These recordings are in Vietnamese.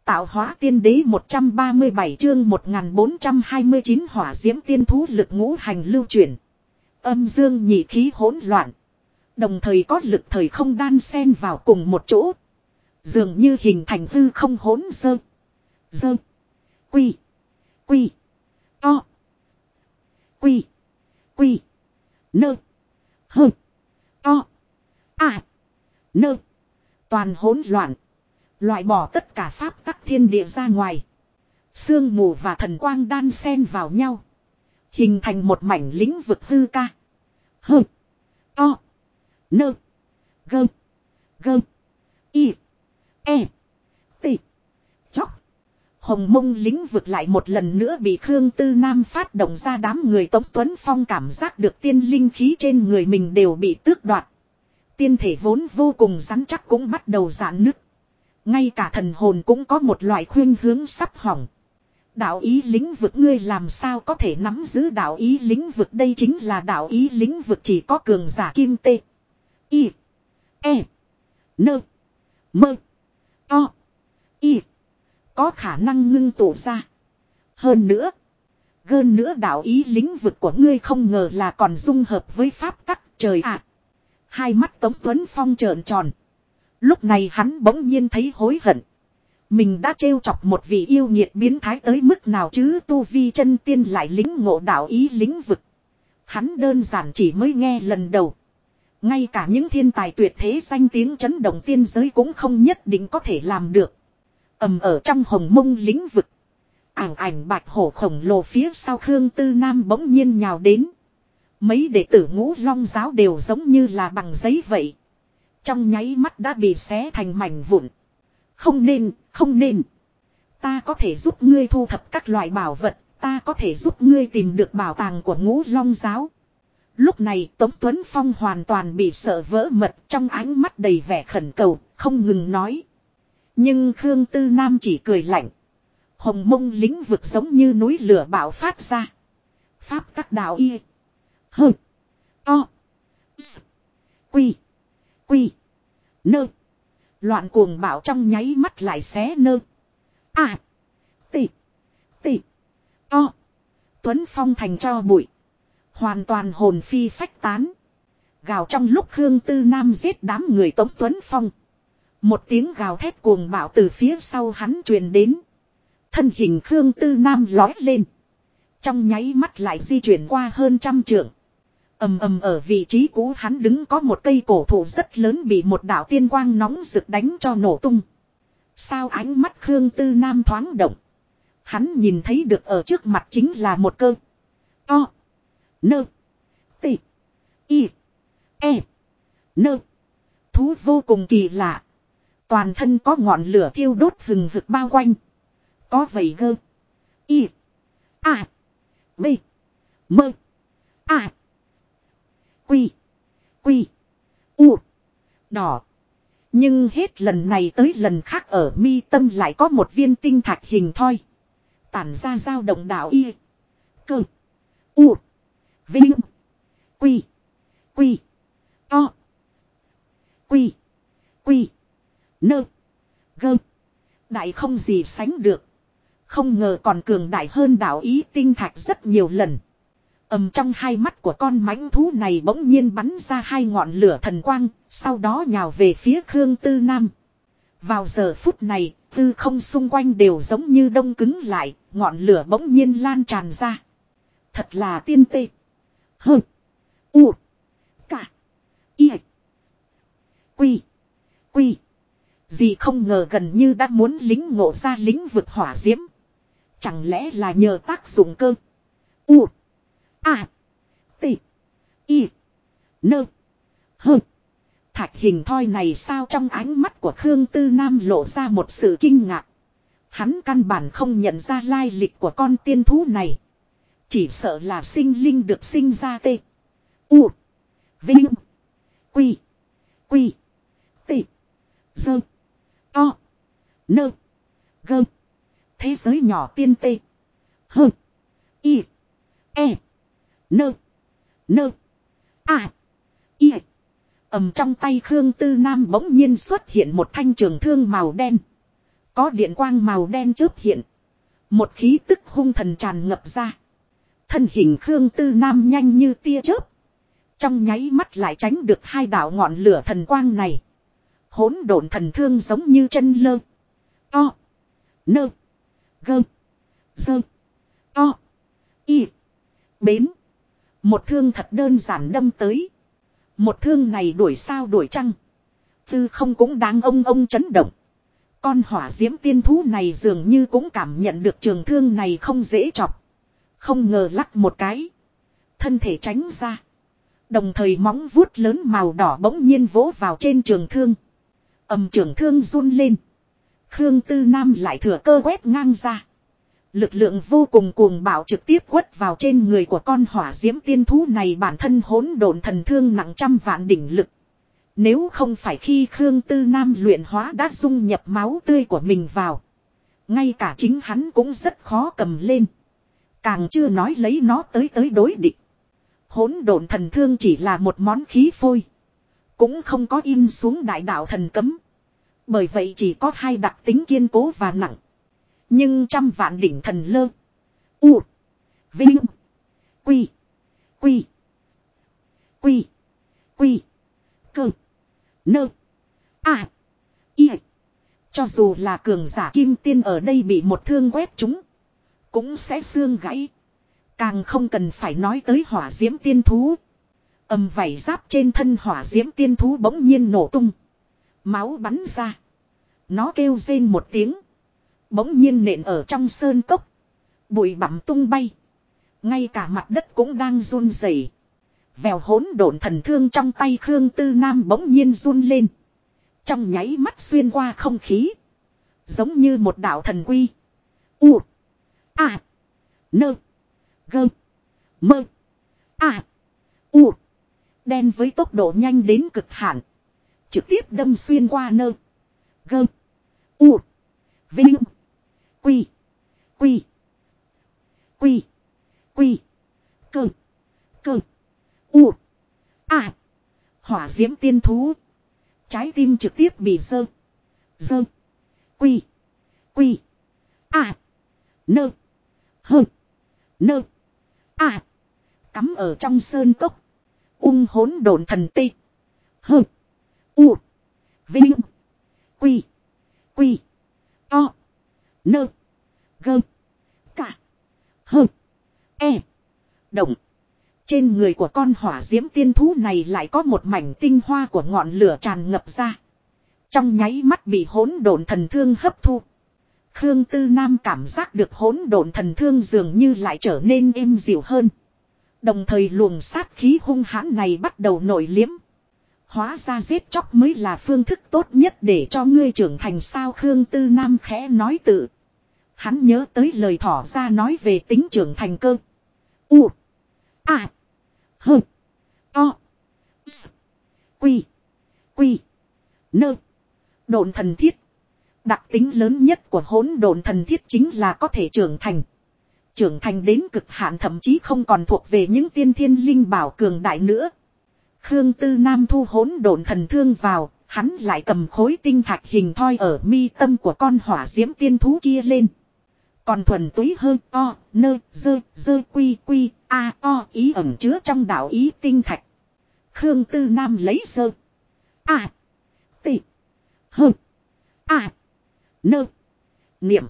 Tạo hóa tiên đế 137 chương 1429 hỏa diễm tiên thú lực ngũ hành lưu chuyển. Âm dương nhị khí hỗn loạn. Đồng thời có lực thời không đan xen vào cùng một chỗ. Dường như hình thành hư không hỗn dơ. Dơ. Quy. Quy. To. Quy. Quy. Nơ. Hơ. To. À. Nơ. Toàn hỗn loạn. Loại bỏ tất cả pháp tắc thiên địa ra ngoài. Sương mù và thần quang đan xen vào nhau. Hình thành một mảnh lĩnh vực hư ca. Hơ. To. Nơ. Gơ. Gơ. Y. E. T. Chóc. Hồng mông lĩnh vực lại một lần nữa bị Khương Tư Nam phát động ra. Đám người Tống Tuấn Phong cảm giác được tiên linh khí trên người mình đều bị tước đoạt. Tiên thể vốn vô cùng rắn chắc cũng bắt đầu giãn nứt. Ngay cả thần hồn cũng có một loại khuynh hướng sắp hỏng. Đạo ý lĩnh vực, ngươi làm sao có thể nắm giữ đạo ý lĩnh vực? Đây chính là đạo ý lĩnh vực, chỉ có cường giả kim tê. Y. E. Nơ. Mơ. To. Y. Có khả năng ngưng tụ ra. Hơn nữa đạo ý lĩnh vực của ngươi không ngờ là còn dung hợp với pháp tắc. Trời ạ. Hai mắt Tống Tuấn Phong trợn tròn. Lúc này hắn bỗng nhiên thấy hối hận. Mình đã trêu chọc một vị yêu nghiệt biến thái tới mức nào chứ? Tu vi chân tiên lại lĩnh ngộ đạo ý lĩnh vực. Hắn đơn giản chỉ mới nghe lần đầu. Ngay cả những thiên tài tuyệt thế danh tiếng chấn động tiên giới cũng không nhất định có thể làm được. Ở trong hồng mông lĩnh vực. Ảnh bạch hổ khổng lồ phía sau Khương Tư Nam bỗng nhiên nhào đến. Mấy đệ tử Ngũ Long giáo đều giống như là bằng giấy vậy. Trong nháy mắt đã bị xé thành mảnh vụn. Không nên. Ta có thể giúp ngươi thu thập các loại bảo vật. Ta có thể giúp ngươi tìm được bảo tàng của Ngũ Long giáo. Lúc này Tống Tuấn Phong hoàn toàn bị sợ vỡ mật, trong ánh mắt đầy vẻ khẩn cầu, không ngừng nói. Nhưng Khương Tư Nam chỉ cười lạnh. Hồng mông lĩnh vực giống như núi lửa bạo phát ra. Pháp các đạo y. Hơ. To. S. Quy. Quy. Nơ. Loạn cuồng bạo trong nháy mắt lại xé nơ. À. Tị. Tị. To. Tuấn Phong thành cho bụi. Hoàn toàn hồn phi phách tán. Gào trong lúc Khương Tư Nam giết đám người Tống Tuấn Phong. Một tiếng gào thét cuồng bạo từ phía sau hắn truyền đến. Thân hình Khương Tư Nam lói lên. Trong nháy mắt lại di chuyển qua hơn 100 trượng. Ầm ở vị trí cũ hắn đứng có một cây cổ thụ rất lớn bị một đạo tiên quang nóng rực đánh cho nổ tung. Sao ánh mắt Khương Tư Nam thoáng động. Hắn nhìn thấy được ở trước mặt chính là một cơ. To. Nơ. Tị. Y. E. Nơ. Thú vô cùng kỳ lạ. Toàn thân có ngọn lửa thiêu đốt hừng hực bao quanh. Có vảy gơ. Y. A. B. Mơ. A. Quy. Quy. U. Đỏ. Nhưng hết lần này tới lần khác ở mi tâm lại có một viên tinh thạch hình thoi. Tản ra dao động đạo y. Cơ. U. Vinh. Quy. Quy. To. Quy. Quy. Nơ. Gơ. Đại không gì sánh được. Không ngờ còn cường đại hơn đạo ý tinh thạch rất nhiều lần. Trong hai mắt của con mãnh thú này bỗng nhiên bắn ra hai ngọn lửa thần quang, sau đó nhào về phía Khương Tư Nam. Vào giờ phút này, tư không xung quanh đều giống như đông cứng lại, ngọn lửa bỗng nhiên lan tràn ra. Thật là tiên tê. Hơ. U. Cả. Y. Quy. Quy. Gì không ngờ gần như đã muốn lính ngộ ra lĩnh vực hỏa diễm. Chẳng lẽ là nhờ tác dụng cơ. U. A. T. Y. Nơ. Hơ. Thạch hình thoi này sao? Trong ánh mắt của Khương Tư Nam lộ ra một sự kinh ngạc. Hắn căn bản không nhận ra lai lịch của con tiên thú này. Chỉ sợ là sinh linh được sinh ra tê. U. Vinh. Quy. Quy. T. Dơ. To. Nơ. Gơ. Thế giới nhỏ tiên tê. Hơ. Y. E. Nơ. Nơ. À. Y. Trong tay Khương Tư Nam bỗng nhiên xuất hiện một thanh trường thương màu đen. Có điện quang màu đen chớp hiện. Một khí tức hung thần tràn ngập ra. Thân hình Khương Tư Nam nhanh như tia chớp. Trong nháy mắt lại tránh được hai đạo ngọn lửa thần quang này. Hỗn độn thần thương giống như chân lơ. To. Nơ. Gơ. Dơ. To. Y. Bến. Một thương thật đơn giản đâm tới. Một thương này đuổi sao đuổi trăng. Tư không cũng đáng ông chấn động. Con hỏa diễm tiên thú này dường như cũng cảm nhận được trường thương này không dễ chọc. Không ngờ lắc một cái. Thân thể tránh ra. Đồng thời móng vuốt lớn màu đỏ bỗng nhiên vỗ vào trên trường thương. Trường thương run lên. Khương Tư Nam lại thừa cơ quét ngang ra. Lực lượng vô cùng cuồng bạo trực tiếp quất vào trên người của con hỏa diễm tiên thú này, bản thân hỗn độn thần thương nặng trăm vạn đỉnh lực. Nếu không phải khi Khương Tư Nam luyện hóa đã dung nhập máu tươi của mình vào. Ngay cả chính hắn cũng rất khó cầm lên. Càng chưa nói lấy nó tới đối địch. Hỗn độn thần thương chỉ là một món khí phôi. Cũng không có in xuống đại đạo thần cấm. Bởi vậy chỉ có hai đặc tính kiên cố và nặng. Nhưng trăm vạn đỉnh thần lơ. U. Vinh. Quy. Quy. Quy. Quy. Cơ. Nơ. À. Y. Cho dù là cường giả kim tiên ở đây bị một thương quét chúng. Cũng sẽ xương gãy. Càng không cần phải nói tới hỏa diễm tiên thú. Vảy giáp trên thân hỏa diễm tiên thú bỗng nhiên nổ tung. Máu bắn ra. Nó kêu rên một tiếng. Bỗng nhiên nện ở trong sơn cốc. Bụi bặm tung bay. Ngay cả mặt đất cũng đang run rẩy. Vèo hỗn độn thần thương trong tay Khương Tư Nam bỗng nhiên run lên. Trong nháy mắt xuyên qua không khí. Giống như một đạo thần quy. U. A. Nơ. Gơ. Mơ. A. U. Đen với tốc độ nhanh đến cực hạn. Trực tiếp đâm xuyên qua nơ. Gơ. U. Vinh. Quy. Quy. Quy. Quy. Cơ. Cơ. U. A. Hỏa diễm tiên thú. Trái tim trực tiếp bị dơ. Dơ. Quy. Quy. A. Nơ. Hơ. Nơ. A. Cắm ở trong sơn cốc. Hỗn độn thần tê. Hơ. U. Vinh. Quy. Quy. To. Nơ. Gơ. Cả. Hơ. E. Động. Trên người của con hỏa diễm tiên thú này lại có một mảnh tinh hoa của ngọn lửa tràn ngập ra. Trong nháy mắt bị hỗn độn thần thương hấp thu. Khương Tư Nam cảm giác được hỗn độn thần thương dường như lại trở nên êm dịu hơn. Đồng thời luồng sát khí hung hãn này bắt đầu nổi liếm. Hóa ra giết chóc mới là phương thức tốt nhất để cho ngươi trưởng thành sao, Khương Tư Nam khẽ nói tự. Hắn nhớ tới lời thỏ ra nói về tính trưởng thành cơ. U. A. Hơ. To. S. Quy. Quy. Nơ. Độn thần thiết. Đặc tính lớn nhất của hỗn độn thần thiết chính là có thể trưởng thành. Trưởng thành đến cực hạn, thậm chí không còn thuộc về những tiên thiên linh bảo cường đại nữa. Khương Tư Nam thu hỗn độn thần thương vào, hắn lại cầm khối tinh thạch hình thoi ở mi tâm của con hỏa diễm tiên thú kia lên. Còn thuần túy hơn o, nơ, dơ quy quy, a o ý ẩn chứa trong đạo ý tinh thạch. Khương Tư Nam lấy dơ. A. Tị. Hơ. A. Nơ. Niệm.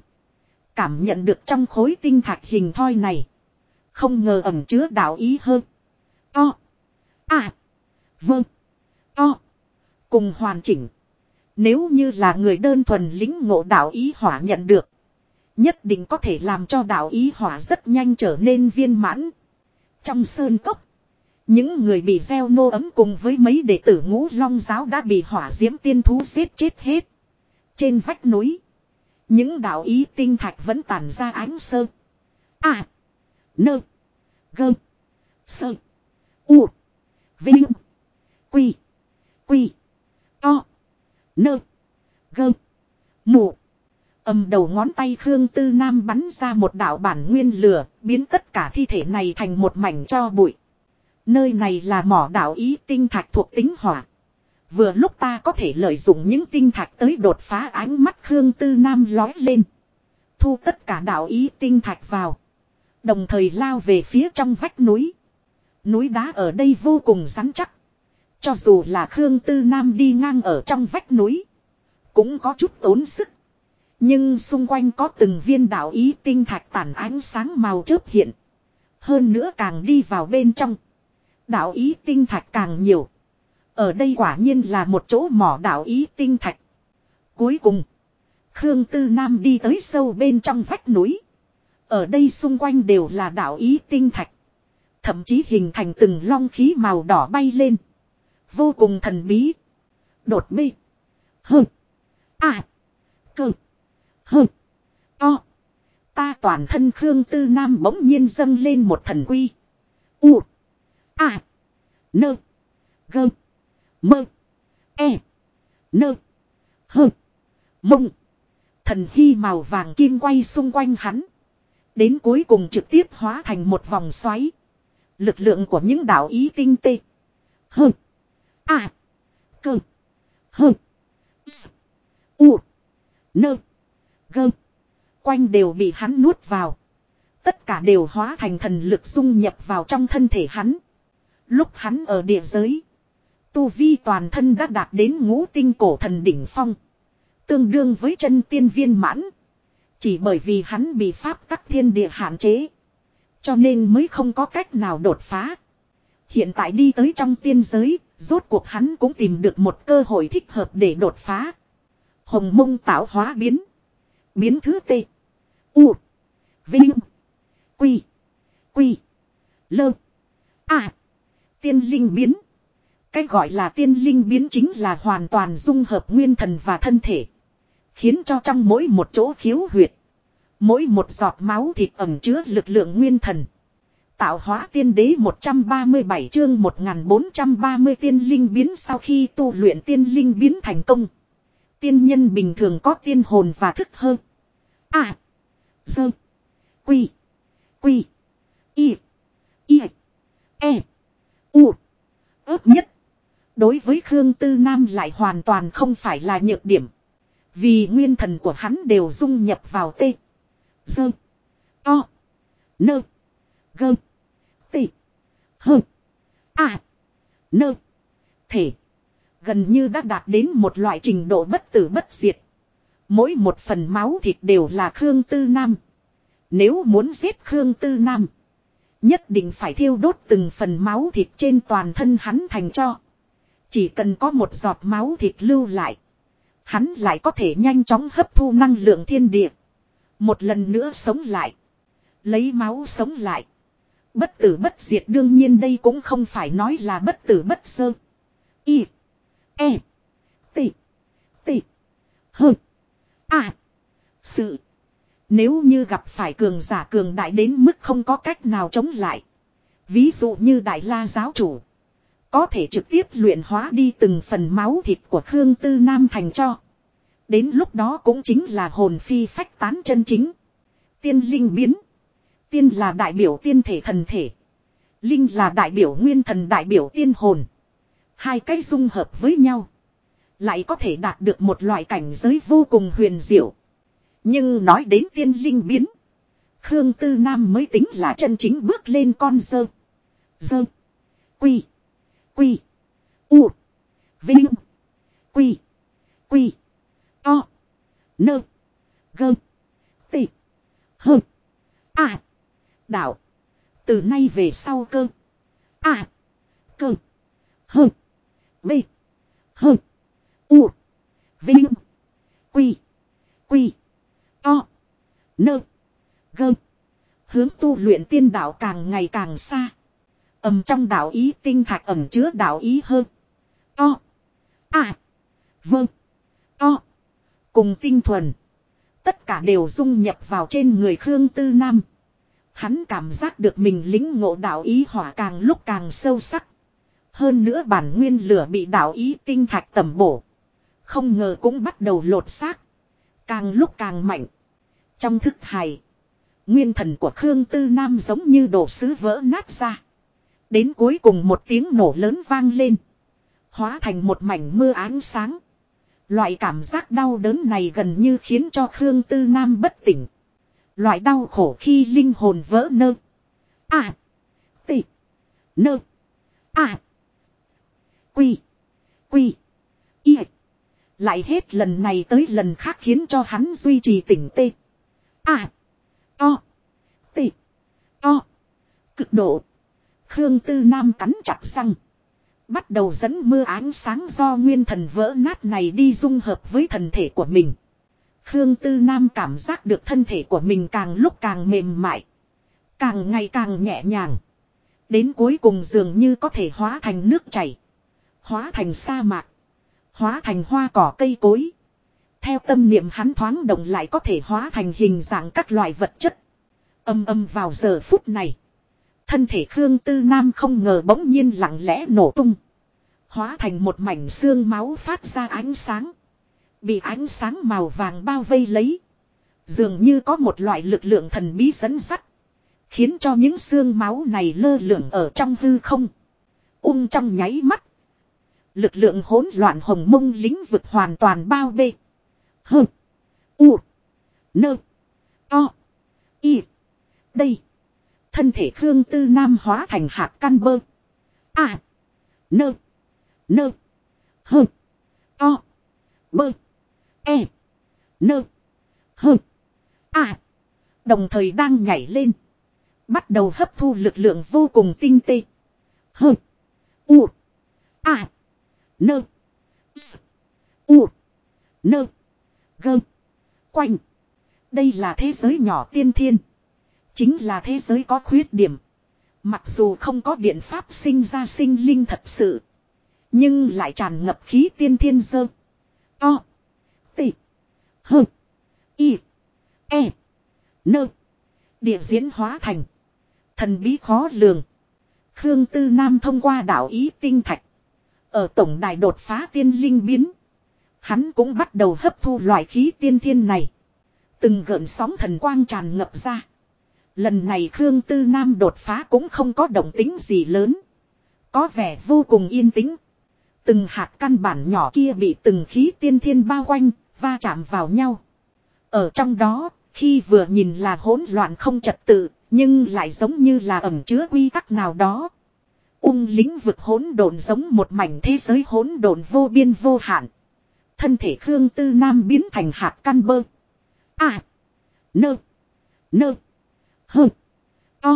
Cảm nhận được trong khối tinh thạch hình thoi này. Không ngờ ẩn chứa đạo ý hơn. To. A. Vâng. To. Cùng hoàn chỉnh. Nếu như là người đơn thuần lính ngộ đạo ý hỏa nhận được. Nhất định có thể làm cho đạo ý hỏa rất nhanh trở nên viên mãn. Trong sơn cốc. Những người bị gieo nô ấm cùng với mấy đệ tử Ngũ Long giáo đã bị hỏa diễm tiên thú giết chết hết. Trên vách núi. Những đạo ý tinh thạch vẫn tản ra ánh sơ. A. Nơ. Gơ. Sơ. U. Vinh. Quy. Quy. To. Nơ. Gơ. Mù. Đầu ngón tay Khương Tư Nam bắn ra một đạo bản nguyên lửa, biến tất cả thi thể này thành một mảnh tro bụi. Nơi này là mỏ đạo ý tinh thạch thuộc tính hỏa. Vừa lúc ta có thể lợi dụng những tinh thạch tới đột phá, ánh mắt Khương Tư Nam lói lên. Thu tất cả đạo ý tinh thạch vào. Đồng thời lao về phía trong vách núi. Núi đá ở đây vô cùng rắn chắc. Cho dù là Khương Tư Nam đi ngang ở trong vách núi, cũng có chút tốn sức. Nhưng xung quanh có từng viên đạo ý tinh thạch tản ánh sáng màu chớp hiện. Hơn nữa càng đi vào bên trong, đạo ý tinh thạch càng nhiều. Ở đây quả nhiên là một chỗ mỏ đạo ý tinh thạch. Cuối cùng, Khương Tư Nam đi tới sâu bên trong vách núi. Ở đây xung quanh đều là đạo ý tinh thạch. Thậm chí hình thành từng long khí màu đỏ bay lên. Vô cùng thần bí. Đột bê. Hơ. À. Cơ. Hơ. To. Ta toàn thân Khương Tư Nam bỗng nhiên dâng lên một thần quy. U. A. Nơ. Gơ. Mơ. E. Nơ. Hơ. Mông. Thần hy màu vàng kim quay xung quanh hắn. Đến cuối cùng trực tiếp hóa thành một vòng xoáy. Lực lượng của những đạo ý tinh tê. Hơ. A. Cơ. Hơ. S. U. Nơ. Gơ. Quanh đều bị hắn nuốt vào. Tất cả đều hóa thành thần lực dung nhập vào trong thân thể hắn. Lúc hắn ở địa giới, tu vi toàn thân đã đạt đến ngũ tinh cổ thần đỉnh phong. Tương đương với chân tiên viên mãn. Chỉ bởi vì hắn bị pháp tắc thiên địa hạn chế, cho nên mới không có cách nào đột phá. Hiện tại đi tới trong tiên giới, rốt cuộc hắn cũng tìm được một cơ hội thích hợp để đột phá. Hồng mông tạo hóa biến. Biến thứ T. U. Vinh. Quy. Quy. Lơ. À. Tiên linh biến. Cái gọi là tiên linh biến chính là hoàn toàn dung hợp nguyên thần và thân thể. Khiến cho trong mỗi một chỗ khiếu huyệt, mỗi một giọt máu thịt ẩn chứa lực lượng nguyên thần. Tạo hóa tiên đế 137 chương 1430 tiên linh biến. Sau khi tu luyện tiên linh biến thành công, tiên nhân bình thường có tiên hồn và thức hơn. À. Dơ. Quy. Quy. Y. Y. E. U. Ớt nhất. Đối với Khương Tư Nam lại hoàn toàn không phải là nhược điểm. Vì nguyên thần của hắn đều dung nhập vào T. Dơ. To. Nơ. Gơ. T. Hơ. À. Nơ. Thể. Gần như đã đạt đến một loại trình độ bất tử bất diệt. Mỗi một phần máu thịt đều là Khương Tư Nam. Nếu muốn giết Khương Tư Nam, nhất định phải thiêu đốt từng phần máu thịt trên toàn thân hắn thành tro. Chỉ cần có một giọt máu thịt lưu lại, hắn lại có thể nhanh chóng hấp thu năng lượng thiên địa. Một lần nữa sống lại. Lấy máu sống lại. Bất tử bất diệt, đương nhiên đây cũng không phải nói là bất tử bất sơ. Y. E. T. T. Hơ. À. Sự. Nếu như gặp phải cường giả cường đại đến mức không có cách nào chống lại, ví dụ như Đại La giáo chủ, có thể trực tiếp luyện hóa đi từng phần máu thịt của Khương Tư Nam thành cho. Đến lúc đó cũng chính là hồn phi phách tán chân chính. Tiên linh biến. Tiên là đại biểu tiên thể thần thể. Linh là đại biểu nguyên thần, đại biểu tiên hồn. Hai cái dung hợp với nhau, lại có thể đạt được một loại cảnh giới vô cùng huyền diệu. Nhưng nói đến tiên linh biến, Khương Tư Nam mới tính là chân chính bước lên con dơ. Dơ. Quy. Quy. U. Vinh. Quy. Quy. To. Nơ. Gơ. T. Hơ. À. Đạo. Từ nay về sau cơ. À. Cơ. Hơ. B. Hơ. U. Vinh. Quy. Quy. To. Nơ. Gơ. Hướng tu luyện tiên đạo càng ngày càng xa. Trong đạo ý tinh thạch ẩn chứa đạo ý hơn. To. À. Vâng. To. Cùng tinh thuần. Tất cả đều dung nhập vào trên người Khương Tư Nam. Hắn cảm giác được mình lĩnh ngộ đạo ý hỏa càng lúc càng sâu sắc. Hơn nữa bản nguyên lửa bị đạo ý tinh thạch tẩm bổ, không ngờ cũng bắt đầu lột xác. Càng lúc càng mạnh. Trong thức hải, nguyên thần của Khương Tư Nam giống như đồ sứ vỡ nát ra. Đến cuối cùng một tiếng nổ lớn vang lên. Hóa thành một mảnh mưa ánh sáng. Loại cảm giác đau đớn này gần như khiến cho Khương Tư Nam bất tỉnh. Loại đau khổ khi linh hồn vỡ nơ. À. Tị. Nơ. À. Quy. Quy. Y. Lại hết lần này tới lần khác khiến cho hắn duy trì tỉnh tê. À. To. Tị. To. Cực độ. Khương Tư Nam cắn chặt răng. Bắt đầu dẫn mưa ánh sáng do nguyên thần vỡ nát này đi dung hợp với thân thể của mình. Khương Tư Nam cảm giác được thân thể của mình càng lúc càng mềm mại. Càng ngày càng nhẹ nhàng. Đến cuối cùng dường như có thể hóa thành nước chảy. Hóa thành sa mạc. Hóa thành hoa cỏ cây cối. Theo tâm niệm hắn thoáng động lại có thể hóa thành hình dạng các loại vật chất. Âm âm vào giờ phút này. Thân thể Khương Tư Nam không ngờ bỗng nhiên lặng lẽ nổ tung. Hóa thành một mảnh xương máu phát ra ánh sáng. Bị ánh sáng màu vàng bao vây lấy. Dường như có một loại lực lượng thần bí dẫn dắt. Khiến cho những xương máu này lơ lửng ở trong hư không. Trong nháy mắt. Lực lượng hỗn loạn hồng mông lĩnh vực hoàn toàn bao bê. Hơ. U. Nơ. To. Y. Đây. Thân thể Khương Tư Nam hóa thành hạt căn bơ. À. Nơ. Nơ. Hơ. To. Bơ. E. Nơ. Hơ. À. Đồng thời đang nhảy lên. Bắt đầu hấp thu lực lượng vô cùng tinh tế. Hơ. U. À. Nơ. S. U. Nơ. Gơ. Quanh. Đây là thế giới nhỏ tiên thiên. Chính là thế giới có khuyết điểm. Mặc dù không có biện pháp sinh ra sinh linh thật sự. Nhưng lại tràn ngập khí tiên thiên dơ. To. Tị. Hơ. Y. E. Nơ. Địa diễn hóa thành. Thần bí khó lường. Khương Tư Nam thông qua đạo ý tinh thạch. Ở tổng đài đột phá tiên linh biến. Hắn cũng bắt đầu hấp thu loại khí tiên thiên này. Từng gợn sóng thần quang tràn ngập ra. Lần này Khương Tư Nam đột phá cũng không có động tính gì lớn. Có vẻ vô cùng yên tĩnh. Từng hạt căn bản nhỏ kia bị từng khí tiên thiên bao quanh, va chạm vào nhau. Ở trong đó, khi vừa nhìn là hỗn loạn không trật tự, nhưng lại giống như là ẩn chứa quy tắc nào đó. Lĩnh vực hỗn độn giống một mảnh thế giới hỗn độn vô biên vô hạn. Thân thể Khương Tư Nam biến thành hạt căn bơ. À. Nơ. Nơ. Hơ. To.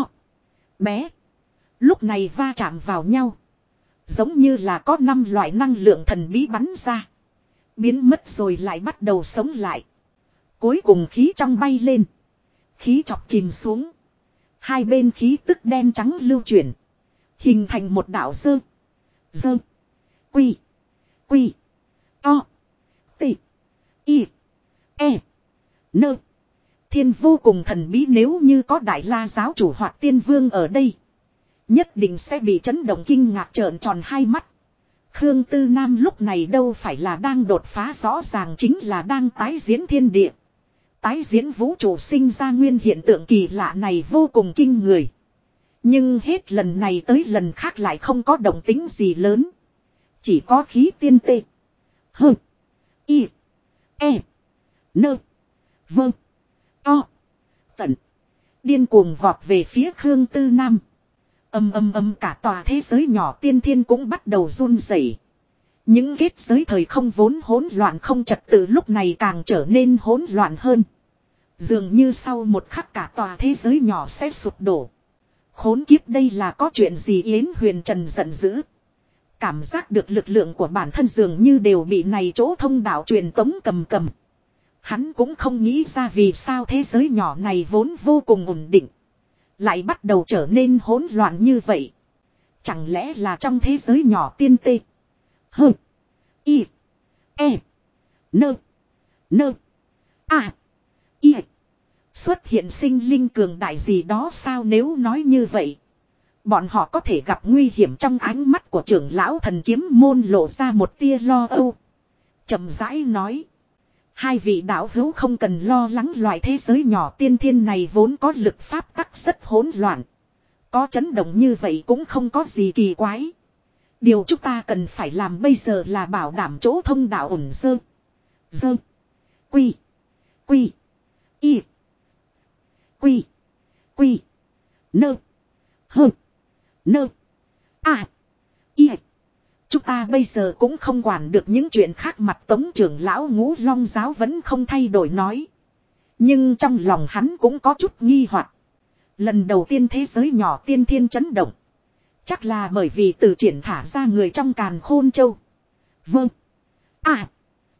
Bé. Lúc này va chạm vào nhau. Giống như là có 5 loại năng lượng thần bí bắn ra. Biến mất rồi lại bắt đầu sống lại. Cuối cùng khí trong bay lên. Khí chọc chìm xuống. Hai bên khí tức đen trắng lưu chuyển. Hình thành một đạo dơ. Dơ. Quy. Quy. To. Tị. Y. E. Nơ. Thiên vô cùng thần bí, nếu như có Đại La giáo chủ hoặc tiên vương ở đây. Nhất định sẽ bị chấn động kinh ngạc trợn tròn hai mắt. Khương Tư Nam lúc này đâu phải là đang đột phá, rõ ràng chính là đang tái diễn thiên địa. Tái diễn vũ trụ sinh ra nguyên hiện tượng kỳ lạ này vô cùng kinh người. Nhưng hết lần này tới lần khác lại không có động tính gì lớn. Chỉ có khí tiên tê. Hơ. Y. E. Nơ. Vơ. To. Tận. Điên cuồng vọt về phía Khương Tư Nam. Âm cả tòa thế giới nhỏ tiên thiên cũng bắt đầu run rẩy. Những kết giới thời không vốn hỗn loạn không trật tự lúc này càng trở nên hỗn loạn hơn. Dường như sau một khắc cả tòa thế giới nhỏ sẽ sụp đổ. Khốn kiếp, đây là có chuyện gì? Yến Huyền Trần giận dữ. Cảm giác được lực lượng của bản thân dường như đều bị này chỗ thông đạo truyền tống cầm. Hắn cũng không nghĩ ra vì sao thế giới nhỏ này vốn vô cùng ổn định. Lại bắt đầu trở nên hỗn loạn như vậy. Chẳng lẽ là trong thế giới nhỏ tiên tê. Hơ. Y. E. Nơ. Nơ. À. Y. Xuất hiện sinh linh cường đại gì đó sao? Nếu nói như vậy, bọn họ có thể gặp nguy hiểm. Trong ánh mắt của trưởng lão thần kiếm môn lộ ra một tia lo âu. Chậm rãi nói. Hai vị đạo hữu không cần lo lắng, loại thế giới nhỏ tiên thiên này vốn có lực pháp tắc rất hỗn loạn. Có chấn động như vậy cũng không có gì kỳ quái. Điều chúng ta cần phải làm bây giờ là bảo đảm chỗ thông đạo ổn dơ. Dơ. Quy. Quy. Y. Quy. Quy. Nơ. Hơ. Nơ. À. Y. Chúng ta bây giờ cũng không quản được những chuyện khác, mặt Tống trưởng lão Ngũ Long giáo vẫn không thay đổi nói. Nhưng trong lòng hắn cũng có chút nghi hoặc. Lần đầu tiên thế giới nhỏ tiên thiên chấn động. Chắc là bởi vì từ triển thả ra người trong Càn Khôn Châu. Vâng. À.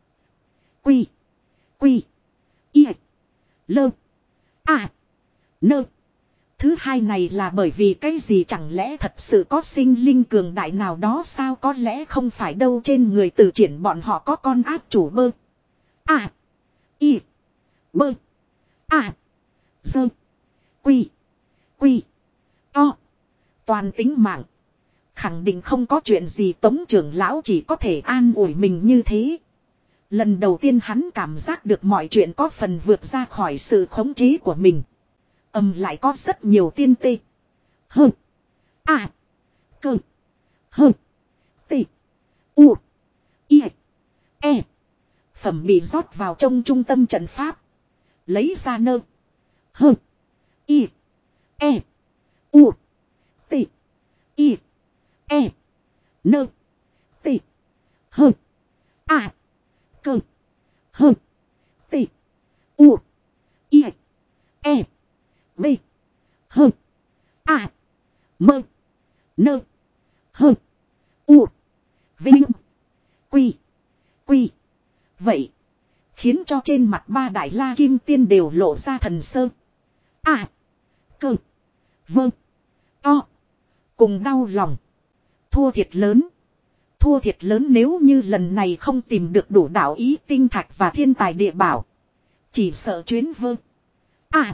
Quy. Quy. Y. Lơ. À. Nơ. Thứ hai này là bởi vì cái gì, chẳng lẽ thật sự có sinh linh cường đại nào đó sao? Có lẽ không phải đâu, trên người từ triển bọn họ có con ác chủ bơ. À. Y. Bơ. À. Dơ. Quy. Quy. To. Toàn tính mạng. Khẳng định không có chuyện gì, Tống trưởng lão chỉ có thể an ủi mình như thế. Lần đầu tiên hắn cảm giác được mọi chuyện có phần vượt ra khỏi sự khống chế của mình. Lại có rất nhiều tiên tê. Hơ. À. Cơ. Hơ. Tê. U. Y. E. Phẩm bị rót vào trong trung tâm trận pháp. Lấy ra nơ. Hơ. Y. E. U. T. Y. E. Nơ. T. Hơ. A. Cơ. Hơ. T. U. Y. E. B. Hơ. A. Mơ. Nơ. Hơ. U. Vinh. Quy. Quy. Vậy. Khiến cho trên mặt ba đại la kim tiên đều lộ ra thần sơ. A. Cơ. Vơ. To. Cùng đau lòng. Thua thiệt lớn. Thua thiệt lớn, nếu như lần này không tìm được đủ đạo ý tinh thạch và thiên tài địa bảo. Chỉ sợ chuyến vơ. À.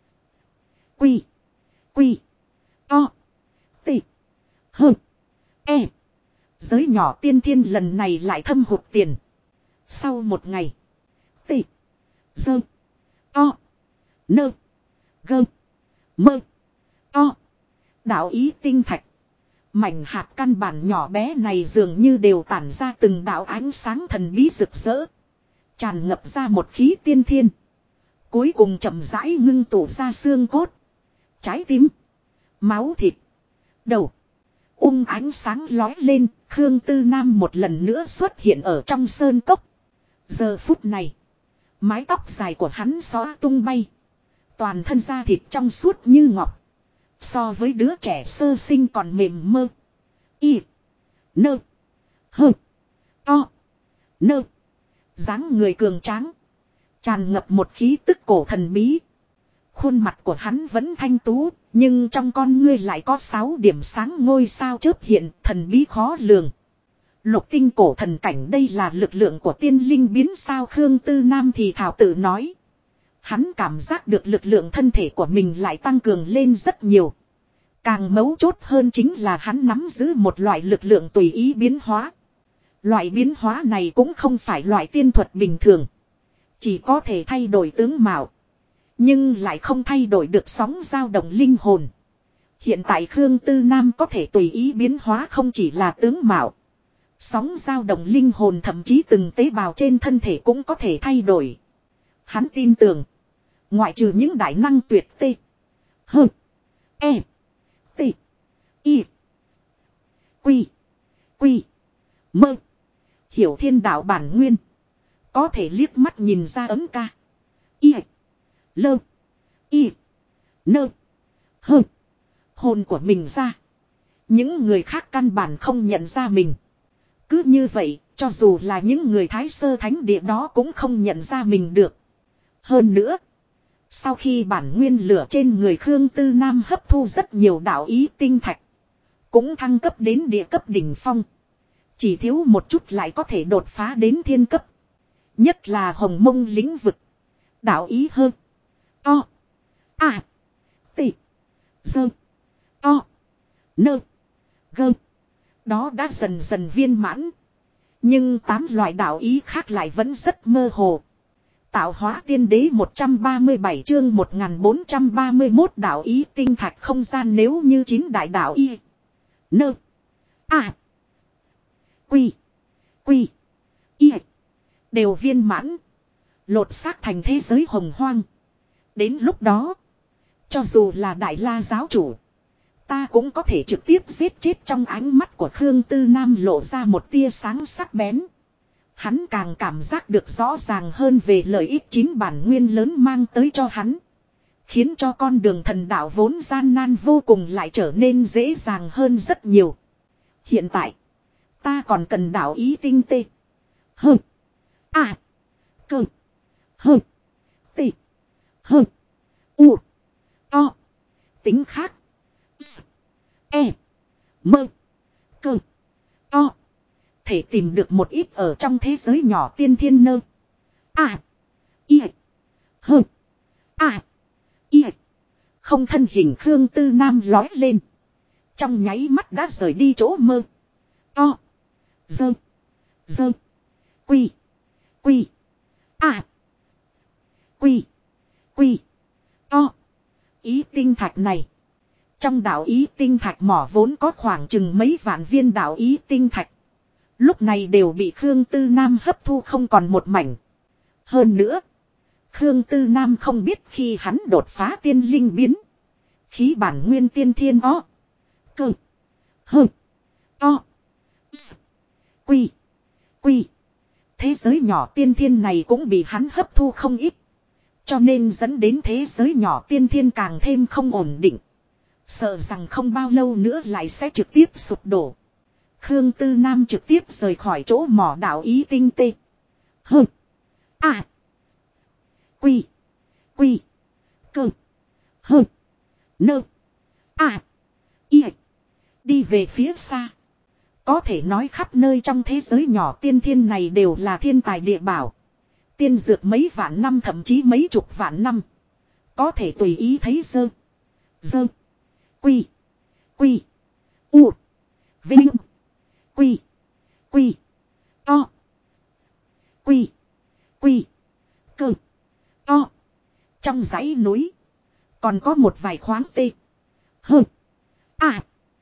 Quy. Quy. To. Tị. Hơ. E. Giới nhỏ tiên thiên lần này lại thâm hụt tiền. Sau một ngày. Tị. Dơ. To. Nơ. Gơ. Mơ. To. Đạo ý tinh thạch. Mảnh hạt căn bản nhỏ bé này dường như đều tản ra từng đạo ánh sáng thần bí rực rỡ. Tràn ngập ra một khí tiên thiên. Cuối cùng chậm rãi ngưng tụ ra xương cốt. Trái tim. Máu thịt. Đầu. Ánh sáng lói lên. Khương Tư Nam một lần nữa xuất hiện ở trong sơn cốc. Giờ phút này. Mái tóc dài của hắn xõa tung bay. Toàn thân da thịt trong suốt như ngọc. So với đứa trẻ sơ sinh còn mềm mơ. Y. Nơ. Hơ. To. Nơ. Dáng người cường tráng. Tràn ngập một khí tức cổ thần bí. Khuôn mặt của hắn vẫn thanh tú. Nhưng trong con ngươi lại có 6 điểm sáng ngôi sao chớp hiện, thần bí khó lường. Lục tinh cổ thần cảnh, đây là lực lượng của tiên linh biến sao? Khương Tư Nam thì thảo tự nói. Hắn cảm giác được lực lượng thân thể của mình lại tăng cường lên rất nhiều. Càng mấu chốt hơn chính là hắn nắm giữ một loại lực lượng tùy ý biến hóa. Loại biến hóa này cũng không phải loại tiên thuật bình thường. Chỉ có thể thay đổi tướng mạo. Nhưng lại không thay đổi được sóng dao động linh hồn. Hiện tại Khương Tư Nam có thể tùy ý biến hóa không chỉ là tướng mạo. Sóng dao động linh hồn, thậm chí từng tế bào trên thân thể cũng có thể thay đổi. Hắn tin tưởng. Ngoại trừ những đại năng tuyệt tê. Hơ. E. T. Y. Quy. Quy. Mơ. Hiểu thiên đạo bản nguyên. Có thể liếc mắt nhìn ra ấm ca. Y. Lơ. Y. Nơ. Hơ. Hồn của mình ra. Những người khác căn bản không nhận ra mình. Cứ như vậy, cho dù là những người Thái Sơ Thánh Địa đó cũng không nhận ra mình được. Hơn nữa. Sau khi bản nguyên lửa trên người Khương Tư Nam hấp thu rất nhiều đạo ý tinh thạch. Cũng thăng cấp đến địa cấp đỉnh phong. Chỉ thiếu một chút lại có thể đột phá đến thiên cấp. Nhất là hồng mông lĩnh vực. Đạo ý hơn. To. À. Tị. Dơ. To. Nơ. Gơ. Đó đã dần dần viên mãn. Nhưng 8 loại đạo ý khác lại vẫn rất mơ hồ. Tạo hóa tiên đế 137 chương 1431 đạo ý tinh thạch không gian, nếu như 9 đại đạo y. Nơ. À. Quy. Quy. Y. Đều viên mãn. Lột xác thành thế giới hồng hoang. Đến lúc đó. Cho dù là Đại La giáo chủ. Ta cũng có thể trực tiếp giết chết. Trong ánh mắt của Khương Tư Nam lộ ra một tia sáng sắc bén. Hắn càng cảm giác được rõ ràng hơn về lợi ích chín bản nguyên lớn mang tới cho hắn. Khiến cho con đường thần đạo vốn gian nan vô cùng lại trở nên dễ dàng hơn rất nhiều. Hiện tại. Ta còn cần đạo ý tinh tê. Hơ. À. Cơ. Hơ. Tê. Hơ. U. To. Tính khác. S. E. Mơ. Cơ. To. Thể tìm được một ít ở trong thế giới nhỏ tiên thiên nơ. À. Y. Hơ. À. Y. Không thân hình Khương Tư Nam lói lên. Trong nháy mắt đã rời đi chỗ mơ. To. Dơ. Dơ. Quy. Quy. À. Quy. Quy. To. Ý tinh thạch này. Trong đạo ý tinh thạch mỏ vốn có khoảng chừng mấy vạn viên đạo ý tinh thạch. Lúc này đều bị Khương Tư Nam hấp thu không còn một mảnh. Hơn nữa. Khương Tư Nam không biết khi hắn đột phá tiên linh biến. Khí bản nguyên tiên thiên o. Cơ. Hơ. To. S. Quy. Quy. Thế giới nhỏ tiên thiên này cũng bị hắn hấp thu không ít. Cho nên dẫn đến thế giới nhỏ tiên thiên càng thêm không ổn định. Sợ rằng không bao lâu nữa lại sẽ trực tiếp sụp đổ. Khương Tư Nam trực tiếp rời khỏi chỗ mỏ đạo ý tinh tê. Hơ. À. Quy. Quy. Cơ. Hơ. Nơ. À. Y. Đi về phía xa. Có thể nói khắp nơi trong thế giới nhỏ tiên thiên này đều là thiên tài địa bảo. Tiên dược mấy vạn năm thậm chí mấy chục vạn năm. Có thể tùy ý thấy dơ. Dơ. Quy. Quy. U. Vinh. Quy. Quy. To. Quy. Quy. Cơ. To. Trong dãy núi. Còn có một vài khoáng tê. Hơ. À.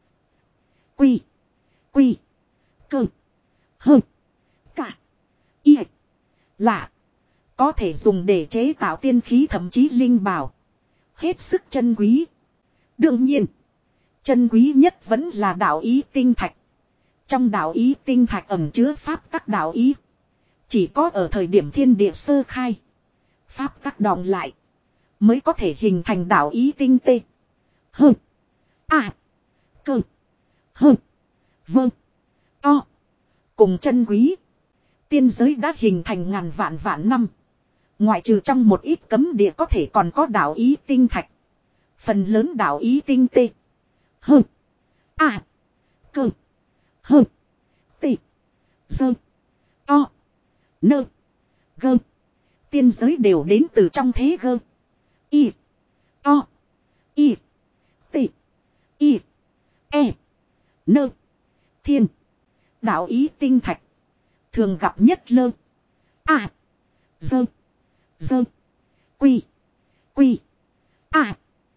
Quy. Quy. Cơ. Hơ. Cả. Y. Lạ. Có thể dùng để chế tạo tiên khí thậm chí linh bảo. Hết sức chân quý. Đương nhiên. Chân quý nhất vẫn là đạo ý tinh thạch. Trong đạo ý tinh thạch ẩn chứa pháp tắc đạo ý. Chỉ có ở thời điểm thiên địa sơ khai. Pháp tắc đọng lại. Mới có thể hình thành đạo ý tinh tê. Hơ. À. Cơ. Hơ. Vâng. To. Cùng chân quý. Tiên giới đã hình thành ngàn vạn vạn năm. Ngoại trừ trong một ít cấm địa có thể còn có đạo ý tinh thạch. Phần lớn đạo ý tinh tê. Hơ. À. Cơ. Hơ. Tê. Dơ. To. Nơ. Gơ. Tiên giới đều đến từ trong thế gơ. Y. To. Y. Tê. Y. E. Nơ. Thiên. Đạo ý tinh thạch. Thường gặp nhất lơ. À. Dơ. Dơ. Quy. Quy. À.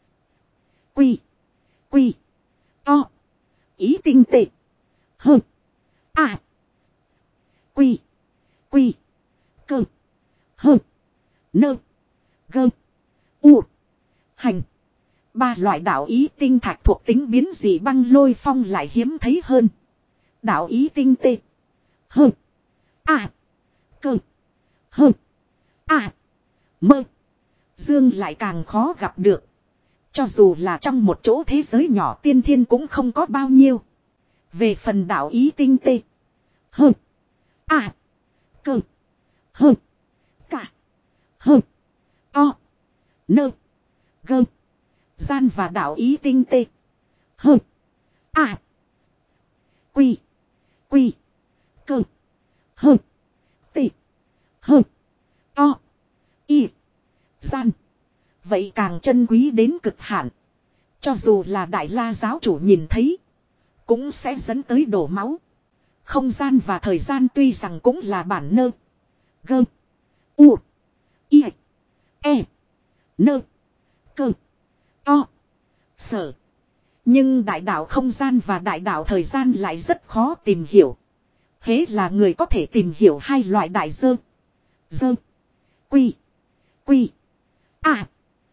Quy. Quy. To. Ý tinh tệ. Hơ. À. Quy. Quy. Cơ. Hơ. Nơ. Gơ. U. Hành. Ba loại đạo ý tinh thạch thuộc tính biến dị băng lôi phong lại hiếm thấy hơn. Đạo ý tinh tê. Hơ. À. Cơ. Hơ. À. Mơ. Dương lại càng khó gặp được. Cho dù là trong một chỗ thế giới nhỏ tiên thiên cũng không có bao nhiêu. Về phần đạo ý tinh tê. Hơ. À. Cơ. Hơ. Cả. Hơ. To. Nơ. Gơ. Gian và đạo ý tinh tê. Hơ. À. Quy. Quy. Cơ. Hơ. Tê. Hơ. To. Y. Gian. Vậy càng chân quý đến cực hạn. Cho dù là Đại La giáo chủ nhìn thấy. Cũng sẽ dẫn tới đổ máu. Không gian và thời gian tuy rằng cũng là bản nơ. Gơ. U. Y. E. Nơ. Cơ. To. Sở. Nhưng đại đạo không gian và đại đạo thời gian lại rất khó tìm hiểu. Hễ là người có thể tìm hiểu hai loại đại dơ. Dơ. Quy. Quy. À.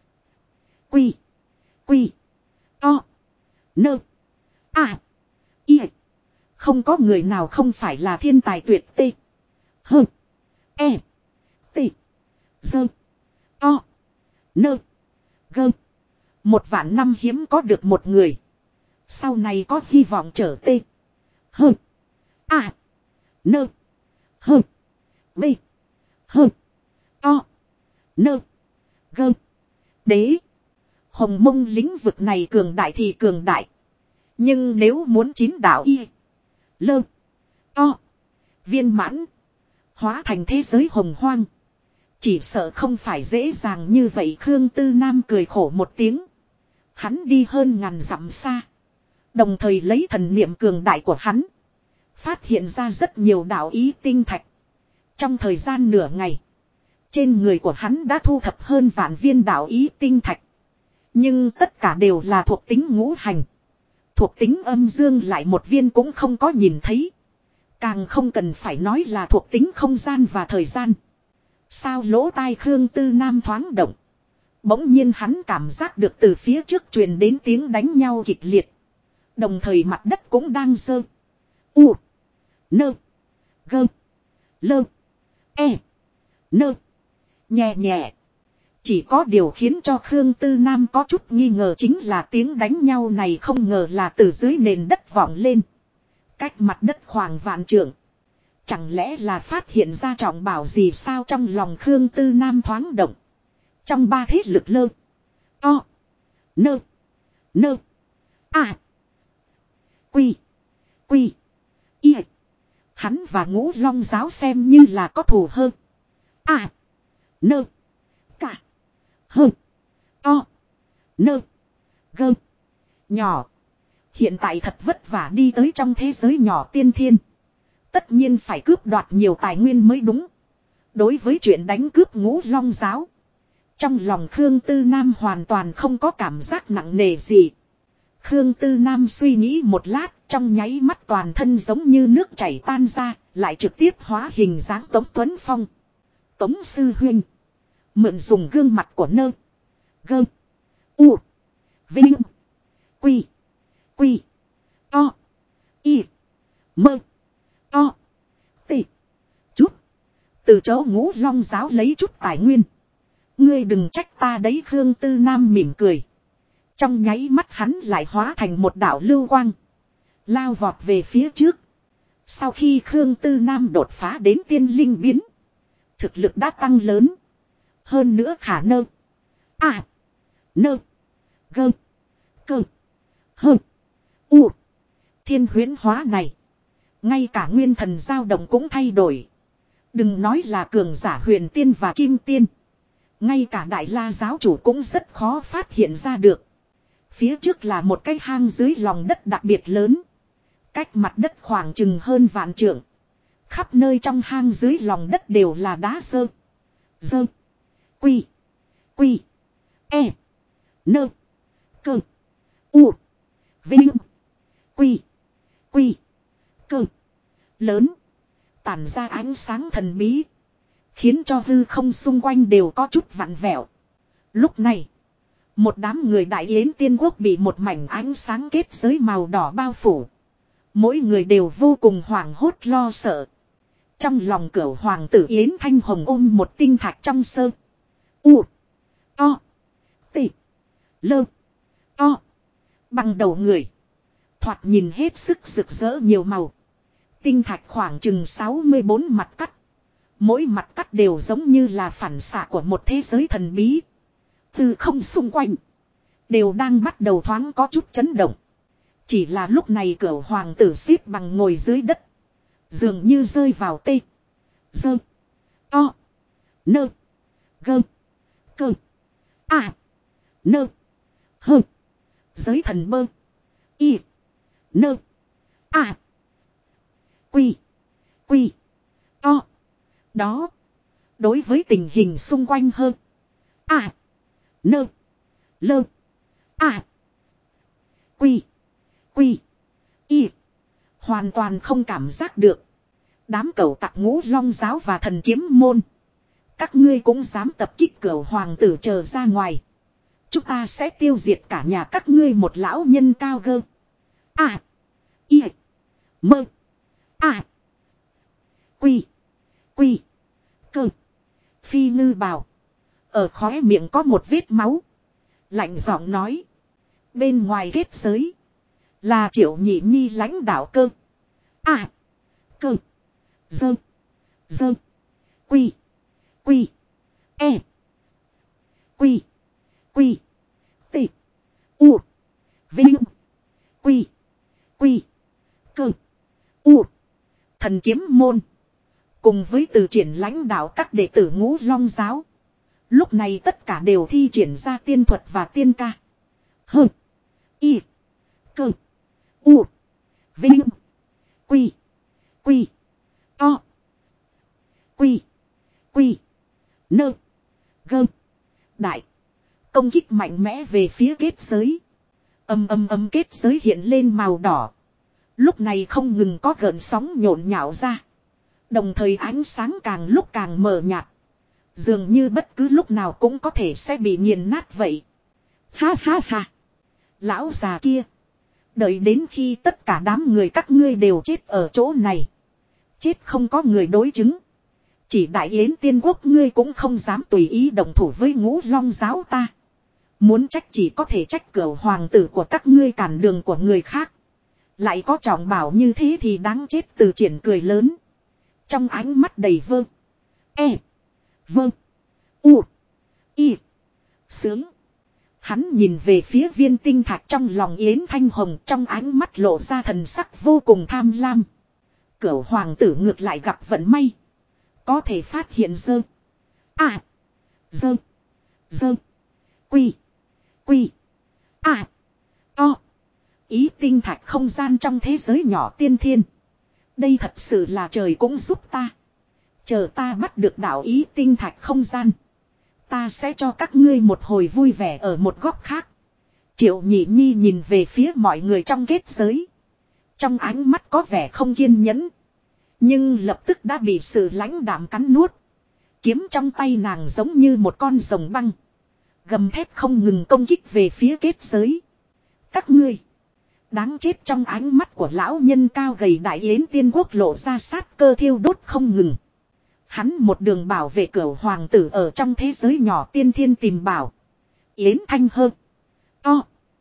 Quy. Quy. To. Nơ. À. Y. Không có người nào không phải là thiên tài tuyệt tê. Hơ. E. Tê. Dơ. To. Nơ. Gơ. 1.000.000 năm hiếm có được một người. Sau này có hy vọng trở tê. Hơ. À. Nơ. Hơ. B. Hơ. To. Nơ. Gơ. Đế. Hồng mông lĩnh vực này cường đại thì cường đại. Nhưng nếu muốn chín đạo y. Lơ. To. Viên mãn. Hóa thành thế giới hồng hoang. Chỉ sợ không phải dễ dàng như vậy. Khương Tư Nam cười khổ một tiếng. Hắn đi hơn ngàn dặm xa. Đồng thời lấy thần niệm cường đại của hắn. Phát hiện ra rất nhiều đạo ý tinh thạch. Trong thời gian nửa ngày. Trên người của hắn đã thu thập hơn vạn viên đạo ý tinh thạch. Nhưng tất cả đều là thuộc tính ngũ hành. Thuộc tính âm dương lại một viên cũng không có nhìn thấy. Càng không cần phải nói là thuộc tính không gian và thời gian. Sao lỗ tai Khương Tư Nam thoáng động. Bỗng nhiên hắn cảm giác được từ phía trước truyền đến tiếng đánh nhau kịch liệt. Đồng thời mặt đất cũng đang dơ. U. Nơ. Gơ. Lơ. E. Nơ. Nhẹ nhẹ. Chỉ có điều khiến cho Khương Tư Nam có chút nghi ngờ chính là tiếng đánh nhau này không ngờ là từ dưới nền đất vọng lên. Cách mặt đất khoảng vạn trượng. Chẳng lẽ là phát hiện ra trọng bảo gì sao trong lòng Khương Tư Nam thoáng động. Trong ba thế lực lơ. To. Nơ. Nơ. À. Quy. Quy. Y. Hắn và Ngũ Long giáo xem như là có thù hơn. À. Nơ. Cả. Hơn. To. Nơ. Gơ. Nhỏ. Hiện tại thật vất vả đi tới trong thế giới nhỏ tiên thiên. Tất nhiên phải cướp đoạt nhiều tài nguyên mới đúng. Đối với chuyện đánh cướp Ngũ Long giáo. Trong lòng Khương Tư Nam hoàn toàn không có cảm giác nặng nề gì. Khương Tư Nam suy nghĩ một lát, trong nháy mắt toàn thân giống như nước chảy tan ra, lại trực tiếp hóa hình dáng Tống Tuấn Phong. Tống sư huynh. Mượn dùng gương mặt của nơ. Gơ. U. Vinh. Quy. Quy. To. Y. Mơ. To. Tị. Chút. Từ chỗ Ngũ Long giáo lấy chút tài nguyên. Ngươi đừng trách ta đấy. Khương Tư Nam mỉm cười. Trong nháy mắt hắn lại hóa thành một đạo lưu quang. Lao vọt về phía trước. Sau khi Khương Tư Nam đột phá đến tiên linh biến. Thực lực đã tăng lớn. Hơn nữa khả nơ. À. Nơ. Gơ. Cơ. Hơ. U. Thiên huyễn hóa này. Ngay cả nguyên thần dao động cũng thay đổi. Đừng nói là cường giả huyền tiên và kim tiên. Ngay cả đại la giáo chủ cũng rất khó phát hiện ra được. Phía trước là một cái hang dưới lòng đất đặc biệt lớn. Cách mặt đất khoảng chừng hơn vạn trượng. Khắp nơi trong hang dưới lòng đất đều là đá sơ. Dơ. Quy. Quy. E. Nơ. Cơ. U. Vinh. Quy. Quy. Cơ. Lớn. Tản ra ánh sáng thần bí. Khiến cho hư không xung quanh đều có chút vặn vẹo. Lúc này. Một đám người đại yến tiên quốc bị một mảnh ánh sáng kết giới màu đỏ bao phủ. Mỗi người đều vô cùng hoảng hốt lo sợ. Trong lòng cửu hoàng tử Yến Thanh Hồng ôm một tinh thạch trong sơ. U. To. Tị. Lơ. To. Bằng đầu người. Thoạt nhìn hết sức rực rỡ nhiều màu. Tinh thạch khoảng chừng 64 mặt cắt. Mỗi mặt cắt đều giống như là phản xạ của một thế giới thần bí. Từ không xung quanh. Đều đang bắt đầu thoáng có chút chấn động. Chỉ là lúc này cửu hoàng tử xếp bằng ngồi dưới đất. Dường như rơi vào tê. Dơ. To. Nơ. Gơ. Cơ. À. Nơ. Hơ. Giới thần bơ. Y. Nơ. À. Quy. Quy. To. Đó. Đối với tình hình xung quanh hơn. À. Nơ. Lơ. À. Quy. Quy. Y. Hoàn toàn không cảm giác được. Đám cẩu tặc Ngũ Long giáo và Thần Kiếm môn. Các ngươi cũng dám tập kích Cửu hoàng tử chờ ra ngoài. Chúng ta sẽ tiêu diệt cả nhà các ngươi một lão nhân cao gơ. À. Y. Mơ. À. Quy. Quy. Cơ. Phi ngư bào. Ở khóe miệng có một vết máu. Lạnh giọng nói. Bên ngoài kết giới. Là Triệu Nhị Nhi lãnh đạo cơ. À. Cơ. Dơ. Dơ. Quy. Quy. E. Quy. Quy. T. U. Vinh. Quy. Quy. Cơ. U. Thần Kiếm môn. Cùng với từ triển lãnh đạo các đệ tử Ngũ Long giáo. Lúc này tất cả đều thi triển ra tiên thuật và tiên ca. Hơ. Y. Cơ. U. Vinh. Quy. Quy. To. Quy. Quy. Nơ. Gơ. Đại. Công kích mạnh mẽ về phía kết giới. Âm kết giới hiện lên màu đỏ. Lúc này không ngừng có gợn sóng nhộn nhạo ra. Đồng thời ánh sáng càng lúc càng mờ nhạt. Dường như bất cứ lúc nào cũng có thể sẽ bị nghiền nát vậy. Ha ha ha. Lão già kia. Đợi đến khi tất cả đám người các ngươi đều chết ở chỗ này. Chết không có người đối chứng. Chỉ Đại Yến Tiên Quốc ngươi cũng không dám tùy ý động thủ với Ngũ Long giáo ta. Muốn trách chỉ có thể trách Cửu hoàng tử của các ngươi cản đường của người khác. Lại có trọng bảo như thế thì đáng chết. Từ triển cười lớn. Trong ánh mắt đầy vơ. E. Vơ. U. Y. Sướng. Hắn nhìn về phía viên tinh thạch trong lòng Yến Thanh Hồng, trong ánh mắt lộ ra thần sắc vô cùng tham lam. Cửu hoàng tử ngược lại gặp vận may. Có thể phát hiện dơ. À. Dơ. Dơ. Quy. Quy. À. To. Ý tinh thạch không gian trong thế giới nhỏ tiên thiên. Đây thật sự là trời cũng giúp ta. Chờ ta bắt được đạo ý tinh thạch không gian. Ta sẽ cho các ngươi một hồi vui vẻ ở một góc khác. Triệu Nhị Nhi nhìn về phía mọi người trong kết giới. Trong ánh mắt có vẻ không kiên nhẫn. Nhưng lập tức đã bị sự lãnh đạm cắn nuốt. Kiếm trong tay nàng giống như một con rồng băng. Gầm thép không ngừng công kích về phía kết giới. Các ngươi. Đáng chết. Trong ánh mắt của lão nhân cao gầy Đại Yến Tiên Quốc lộ ra sát cơ thiêu đốt không ngừng. Hắn một đường bảo vệ Cửu hoàng tử ở trong thế giới nhỏ tiên thiên tìm bảo. Yến Thanh Hơ. To.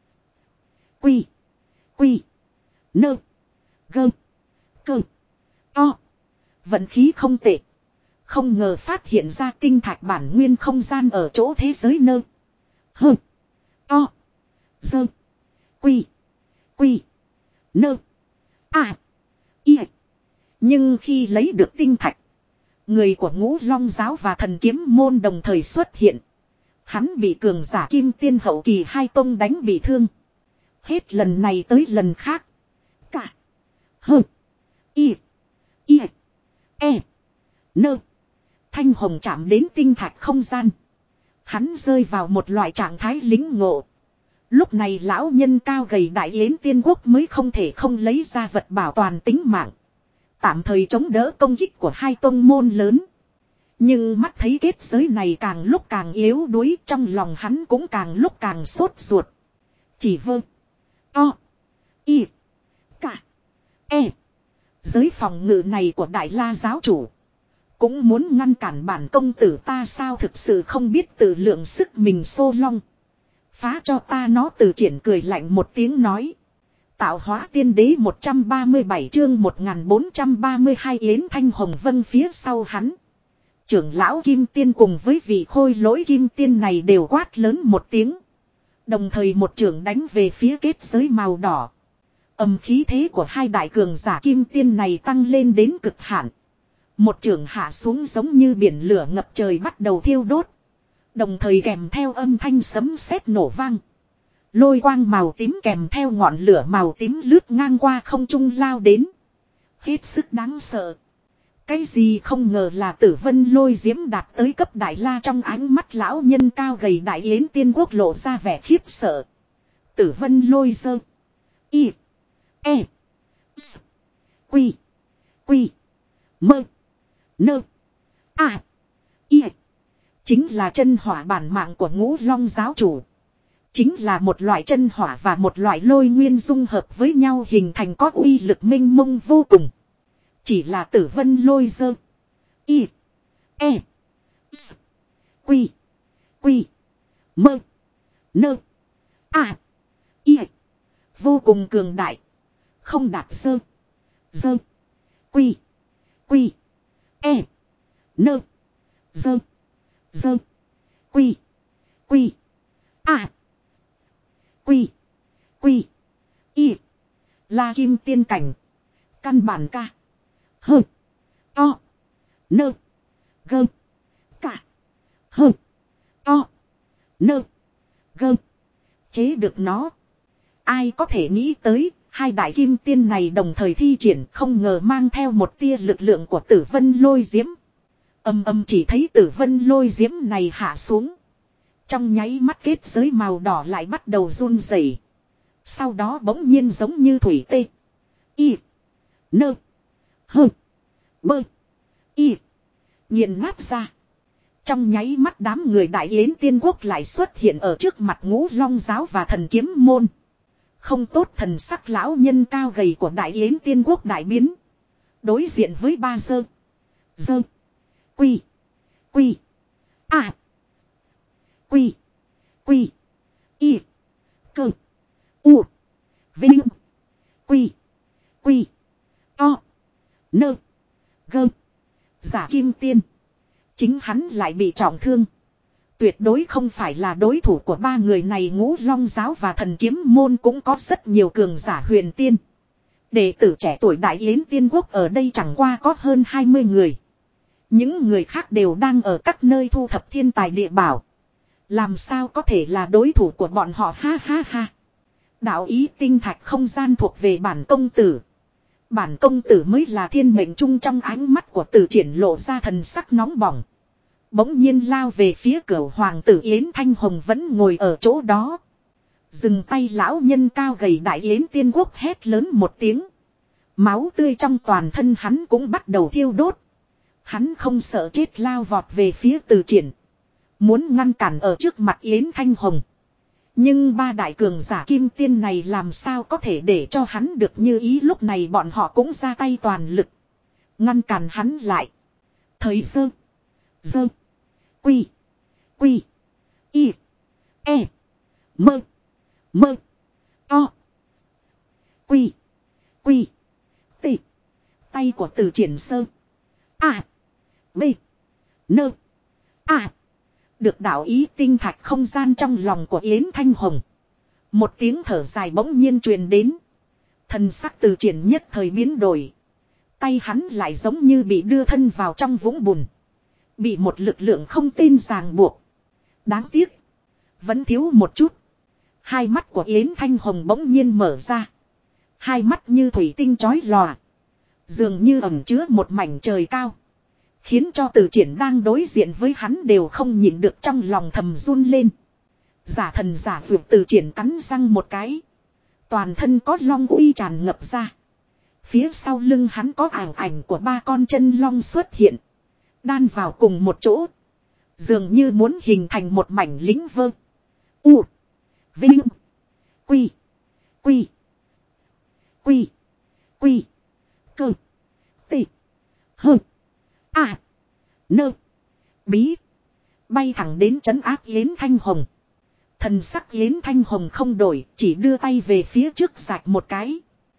Quy. Quy. Nơ. Gơ. Cơ. To. Vận khí không tệ. Không ngờ phát hiện ra tinh thạch bản nguyên không gian ở chỗ thế giới nơ. Hơ. To. Dơ. Quy. Quy. Nơ. À. Y. Nhưng khi lấy được tinh thạch. Người của Ngũ Long giáo và Thần Kiếm môn đồng thời xuất hiện. Hắn bị cường giả Kim Tiên hậu kỳ hai tông đánh bị thương. Hết lần này tới lần khác. Cả. Hơ. Y. Y. E. Nơ. Thanh Hồng chạm đến tinh thạch không gian. Hắn rơi vào một loại trạng thái lính ngộ. Lúc này lão nhân cao gầy Đại Yến Tiên Quốc mới không thể không lấy ra vật bảo toàn tính mạng. Tạm thời chống đỡ công kích của hai tông môn lớn. Nhưng mắt thấy kết giới này càng lúc càng yếu đuối, trong lòng hắn cũng càng lúc càng sốt ruột. Chỉ vơ. To. Y. Cả. E. Giới phòng ngự này của Đại La giáo chủ. Cũng muốn ngăn cản bản công tử ta sao, thực sự không biết tự lượng sức mình xô long. Phá cho ta nó. Từ triển cười lạnh một tiếng nói. Tạo hóa tiên đế 137 chương 1432 Yến Thanh Hồng vâng phía sau hắn. Trưởng lão Kim Tiên cùng với vị khôi lỗi Kim Tiên này đều quát lớn một tiếng. Đồng thời một trưởng đánh về phía kết giới màu đỏ. Khí thế của hai đại cường giả Kim Tiên này tăng lên đến cực hạn. Một trưởng hạ xuống giống như biển lửa ngập trời bắt đầu thiêu đốt. Đồng thời kèm theo âm thanh sấm sét nổ vang. Lôi quang màu tím kèm theo ngọn lửa màu tím lướt ngang qua không trung lao đến. Hết sức đáng sợ. Cái gì không ngờ là Tử Vân Lôi diễm đạt tới cấp Đại La. Trong ánh mắt lão nhân cao gầy Đại Yến Tiên Quốc lộ ra vẻ khiếp sợ. Tử Vân Lôi dơ. Y. E. S. Quy. Quy. Mơ. Nơ. À. Y. Chính là chân hỏa bản mạng của Ngũ Long giáo chủ. Chính là một loại chân hỏa và một loại lôi nguyên dung hợp với nhau hình thành có uy lực minh mông vô cùng. Chỉ là tử vân lôi dơ. Y. E. S. Quy. Quy. Mơ. Nơ. À. Y. Vô cùng cường đại. Không đạt dơ. Dơ. Quy. Quy. E. Nơ. Dơ. Dơ. Quy. Quy. À. Quy. Quy. Y. La kim tiên cảnh. Căn bản ca. Hơ. To. Nơ. Gơ. Cả. Hơ. To. Nơ. Gơ. Chế được nó. Ai có thể nghĩ tới, hai đại kim tiên này đồng thời thi triển không ngờ mang theo một tia lực lượng của tử vân lôi diễm. Âm âm chỉ thấy tử vân lôi diễm này hạ xuống. Trong nháy mắt kết giới màu đỏ lại bắt đầu run rẩy. Sau đó bỗng nhiên giống như thủy tê. Y. Nơ. Hơ. Bơ. Y. Nghiền nát ra. Trong nháy mắt đám người đại yến tiên quốc lại xuất hiện ở trước mặt Ngũ Long giáo và thần kiếm môn. Không tốt thần sắc lão nhân cao gầy của đại yến tiên quốc đại biến. Đối diện với ba dơ. Dơ. Quy. Quy. À. Quy. Quy. Y. Cơ. U. Vinh. Quy. Quy. To. Nơ. Gơ. Giả kim tiên. Chính hắn lại bị trọng thương. Tuyệt đối không phải là đối thủ của ba người này. Ngũ Long giáo và thần kiếm môn cũng có rất nhiều cường giả huyền tiên. Đệ tử trẻ tuổi đại yến tiên quốc ở đây chẳng qua có hơn 20 người. Những người khác đều đang ở các nơi thu thập thiên tài địa bảo. Làm sao có thể là đối thủ của bọn họ, ha ha ha. Đạo ý tinh thạch không gian thuộc về bản công tử. Bản công tử mới là thiên mệnh chung. Trong ánh mắt của Tử Triển lộ ra thần sắc nóng bỏng. Bỗng nhiên lao về phía cửa hoàng tử Yến Thanh Hồng vẫn ngồi ở chỗ đó. Dừng tay lão nhân cao gầy đại yến tiên quốc hét lớn một tiếng. Máu tươi trong toàn thân hắn cũng bắt đầu thiêu đốt. Hắn không sợ chết lao vọt về phía Từ Triển. Muốn ngăn cản ở trước mặt Yến Thanh Hồng. Nhưng ba đại cường giả kim tiên này làm sao có thể để cho hắn được như ý. Lúc này bọn họ cũng ra tay toàn lực. Ngăn cản hắn lại. Thời dơ. Dơ. Quy. Quy. Y. E. Mơ. Mơ. To. Quy. Quy. T. Tay của Từ Triển sơ. A. B. Nơ. A. Được đạo ý tinh thạch không gian trong lòng của Yến Thanh Hồng. Một tiếng thở dài bỗng nhiên truyền đến. Thần sắc Từ Triển nhất thời biến đổi. Tay hắn lại giống như bị đưa thân vào trong vũng bùn. Bị một lực lượng không tên ràng buộc. Đáng tiếc. Vẫn thiếu một chút. Hai mắt của Yến Thanh Hồng bỗng nhiên mở ra. Hai mắt như thủy tinh chói lòa. Dường như ẩn chứa một mảnh trời cao. Khiến cho Từ Triển đang đối diện với hắn đều không nhịn được trong lòng thầm run lên. Giả thần giả vượt Từ Triển cắn răng một cái. Toàn thân có long uy tràn ngập ra. Phía sau lưng hắn có ảo ảnh của ba con chân long xuất hiện. Đan vào cùng một chỗ. Dường như muốn hình thành một mảnh lính vơ. U. Vinh. Quy. Quy. Quy. Quy. Cơ. T. Hơ. À. Nơ. Bí. Bay thẳng đến trấn áp Yến Thanh Hồng. Thần sắc Yến Thanh Hồng không đổi. Chỉ đưa tay về phía trước rạch một cái.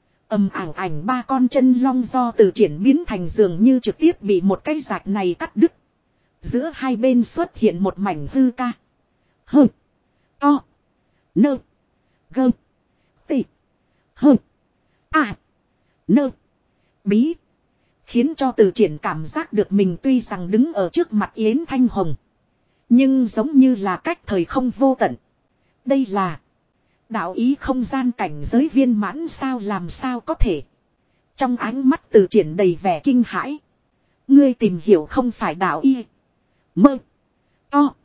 Ảo ảnh ba con chân long do Từ Triển biến thành dường như trực tiếp bị một cái rạch này cắt đứt. Giữa hai bên xuất hiện một mảnh hư ca. Hơ. To. Nơ. Gơ. T. Hơ. À. Nơ. Bí. Khiến cho Từ Triển cảm giác được mình tuy rằng đứng ở trước mặt Yến Thanh Hồng. Nhưng giống như là cách thời không vô tận. Đây là đạo ý không gian cảnh giới viên mãn sao, làm sao có thể. Trong ánh mắt Từ Triển đầy vẻ kinh hãi. Ngươi tìm hiểu không phải đạo ý. Mơ. To.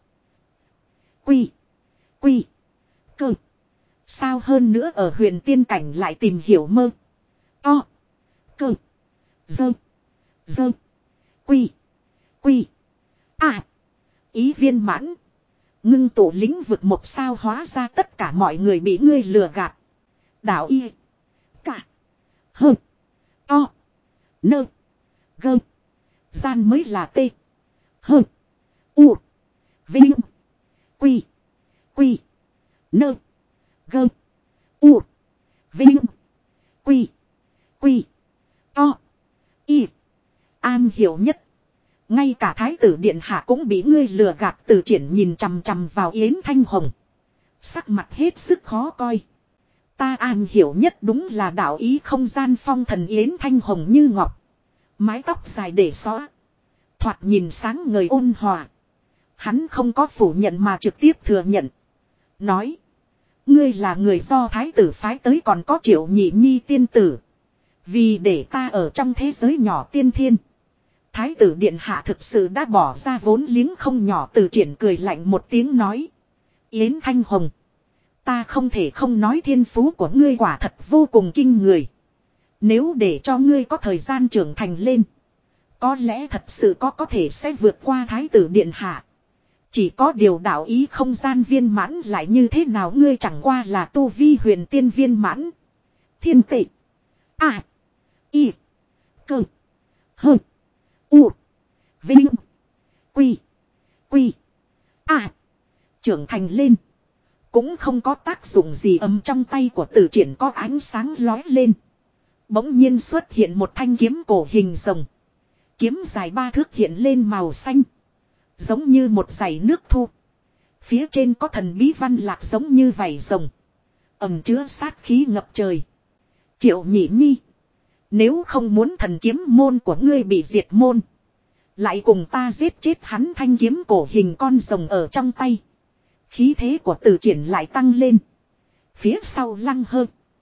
Quy. Quy. Cơ. Sao hơn nữa ở huyền tiên cảnh lại tìm hiểu mơ. To. Cơ. Dơ. Dơ. Quy. Quy. À. Ý viên mãn. Ngưng tụ lĩnh vực một sao hóa ra tất cả mọi người bị ngươi lừa gạt. Đạo y. Cả. Hơ. To. Nơ. Gơ. Gian mới là tê. Hơ. U. Vinh. Quy. Quy. Nơ. Gơ. U. Vinh. Quy. Quy. To. Y. Am hiểu nhất. Ngay cả thái tử điện hạ cũng bị ngươi lừa gạt. Từ Triển nhìn chằm chằm vào Yến Thanh Hồng. Sắc mặt hết sức khó coi. Ta am hiểu nhất đúng là đạo ý không gian phong thần. Yến Thanh Hồng như ngọc. Mái tóc dài để xõa. Thoạt nhìn sáng ngời ôn hòa. Hắn không có phủ nhận mà trực tiếp thừa nhận. Nói. Ngươi là người do thái tử phái tới, còn có Triệu Nhị Nhi tiên tử. Vì để ta ở trong thế giới nhỏ tiên thiên. Thái tử điện hạ thực sự đã bỏ ra vốn liếng không nhỏ. Từ Triển cười lạnh một tiếng nói. Yến Thanh Hồng. Ta không thể không nói thiên phú của ngươi quả thật vô cùng kinh người. Nếu để cho ngươi có thời gian trưởng thành lên. Có lẽ thật sự có thể sẽ vượt qua thái tử điện hạ. Chỉ có điều đạo ý không gian viên mãn lại như thế nào, ngươi chẳng qua là tu vi huyền tiên viên mãn. Thiên tệ. À. Y. Cơ. Hơ. U. Vinh. Quy. Quy. À. Trưởng thành lên. Cũng không có tác dụng gì. Âm trong tay của Từ Triển có ánh sáng lóe lên. Bỗng nhiên xuất hiện một thanh kiếm cổ hình rồng. Kiếm dài 3 thước hiện lên màu xanh. Giống như một dải nước thu. Phía trên có thần bí văn lạc giống như vảy rồng. Ẩm chứa sát khí ngập trời. Triệu Nhị Nhi. Nếu không muốn thần kiếm môn của ngươi bị diệt môn. Lại cùng ta giết chết hắn. Thanh kiếm cổ hình con rồng ở trong tay. Khí thế của Từ Triển lại tăng lên. Phía sau lăng hơ.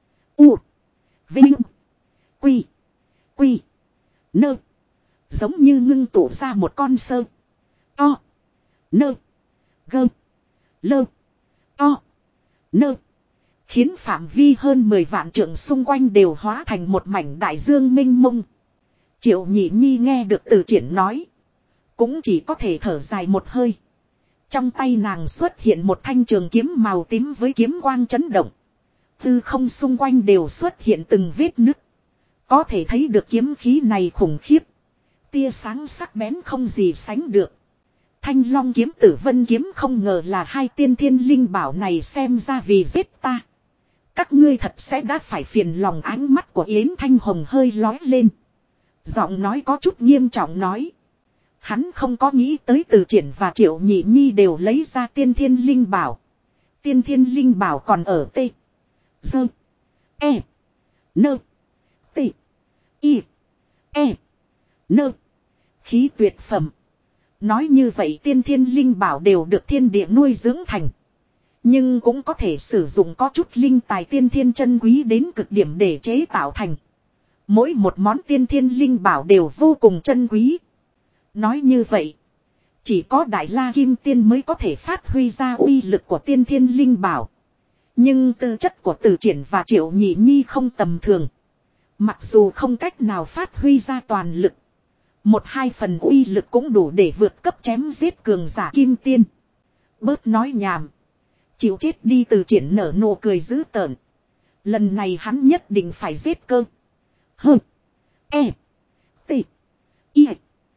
U. Vinh. Quy. Quy. Nơ. Giống như ngưng tụ ra một con sơ. To. Nơ. Gơ. Lơ. To. Nơ. Khiến phạm vi hơn 10 vạn trượng xung quanh đều hóa thành một mảnh đại dương mênh mông. Triệu Nhị Nhi nghe được Từ Triển nói. Cũng chỉ có thể thở dài một hơi. Trong tay nàng xuất hiện một thanh trường kiếm màu tím với kiếm quang chấn động. Tư không xung quanh đều xuất hiện từng vết nứt. Có thể thấy được kiếm khí này khủng khiếp. Tia sáng sắc bén không gì sánh được. Thanh Long kiếm, Tử Vân kiếm, không ngờ là hai tiên thiên linh bảo này, xem ra vì giết ta. Các ngươi thật sẽ đã phải phiền lòng. Ánh mắt của Yến Thanh Hồng hơi lóe lên. Giọng nói có chút nghiêm trọng nói. Hắn không có nghĩ tới Từ Triển và Triệu Nhị Nhi đều lấy ra tiên thiên linh bảo. Tiên thiên linh bảo còn ở T. Dơ. E. Nơ. T. Y. E. Nơ. Khí tuyệt phẩm. Nói như vậy tiên thiên linh bảo đều được thiên địa nuôi dưỡng thành. Nhưng cũng có thể sử dụng có chút linh tài tiên thiên chân quý đến cực điểm để chế tạo thành. Mỗi một món tiên thiên linh bảo đều vô cùng chân quý. Nói như vậy, chỉ có Đại La Kim Tiên mới có thể phát huy ra uy lực của tiên thiên linh bảo. Nhưng tư chất của Từ Triển và Triệu Nhị Nhi không tầm thường. Mặc dù không cách nào phát huy ra toàn lực, 1-2 phần uy lực cũng đủ để vượt cấp chém giết cường giả Kim Tiên. Bớt nói nhảm. Chịu chết đi. Từ Triển nở nụ cười dữ tợn. Lần này hắn nhất định phải giết cơ. Hơ. E. T. Y.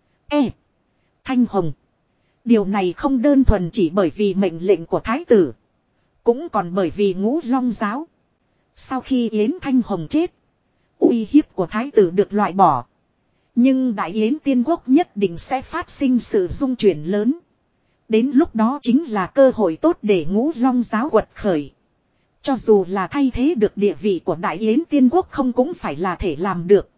E. Thanh Hồng. Điều này không đơn thuần chỉ bởi vì mệnh lệnh của thái tử. Cũng còn bởi vì Ngũ Long giáo. Sau khi Yến Thanh Hồng chết, uy hiếp của thái tử được loại bỏ. Nhưng Đại Yến Tiên Quốc nhất định sẽ phát sinh sự rung chuyển lớn. Đến lúc đó chính là cơ hội tốt để Ngũ Long giáo quật khởi. Cho dù là thay thế được địa vị của Đại Yến Tiên Quốc không cũng phải là thể làm được.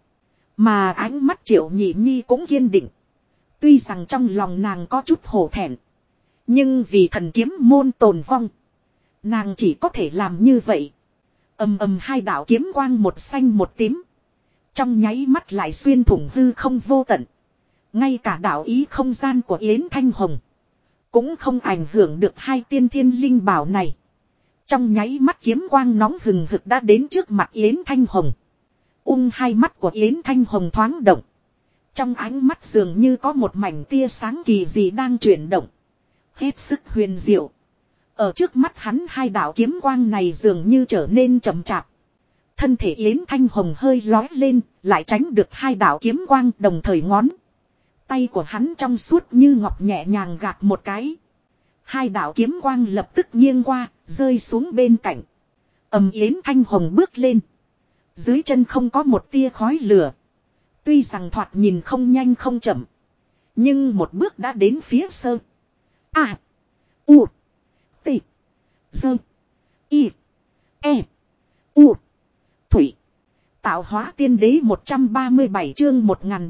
Mà ánh mắt Triệu Nhị Nhi cũng kiên định. Tuy rằng trong lòng nàng có chút hổ thẹn. Nhưng vì thần kiếm môn tồn vong, nàng chỉ có thể làm như vậy. Ầm ầm, hai đạo kiếm quang một xanh một tím. Trong nháy mắt lại xuyên thủng hư không vô tận. Ngay cả đạo ý không gian của Yến Thanh Hồng cũng không ảnh hưởng được hai tiên thiên linh bảo này. Trong nháy mắt kiếm quang nóng hừng hực đã đến trước mặt Yến Thanh Hồng. Hai mắt của Yến Thanh Hồng thoáng động. Trong ánh mắt dường như có một mảnh tia sáng kỳ dị đang chuyển động. Hết sức huyền diệu. Ở trước mắt hắn hai đạo kiếm quang này dường như trở nên chậm chạp. Thân thể Yến Thanh Hồng hơi lói lên, lại tránh được hai đạo kiếm quang đồng thời ngón. Tay của hắn trong suốt như ngọc nhẹ nhàng gạt một cái. Hai đạo kiếm quang lập tức nghiêng qua, rơi xuống bên cạnh. Yến Thanh Hồng bước lên. Dưới chân không có một tia khói lửa. Tuy rằng thoạt nhìn không nhanh không chậm. Nhưng một bước đã đến phía sơ. A. U. T. Dơ. Y. E. U. Thủy. Tạo hóa tiên đế 137 chương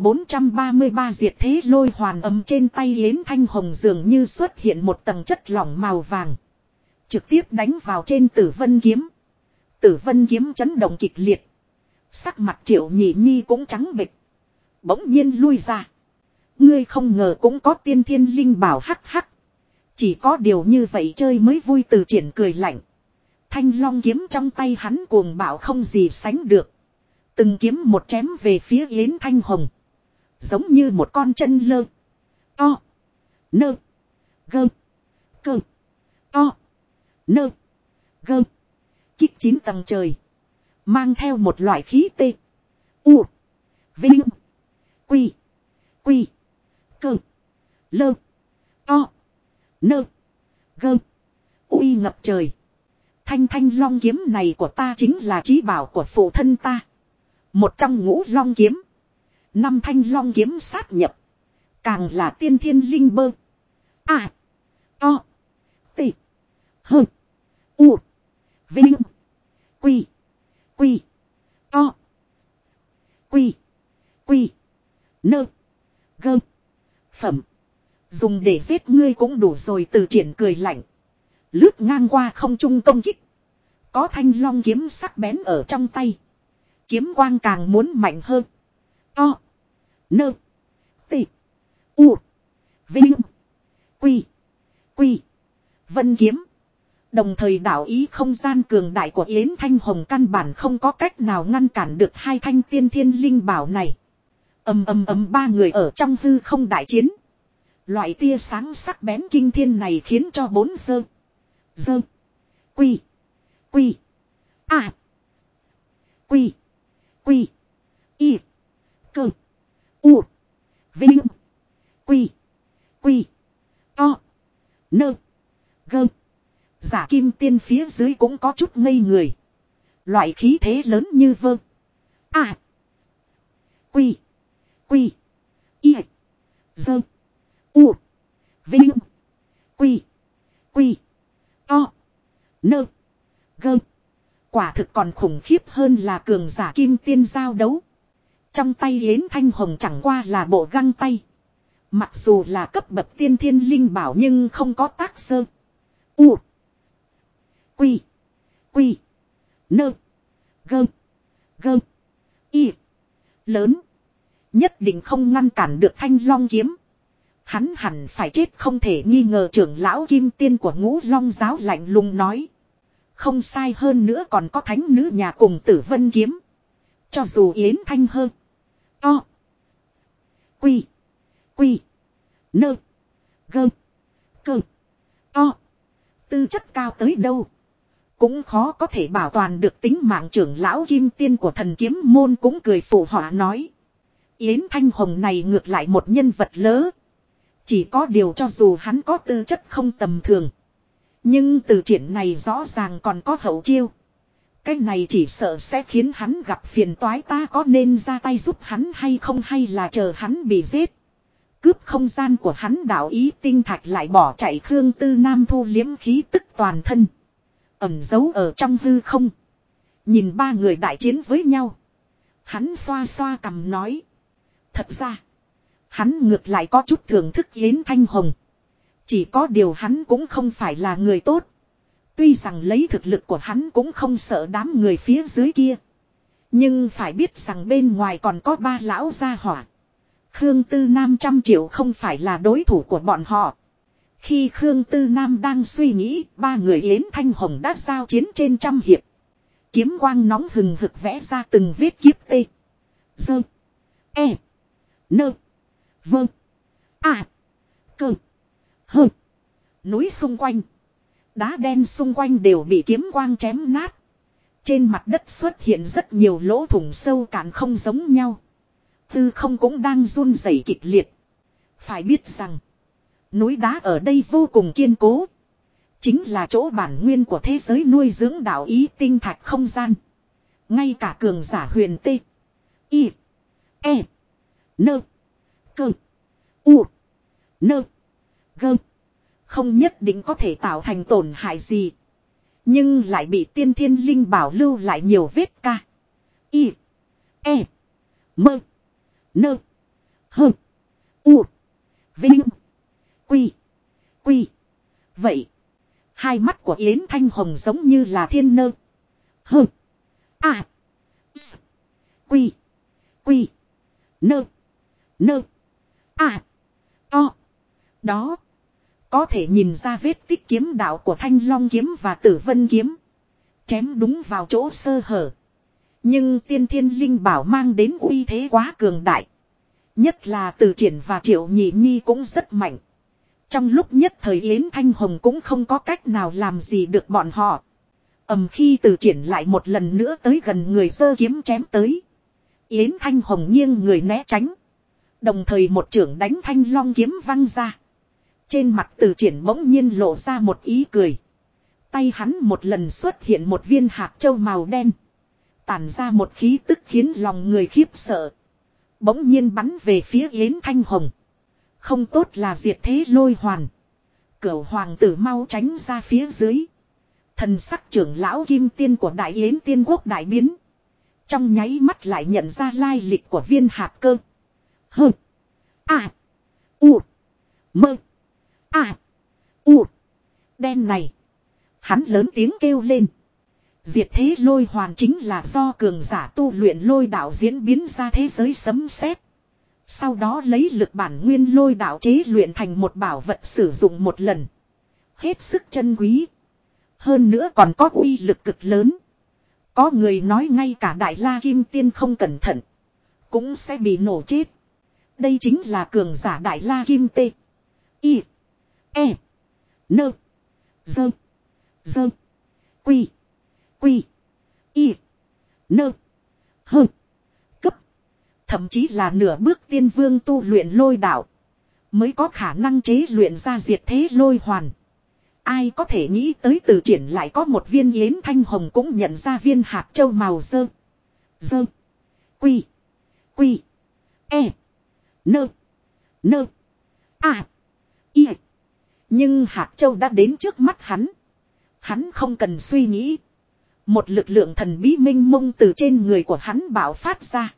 1433 diệt thế lôi hoàn âm trên tay Yến Thanh Hồng dường như xuất hiện một tầng chất lỏng màu vàng. Trực tiếp đánh vào trên Tử Vân kiếm. Tử Vân kiếm chấn động kịch liệt. Sắc mặt Triệu Nhị Nhi cũng trắng bệch. Bỗng nhiên lui ra. Ngươi không ngờ cũng có tiên thiên linh bảo hắc hắc. Chỉ có điều như vậy chơi mới vui. Từ Triển cười lạnh. Thanh long kiếm trong tay hắn cuồng bạo không gì sánh được. Từng kiếm một chém về phía Yến Thanh Hồng. Giống như một con chân lơ. To. Nơ. Gơ. Cơ. To. Nơ. Gơ. Kích 9 tầng trời. Mang theo một loại khí tê. U. Vinh. Quy. Quy. Cơ. Lơ. To. Nơ. Gơ. Uy ngập trời. Thanh long kiếm này của ta chính là chí bảo của phụ thân ta. Một trong ngũ long kiếm. 5 thanh long kiếm sát nhập. Càng là tiên thiên linh bơ. A. To. T. Hơ. U. Vinh. Quy. Quy. To. Quy. Quy. Nơ. Gơ. Phẩm. Dùng để giết ngươi cũng đủ rồi. Từ Triển cười lạnh. Lướt ngang qua không trung công kích. Có thanh long kiếm sắc bén ở trong tay. Kiếm quang càng muốn mạnh hơn. To. Nơ. T. U. Vinh. Quy. Quy. Vân kiếm. Đồng thời đạo ý không gian cường đại của Yến Thanh Hồng căn bản không có cách nào ngăn cản được hai thanh tiên thiên linh bảo này. Ba người ở trong hư không đại chiến. Loại tia sáng sắc bén kinh thiên này khiến cho 4 dơ. Dơ. Quy. Quy. A. Quy. Quy. Y. Cơ. U. Vinh. Quy. Quy. To. Nơ. Gơ. Giả kim tiên phía dưới cũng có chút ngây người. Loại khí thế lớn như vơ. A. Quy. Quy. Y. Dơ. U. Vinh. Quy. Quy. To. Nơ. Gơ. Quả thực còn khủng khiếp hơn là cường giả kim tiên giao đấu. Trong tay Yến Thanh Hồng chẳng qua là bộ găng tay. Mặc dù là cấp bậc tiên thiên linh bảo nhưng không có tác sơ. U. Quy. Quy. Nơ. Gơ. Gơ. Y. Lớn. Nhất định không ngăn cản được thanh long kiếm. Hắn hẳn phải chết không thể nghi ngờ. Trưởng lão kim tiên của Ngũ Long giáo lạnh lùng nói. Không sai hơn nữa còn có thánh nữ nhà cùng Tử Vân kiếm. Cho dù Yến Thanh hơn. To. Quy. Quy. Nơ. Gơ. Cơ. To. Tư chất cao tới đâu. Cũng khó có thể bảo toàn được tính mạng. Trưởng lão kim tiên của thần kiếm môn cũng cười phụ họa nói. Yến Thanh Hồng này ngược lại một nhân vật lớn. Chỉ có điều cho dù hắn có tư chất không tầm thường. Nhưng từ triển này rõ ràng còn có hậu chiêu. Cái này chỉ sợ sẽ khiến hắn gặp phiền toái. Ta có nên ra tay giúp hắn hay không, hay là chờ hắn bị giết. Cướp không gian của hắn đạo ý tinh thạch lại bỏ chạy. Khương Tư Nam thu liếm khí tức toàn thân. Ẩn giấu ở trong hư không. Nhìn ba người đại chiến với nhau. Hắn xoa xoa cằm nói. Thật ra. Hắn ngược lại có chút thưởng thức Yến Thanh Hồng. Chỉ có điều hắn cũng không phải là người tốt. Tuy rằng lấy thực lực của hắn cũng không sợ đám người phía dưới kia. Nhưng phải biết rằng bên ngoài còn có ba lão gia hỏa. Khương Tư Nam 100 triệu không phải là đối thủ của bọn họ. Khi Khương Tư Nam đang suy nghĩ, ba người Yến Thanh Hồng đã giao chiến trên 100 hiệp. Kiếm quang nóng hừng hực vẽ ra từng vết kiếp tê. Dơ. E. Nơ. Vâng. À. Cơ. Hơ. Núi xung quanh. Đá đen xung quanh đều bị kiếm quang chém nát. Trên mặt đất xuất hiện rất nhiều lỗ thủng sâu cạn không giống nhau. Tư không cũng đang run rẩy kịch liệt. Phải biết rằng. Núi đá ở đây vô cùng kiên cố. Chính là chỗ bản nguyên của thế giới nuôi dưỡng đạo ý tinh thạch không gian. Ngay cả cường giả huyền tê. Y. E. Nơ. Cơ. U. Nơ. Gơ. Không nhất định có thể tạo thành tổn hại gì. Nhưng lại bị tiên thiên linh bảo lưu lại nhiều vết ca. Y. E. Mơ. Nơ. Hơ. U. Vinh. Quy. Quy. Vậy. Hai mắt của Yến Thanh Hồng giống như là thiên nơ. Hơ. À. S. Quy. Quy. Nơ. Nơ. À. To. Đó. Có thể nhìn ra vết tích kiếm đạo của Thanh Long kiếm và Tử Vân kiếm. Chém đúng vào chỗ sơ hở. Nhưng tiên thiên linh bảo mang đến uy thế quá cường đại. Nhất là Từ Triển và Triệu Nhị Nhi cũng rất mạnh. Trong lúc nhất thời Yến Thanh Hồng cũng không có cách nào làm gì được bọn họ. Khi Từ Triển lại một lần nữa tới gần người giơ kiếm chém tới. Yến Thanh Hồng nghiêng người né tránh. Đồng thời một chưởng đánh Thanh Long kiếm văng ra. Trên mặt Từ Triển bỗng nhiên lộ ra một ý cười. Tay hắn một lần xuất hiện một viên hạt châu màu đen. Tản ra một khí tức khiến lòng người khiếp sợ. Bỗng nhiên bắn về phía Yến Thanh Hồng. Không tốt là diệt thế lôi hoàn. Cửu hoàng tử mau tránh ra phía dưới. Thần sắc trưởng lão kim tiên của Đại Yến Tiên Quốc đại biến. Trong nháy mắt lại nhận ra lai lịch của viên hạt cơ. Hơ. À. U. Mơ. À. U. Đen này. Hắn lớn tiếng kêu lên. Diệt thế lôi hoàn chính là do cường giả tu luyện lôi đạo diễn biến ra thế giới sấm sét. Sau đó lấy lực bản nguyên lôi đạo chế luyện thành một bảo vật sử dụng một lần. Hết sức chân quý. Hơn nữa còn có uy lực cực lớn. Có người nói ngay cả Đại La Kim Tiên không cẩn thận. Cũng sẽ bị nổ chết. Đây chính là cường giả Đại La Kim Tê. Y. E. Nơ. Dơ. Dơ. Quy. Quy. Y. Nơ. Hơ. Cấp. Thậm chí là nửa bước tiên vương tu luyện lôi đạo. Mới có khả năng chế luyện ra diệt thế lôi hoàn. Ai có thể nghĩ tới Từ Triển lại có một viên Yến Thanh Hồng cũng nhận ra viên hạt châu màu dơ. Dơ. Quy. Quy. E. Nơ. Nơ. À. Y. Nhưng hạt châu đã đến trước mắt hắn. Hắn không cần suy nghĩ. Một lực lượng thần bí minh mông từ trên người của hắn bạo phát ra.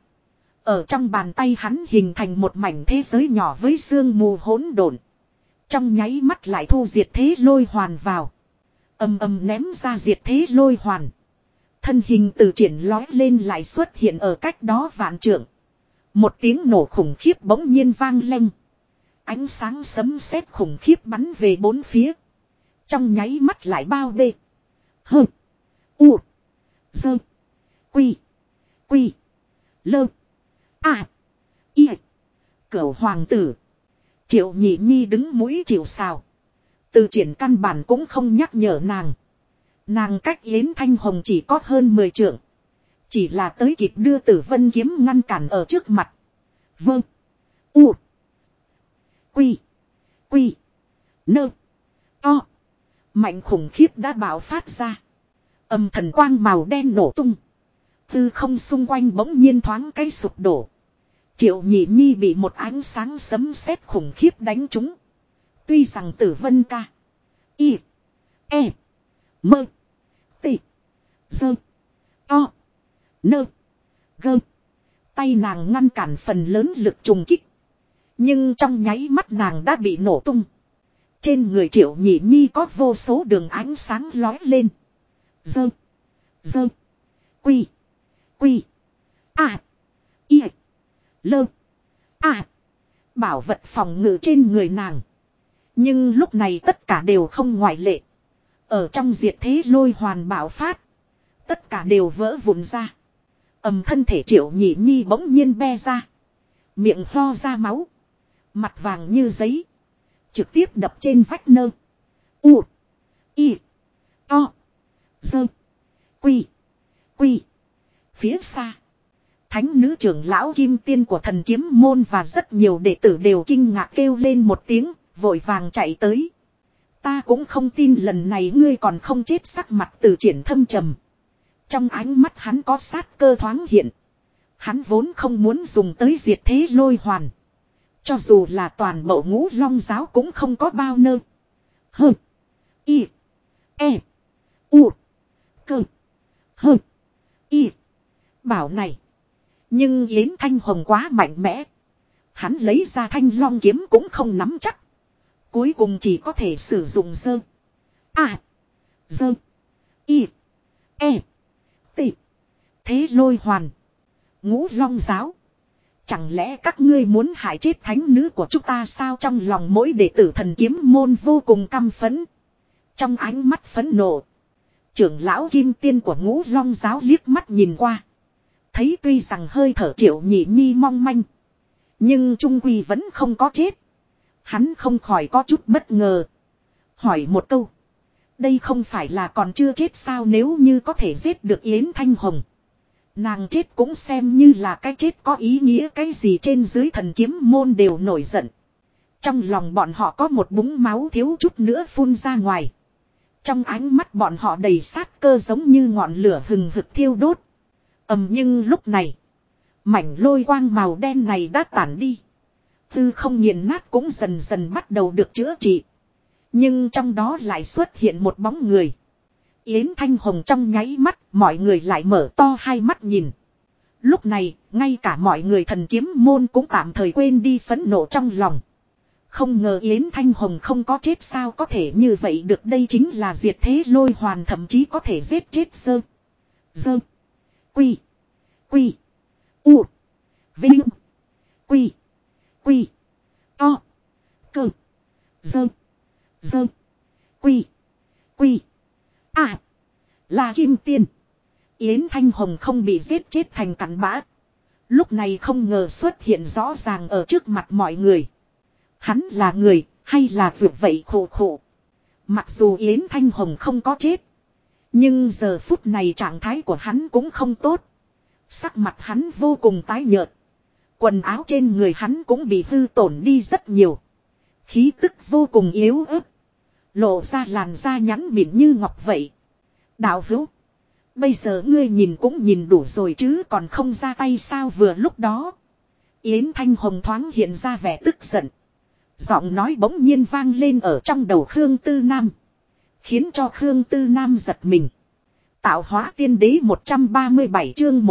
Ở trong bàn tay hắn hình thành một mảnh thế giới nhỏ với sương mù hỗn độn. Trong nháy mắt lại thu diệt thế lôi hoàn vào. Ầm ầm ném ra diệt thế lôi hoàn. Thân hình Từ Triển lói lên lại xuất hiện ở cách đó vạn trượng. Một tiếng nổ khủng khiếp bỗng nhiên vang lên. Ánh sáng sấm sét khủng khiếp bắn về bốn phía. Trong nháy mắt lại bao bê. Hơ. U. Dơ. Quy. Quy. Lơ. À. Y. Cửu hoàng tử. Triệu Nhị Nhi đứng mũi chịu sào. Từ Triển căn bản cũng không nhắc nhở nàng. Nàng cách Yến Thanh Hồng chỉ có hơn 10 trượng. Chỉ là tới kịp đưa Tử Vân kiếm ngăn cản ở trước mặt. Vâng. U. Quy. Quy. Nơ. To. Mạnh khủng khiếp đã bạo phát ra. Thần quang màu đen nổ tung. Tư không xung quanh bỗng nhiên thoáng cái sụp đổ. Triệu Nhị Nhi bị một ánh sáng sấm sét khủng khiếp đánh trúng. Tuy rằng Tử Vân ca. Y. E. Mơ. Tị. Dơ. To. Nơ. Gơ. Tay nàng ngăn cản phần lớn lực trùng kích. Nhưng trong nháy mắt nàng đã bị nổ tung. Trên người Triệu Nhị Nhi có vô số đường ánh sáng lói lên. Dơ. Dơ. Quy. Quy. À. Y. Lơ. À. Bảo vật phòng ngự trên người nàng. Nhưng lúc này tất cả đều không ngoại lệ. Ở trong diệt thế lôi hoàn bạo phát. Tất cả đều vỡ vụn ra. Thân thể Triệu Nhị Nhi bỗng nhiên be ra. Miệng ho ra máu. Mặt vàng như giấy. Trực tiếp đập trên vách nơ. U. I. To. Dơ. Quy. Quy. Phía xa. Thánh nữ trưởng lão kim tiên của thần kiếm môn và rất nhiều đệ tử đều kinh ngạc kêu lên một tiếng, vội vàng chạy tới. Ta cũng không tin lần này ngươi còn không chết, sắc mặt Từ Triển thâm trầm. Trong ánh mắt hắn có sát cơ thoáng hiện. Hắn vốn không muốn dùng tới diệt thế lôi hoàn. Cho dù là toàn bộ Ngũ Long giáo cũng không có bao nơ. Hơ. Y. E. U. Cơ. Hơ. Y. Bảo này. Nhưng Yến Thanh Hồng quá mạnh mẽ. Hắn lấy ra Thanh Long kiếm cũng không nắm chắc. Cuối cùng chỉ có thể sử dụng dơ. À. Dơ. Y. E. T. Thế lôi hoàn. Ngũ Long giáo. Chẳng lẽ các ngươi muốn hại chết thánh nữ của chúng ta sao? Trong lòng mỗi đệ tử thần kiếm môn vô cùng căm phẫn. Trong ánh mắt phẫn nộ. Trưởng lão kim tiên của Ngũ Long giáo liếc mắt nhìn qua. Thấy tuy rằng hơi thở Triệu Nhị Nhi mong manh. Nhưng trung quy vẫn không có chết. Hắn không khỏi có chút bất ngờ. Hỏi một câu. Đây không phải là còn chưa chết sao? Nếu như có thể giết được Yến Thanh Hồng, nàng chết cũng xem như là cái chết có ý nghĩa cái gì. Trên dưới thần kiếm môn đều nổi giận. Trong lòng bọn họ có một búng máu thiếu chút nữa phun ra ngoài. Trong ánh mắt bọn họ đầy sát cơ giống như ngọn lửa hừng hực thiêu đốt. Nhưng lúc này, mảnh lôi quang màu đen này đã tản đi. Tư không nghiền nát cũng dần dần bắt đầu được chữa trị. Nhưng trong đó lại xuất hiện một bóng người. Yến Thanh Hồng trong nháy mắt, mọi người lại mở to hai mắt nhìn. Lúc này, ngay cả mọi người thần kiếm môn cũng tạm thời quên đi phẫn nộ trong lòng. Không ngờ Yến Thanh Hồng không có chết, sao có thể như vậy được? Đây chính là diệt thế lôi hoàn, thậm chí có thể giết chết dơ. Dơ. Quy. Quy. U. Vinh. Quy. Quy. To. Cơ. Dơ. Dơ. Quy. Quy. À. Là kim tiên. Yến Thanh Hồng không bị giết chết thành cặn bã. Lúc này không ngờ xuất hiện rõ ràng ở trước mặt mọi người. Hắn là người hay là vượt vậy khổ khổ. Mặc dù Yến Thanh Hồng không có chết, nhưng giờ phút này trạng thái của hắn cũng không tốt. Sắc mặt hắn vô cùng tái nhợt. Quần áo trên người hắn cũng bị hư tổn đi rất nhiều. Khí tức vô cùng yếu ớt. Lộ ra làn da nhẵn mịn như ngọc vậy. Đạo hữu, bây giờ ngươi nhìn cũng nhìn đủ rồi chứ còn không ra tay sao? Vừa lúc đó, Yến Thanh Hồng thoáng hiện ra vẻ tức giận. Giọng nói bỗng nhiên vang lên ở trong đầu Khương Tư Nam, khiến cho Khương Tư Nam giật mình. Tạo hóa tiên đế 137 chương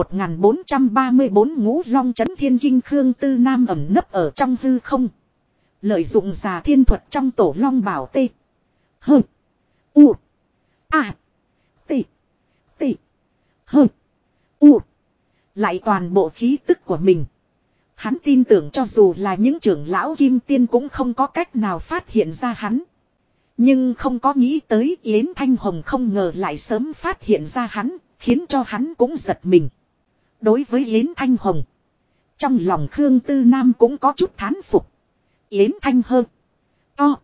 1434 Ngũ Long Chấn Thiên Kinh. Khương Tư Nam ẩn nấp ở trong hư không, lợi dụng già thiên thuật trong tổ long bảo tê. Hơ. U. A. T. T. Hơ. U. Lại toàn bộ khí tức của mình. Hắn tin tưởng cho dù là những trưởng lão kim tiên cũng không có cách nào phát hiện ra hắn. Nhưng không có nghĩ tới Yến Thanh Hồng không ngờ lại sớm phát hiện ra hắn, khiến cho hắn cũng giật mình. Đối với Yến Thanh Hồng, trong lòng Khương Tư Nam cũng có chút thán phục. Yến Thanh Hơ. To.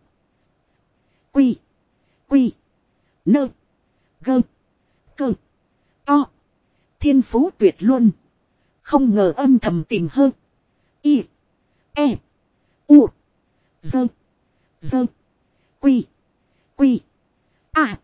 Quy. Quy. Nơ. Gơ. Cơ. To. Thiên phú tuyệt luôn. Không ngờ âm thầm tìm hơn. Y. E. U. Dơ. Dơ. Quy. Quy. A.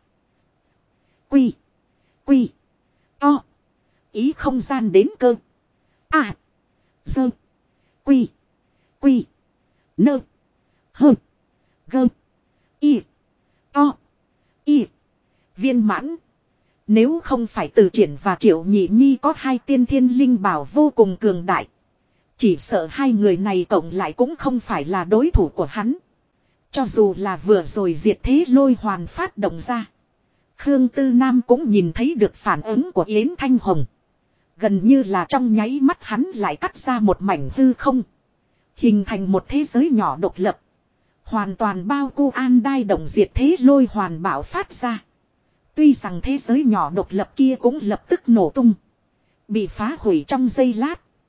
Quy. Quy. To. Ý không gian đến cơ. A. Dơ. Quy. Quy. Nơ. Hơ. Gơ. Y. To. Y. Viên mãn. Nếu không phải Từ Triển và Triệu Nhị Nhi có hai tiên thiên linh bảo vô cùng cường đại, chỉ sợ hai người này cộng lại cũng không phải là đối thủ của hắn. Cho dù là vừa rồi diệt thế lôi hoàn phát động ra, Khương Tư Nam cũng nhìn thấy được phản ứng của Yến Thanh Hồng. Gần như là trong nháy mắt hắn lại cắt ra một mảnh hư không, hình thành một thế giới nhỏ độc lập, hoàn toàn bao cu an đai động diệt thế lôi hoàn bạo phát ra. Tuy rằng thế giới nhỏ độc lập kia cũng lập tức nổ tung, bị phá hủy trong giây lát.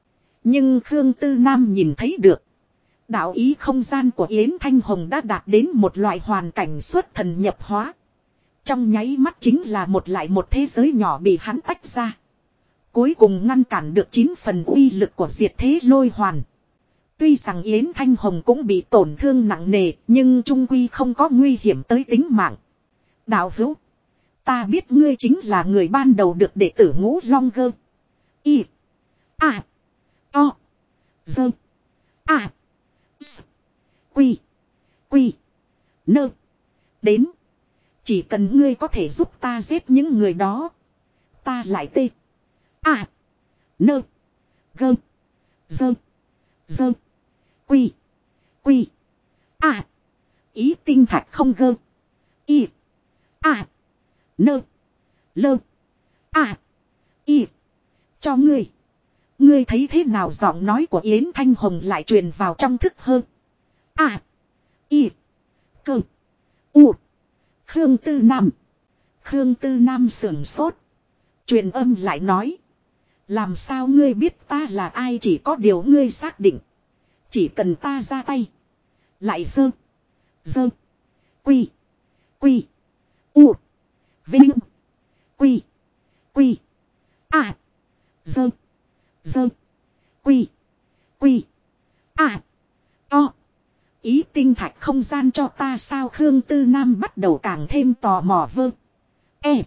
Nhưng Khương Tư Nam nhìn thấy được. Đạo ý không gian của Yến Thanh Hồng đã đạt đến một loại hoàn cảnh xuất thần nhập hóa. Trong nháy mắt chính là một lại một thế giới nhỏ bị hắn tách ra. Cuối cùng ngăn cản được 9 phần uy lực của diệt thế lôi hoàn. Tuy rằng Yến Thanh Hồng cũng bị tổn thương nặng nề, nhưng trung quy không có nguy hiểm tới tính mạng. Đạo hữu, ta biết ngươi chính là người ban đầu được đệ tử Ngũ Long Gơ. Y. A. O. Dơ. A. S. Quy. Quy. Nơ. Đến. Chỉ cần ngươi có thể giúp ta giết những người đó. Ta lại tê. A. Nơ. Gơ. Dơ. Dơ. Quy. Quy. A. Ý tinh thạch không gơ. Y. A. Nơ. Lơ. A. Y. Cho ngươi. Ngươi thấy thế nào? Giọng nói của Yến Thanh Hồng lại truyền vào trong thức hơn. A. Y. Cơ. U. Khương Tư Nam. Khương Tư Nam sưởng sốt. Truyền âm lại nói. Làm sao ngươi biết ta là ai? Chỉ có điều ngươi xác định. Chỉ cần ta ra tay. Lại dơ. Dơ. Quy. Quy. U. Vinh. Quy. Quy. A. Dơ. Dơ. Quy. Quy. A. To. Ý tinh thạch không gian cho ta sao? Khương Tư Nam bắt đầu càng thêm tò mò vơ. E.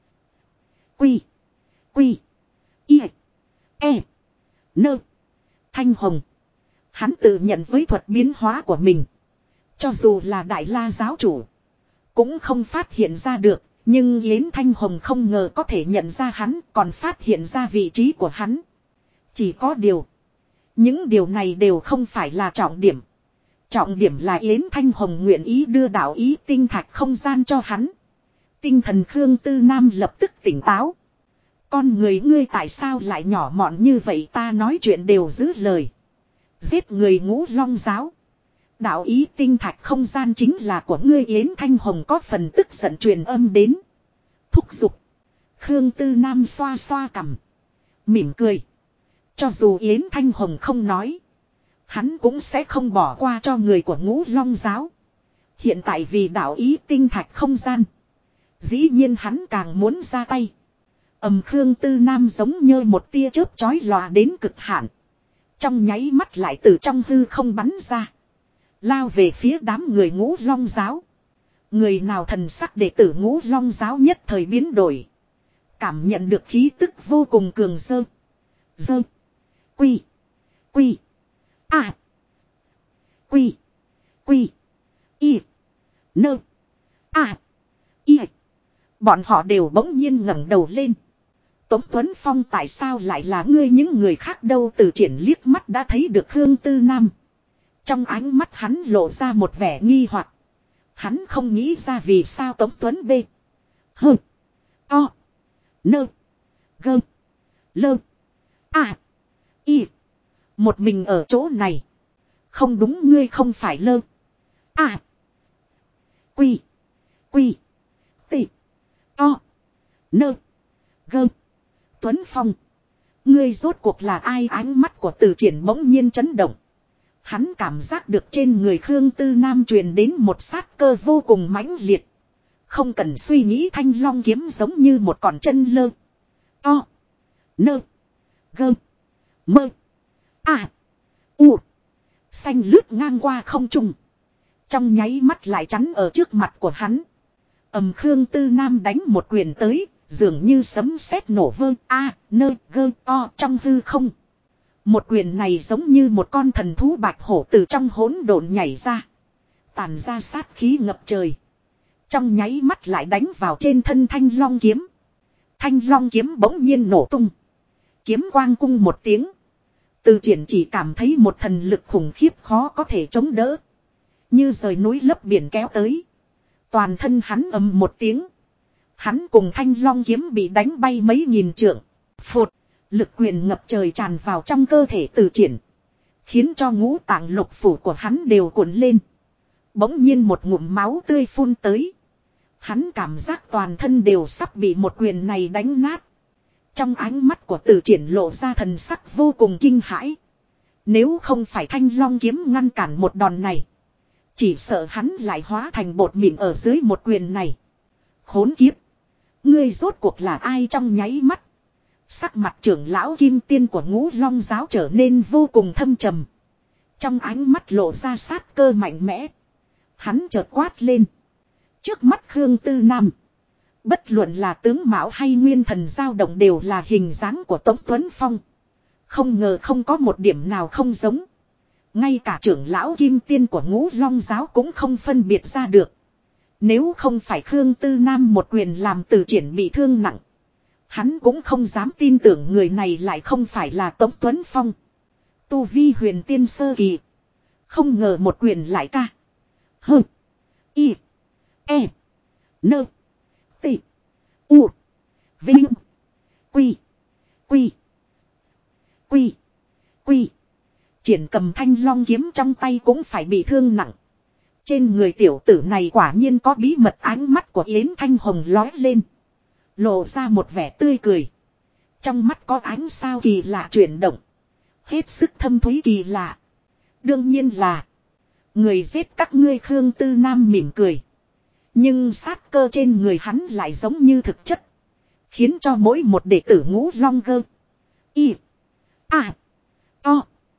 Quy. Quy. Y. E. Nơ. Thanh Hồng. Hắn tự nhận với thuật biến hóa của mình. Cho dù là Đại La giáo chủ. Cũng không phát hiện ra được. Nhưng Yến Thanh Hồng không ngờ có thể nhận ra hắn. Còn phát hiện ra vị trí của hắn. Chỉ có điều. Những điều này đều không phải là trọng điểm. Trọng điểm là Yến Thanh Hồng nguyện ý đưa đạo ý tinh thạch không gian cho hắn. Tinh thần Khương Tư Nam lập tức tỉnh táo. Con người ngươi tại sao lại nhỏ mọn như vậy? Ta nói chuyện đều giữ lời. Giết người Ngũ Long giáo. Đạo ý tinh thạch không gian chính là của ngươi. Yến Thanh Hồng có phần tức giận truyền âm đến. Thúc giục. Khương Tư Nam xoa xoa cằm. Mỉm cười. Cho dù Yến Thanh Hồng không nói. Hắn cũng sẽ không bỏ qua cho người của Ngũ Long giáo. Hiện tại vì đạo ý tinh thạch không gian. Dĩ nhiên hắn càng muốn ra tay. Khương Tư Nam giống như một tia chớp chói lòa đến cực hạn. Trong nháy mắt lại từ trong hư không bắn ra. Lao về phía đám người Ngũ Long giáo. Người nào thần sắc đệ tử Ngũ Long giáo nhất thời biến đổi. Cảm nhận được khí tức vô cùng cường dơ. Dơ. Quy. Quy. A. Quy. Quy. Y. Nơ. A. Y. Bọn họ đều bỗng nhiên ngẩng đầu lên. Tống Tuấn Phong tại sao lại là ngươi? Những người khác đâu? Từ Triển liếc mắt đã thấy được Khương Tư Nam. Trong ánh mắt hắn lộ ra một vẻ nghi hoặc. Hắn không nghĩ ra vì sao Tống Tuấn B. Hơ. To. Nơ. Gơ. Lơ. A. Y. Một mình ở chỗ này. Không đúng, ngươi không phải lơ. A. Quy. Quy. Tị. To. Nơ. Gơ. Tuấn Phong. Ngươi rốt cuộc là ai? Ánh mắt của Từ Triển bỗng nhiên chấn động. Hắn cảm giác được trên người Khương Tư Nam truyền đến một sát cơ vô cùng mãnh liệt. Không cần suy nghĩ, thanh long kiếm giống như một con chân lơ. To. Nơ. Gơ. Mơ. A. U. Xanh lướt ngang qua không trung. Trong nháy mắt lại chắn ở trước mặt của hắn. Khương Tư Nam đánh một quyền tới. Dường như sấm sét nổ vơ. A. Nơ. Gơ. To trong hư không. Một quyền này giống như một con thần thú bạch hổ từ trong hỗn độn nhảy ra. Tàn ra sát khí ngập trời. Trong nháy mắt lại đánh vào trên thân thanh long kiếm. Thanh long kiếm bỗng nhiên nổ tung. Kiếm quang cung một tiếng. Từ Triển chỉ cảm thấy một thần lực khủng khiếp khó có thể chống đỡ. Như rời núi lấp biển kéo tới. Toàn thân hắn ầm một tiếng. Hắn cùng thanh long kiếm bị đánh bay mấy nghìn trượng. Phụt. Lực quyền ngập trời tràn vào trong cơ thể Từ Triển. Khiến cho ngũ tạng lục phủ của hắn đều cuộn lên. Bỗng nhiên một ngụm máu tươi phun tới. Hắn cảm giác toàn thân đều sắp bị một quyền này đánh nát. Trong ánh mắt của Từ Triển lộ ra thần sắc vô cùng kinh hãi. Nếu không phải Thanh Long kiếm ngăn cản một đòn này. Chỉ sợ hắn lại hóa thành bột mịn ở dưới một quyền này. Khốn kiếp. Ngươi rốt cuộc là ai trong nháy mắt. Sắc mặt trưởng lão kim tiên của Ngũ Long giáo trở nên vô cùng thâm trầm. Trong ánh mắt lộ ra sát cơ mạnh mẽ. Hắn chợt quát lên. Trước mắt Khương Tư Nam. Bất luận là tướng Mão hay nguyên thần dao động đều là hình dáng của Tống Tuấn Phong. Không ngờ không có một điểm nào không giống. Ngay cả trưởng lão kim tiên của Ngũ Long giáo cũng không phân biệt ra được. Nếu không phải Khương Tư Nam một quyền làm Từ Triển bị thương nặng. Hắn cũng không dám tin tưởng người này lại không phải là Tống Tuấn Phong. Tu vi huyền tiên sơ kỳ. Không ngờ một quyền lại ca. Hơ. Y. E. Nơ. T. U. Vinh. Quy. Quy. Quy. Quy. Triển cầm Thanh Long kiếm trong tay cũng phải bị thương nặng. Trên người tiểu tử này quả nhiên có bí mật. Ánh mắt của Yến Thanh Hồng lói lên. Lộ ra một vẻ tươi cười. Trong mắt có ánh sao kỳ lạ chuyển động. Hết sức thâm thúy kỳ lạ. Đương nhiên là. Người giết các ngươi Khương Tư Nam mỉm cười. Nhưng sát cơ trên người hắn lại giống như thực chất. Khiến cho mỗi một đệ tử Ngũ Long gơ. Y. A. O.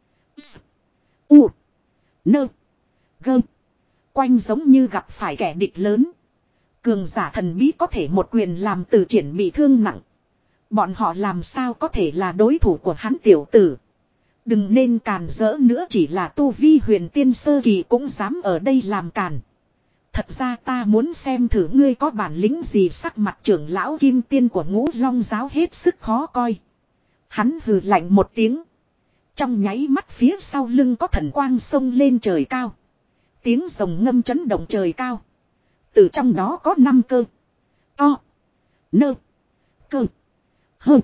S. U. Nơ. Gơ. Quanh giống như gặp phải kẻ địch lớn. Cường giả thần bí có thể một quyền làm Từ Triển bị thương nặng. Bọn họ làm sao có thể là đối thủ của hắn tiểu tử. Đừng nên càn rỡ nữa, chỉ là tu vi huyền tiên sơ kỳ cũng dám ở đây làm càn. Thật ra ta muốn xem thử ngươi có bản lĩnh gì. Sắc mặt trưởng lão kim tiên của Ngũ Long giáo hết sức khó coi. Hắn hừ lạnh một tiếng. Trong nháy mắt phía sau lưng có thần quang xông lên trời cao. Tiếng rồng ngâm chấn động trời cao. Từ trong đó có 5 cơ. To. Nơ. Cơ. Hơ.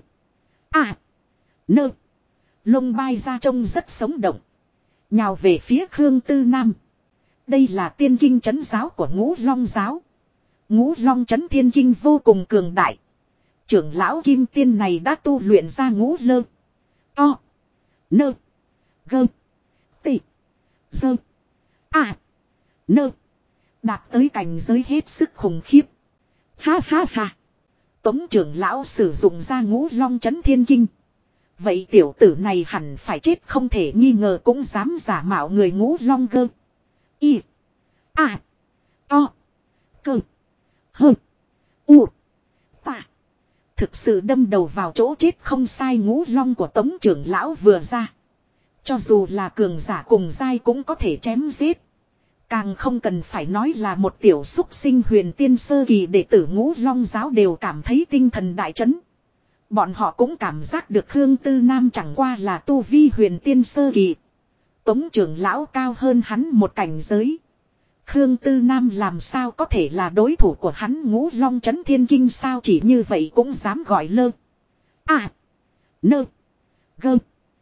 À. Nơ. Lông bay ra trông rất sống động. Nhào về phía Khương Tư Nam. Đây là tiên kinh trấn giáo của Ngũ Long giáo. Ngũ Long trấn thiên kinh vô cùng cường đại. Trưởng lão kim tiên này đã tu luyện ra ngũ lơ. To. Nơ. Gơ. Tị. Dơ. À. Nơ. Đạt tới cảnh giới hết sức khủng khiếp. Ha ha ha. Tống trưởng lão sử dụng ra Ngũ Long trấn thiên kinh. Vậy tiểu tử này hẳn phải chết không thể nghi ngờ, cũng dám giả mạo người Ngũ Long gơ. Y. A. To. Cơ. Hơ. U. Tạ. Thực sự đâm đầu vào chỗ chết không sai. Ngũ Long của Tống trưởng lão vừa ra. Cho dù là cường giả cùng giai cũng có thể chém giết. Càng không cần phải nói là một tiểu xúc sinh huyền tiên sơ kỳ đệ tử Ngũ Long giáo đều cảm thấy tinh thần đại chấn. Bọn họ cũng cảm giác được Khương Tư Nam chẳng qua là tu vi huyền tiên sơ kỳ. Tống trưởng lão cao hơn hắn một cảnh giới. Khương Tư Nam làm sao có thể là đối thủ của hắn. Ngũ Long trấn thiên kinh sao chỉ như vậy cũng dám gọi lơ. À. Nơ. Gơ.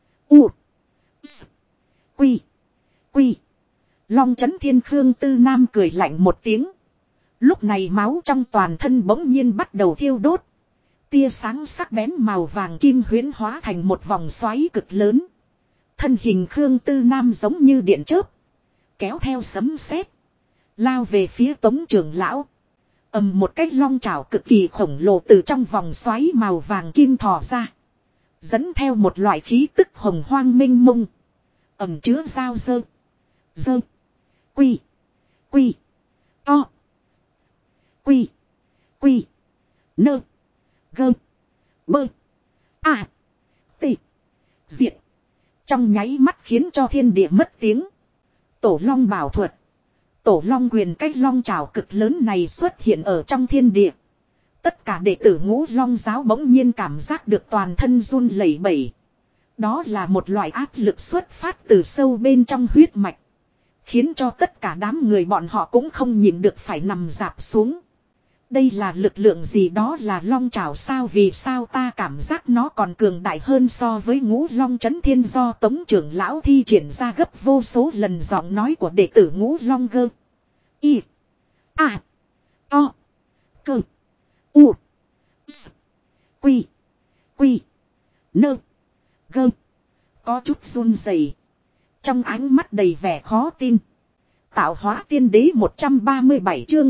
U. S. Quy. Quy. Long trấn thiên. Khương Tư Nam cười lạnh một tiếng. Lúc này máu trong toàn thân bỗng nhiên bắt đầu thiêu đốt. Tia sáng sắc bén màu vàng kim huyễn hóa thành một vòng xoáy cực lớn. Thân hình Khương Tư Nam giống như điện chớp. Kéo theo sấm sét. Lao về phía Tống trưởng lão. Một cái long chảo cực kỳ khổng lồ từ trong vòng xoáy màu vàng kim thò ra. Dẫn theo một loại khí tức hồng hoang minh mông. Chứa dao dơ. Dơ. Quy. Quy. To. Quy. Quy. Nơ. Gơ. Bơ. À. Tị. Diệt. Trong nháy mắt khiến cho thiên địa mất tiếng. Tổ long bảo thuật. Tổ long quyền, cái long trảo cực lớn này xuất hiện ở trong thiên địa. Tất cả đệ tử Ngũ Long giáo bỗng nhiên cảm giác được toàn thân run lẩy bẩy. Đó là một loại áp lực xuất phát từ sâu bên trong huyết mạch. Khiến cho tất cả đám người bọn họ cũng không nhịn được phải nằm rạp xuống. Đây là lực lượng gì? Đó là long trảo sao? Vì sao ta cảm giác nó còn cường đại hơn so với Ngũ Long trấn thiên? Do Tống trưởng lão thi triển ra gấp vô số lần giọng nói của đệ tử Ngũ Long gơ. Y. A. To. Cơ. U. S. Quy. Quy. Nơ. Gơ. Có chút run rẩy. Trong ánh mắt đầy vẻ khó tin. Tạo hóa tiên đế 137 chương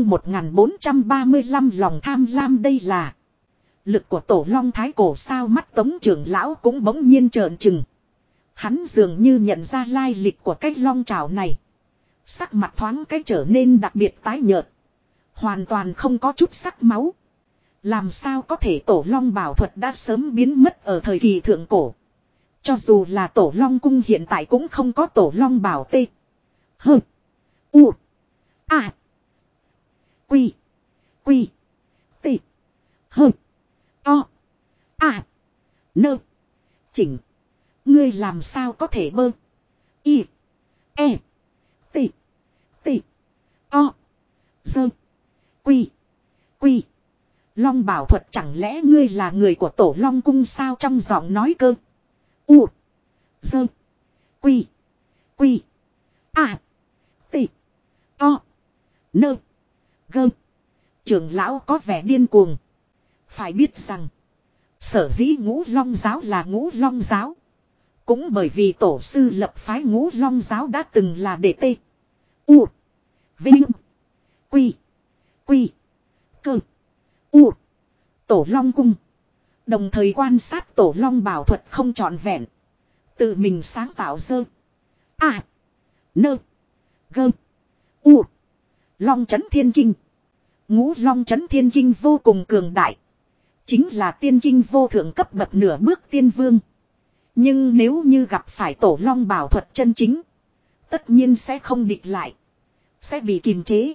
1435 lòng tham lam đây là. Lực của tổ long thái cổ sao mắt Tống trưởng lão cũng bỗng nhiên trợn trừng. Hắn dường như nhận ra lai lịch của cái long trảo này. Sắc mặt thoáng cái trở nên đặc biệt tái nhợt. Hoàn toàn không có chút sắc máu. Làm sao có thể tổ long bảo thuật đã sớm biến mất ở thời kỳ thượng cổ. Cho dù là tổ long cung hiện tại cũng không có tổ long bảo tê. Hơ. U. A. Quy. Quy. Tê. Hơ. To. A. Nơ. Chỉnh. Ngươi làm sao có thể bơ. Y. E. T. T. To. Dơ. Quy. Quy. Long bảo thuật chẳng lẽ ngươi là người của tổ long cung sao trong giọng nói cơ. U. Dơ. Quy. Quy. A. T. To. Nơ. Gơ. Trưởng lão có vẻ điên cuồng. Phải biết rằng. Sở dĩ ngũ long giáo là ngũ long giáo. Cũng bởi vì tổ sư lập phái ngũ long giáo đã từng là đệ tê. U. Vinh. Quy. Quy. Cơ. U. Tổ long cung. Đồng thời quan sát tổ long bảo thuật không trọn vẹn. Tự mình sáng tạo dơ. A. Nơ. Gơ. U. Long chấn thiên kinh. Ngũ long chấn thiên kinh vô cùng cường đại. Chính là tiên kinh vô thượng cấp bậc nửa bước tiên vương. Nhưng nếu như gặp phải tổ long bảo thuật chân chính. Tất nhiên sẽ không địch lại. Sẽ bị kiềm chế.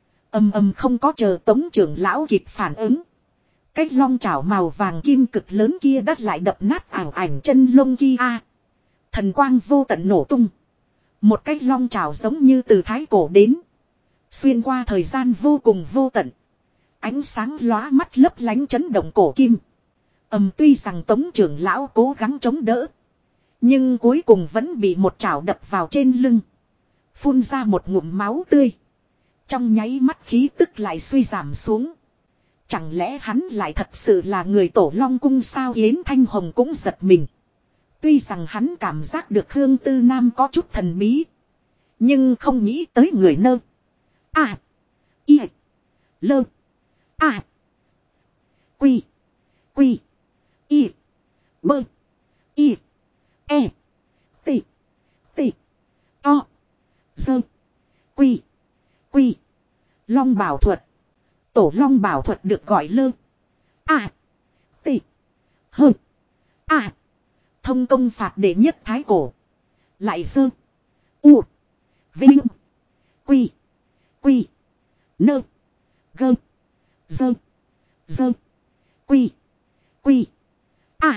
Không có chờ Tống trưởng lão kịp phản ứng. Cái long chảo màu vàng kim cực lớn kia đắt lại đập nát ảo ảnh chân lông kia. Thần quang vô tận nổ tung. Một cái long chảo giống như từ thái cổ đến. Xuyên qua thời gian vô cùng vô tận. Ánh sáng lóa mắt lấp lánh chấn động cổ kim. Tuy rằng Tống trưởng lão cố gắng chống đỡ. Nhưng cuối cùng vẫn bị một chảo đập vào trên lưng. Phun ra một ngụm máu tươi. Trong nháy mắt khí tức lại suy giảm xuống. Chẳng lẽ hắn lại thật sự là người tổ long cung sao Yến Thanh Hồng cũng giật mình. Tuy rằng hắn cảm giác được Khương Tư Nam có chút thần bí. Nhưng không nghĩ tới người nơ. A. I. Lơ. A. Quy. Quy. I. Bơ. I. E. T. T. To. Dơ. Quy. Quy. Long bảo thuật. Tổ long bảo thuật được gọi lơ. A. T. Hơ. A. Thông công phạt đệ nhất thái cổ. Lại dơ. U. Vinh. Quy. Quy. Nơ. Gơ. Dơ. Dơ. Quy. Quy. A.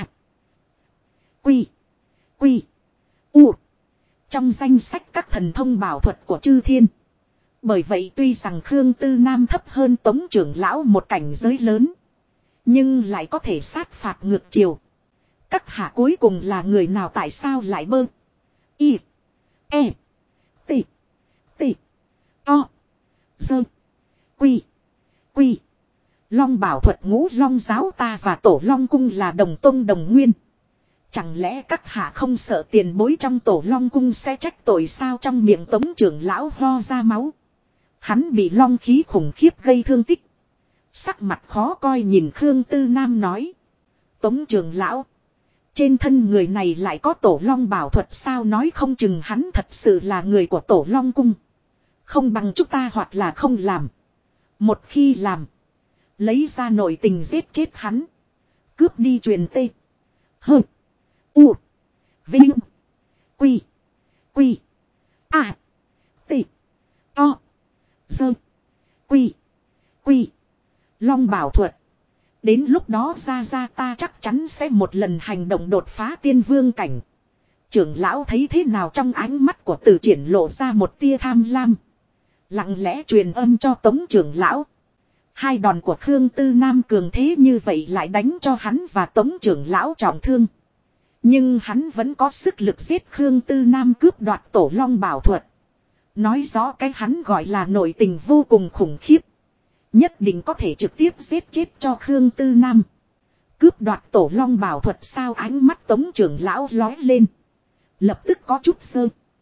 Quy. Quy. U. Trong danh sách các thần thông bảo thuật của chư thiên. Bởi vậy tuy rằng Khương Tư Nam thấp hơn Tống trưởng lão một cảnh giới lớn. Nhưng lại có thể sát phạt ngược chiều. Các hạ cuối cùng là người nào tại sao lại bơ. Y. E. T. T. To. Dơ. Quy. Quy. Long bảo thuật ngũ long giáo ta và tổ long cung là đồng tông đồng nguyên. Chẳng lẽ các hạ không sợ tiền bối trong tổ long cung sẽ trách tội sao trong miệng Tống trưởng lão ho ra máu. Hắn bị long khí khủng khiếp gây thương tích. Sắc mặt khó coi nhìn Khương Tư Nam nói. Tống trưởng lão. Trên thân người này lại có tổ long bảo thuật sao nói không chừng hắn thật sự là người của tổ long cung. Không bằng chúng ta hoặc là không làm. Một khi làm. Lấy ra nội tình giết chết hắn. Cướp đi truyền tê. Hơ. U. Vinh. Quy. Quy. A. T. To. Dơ. Quy. Quy. Long bảo thuật. Đến lúc đó ra ta chắc chắn sẽ một lần hành động đột phá tiên vương cảnh. Trưởng lão thấy thế nào trong ánh mắt của Từ Triển lộ ra một tia tham lam. Lặng lẽ truyền âm cho Tống trưởng lão. Hai đòn của Khương Tư Nam cường thế như vậy lại đánh cho hắn và Tống trưởng lão trọng thương. Nhưng hắn vẫn có sức lực giết Khương Tư Nam cướp đoạt tổ long bảo thuật. Nói rõ cái hắn gọi là nội tình vô cùng khủng khiếp. Nhất định có thể trực tiếp giết chết cho Khương Tư Nam. Cướp đoạt tổ long bảo thuật sao ánh mắt Tống trưởng lão lói lên. Lập tức có chút sơ.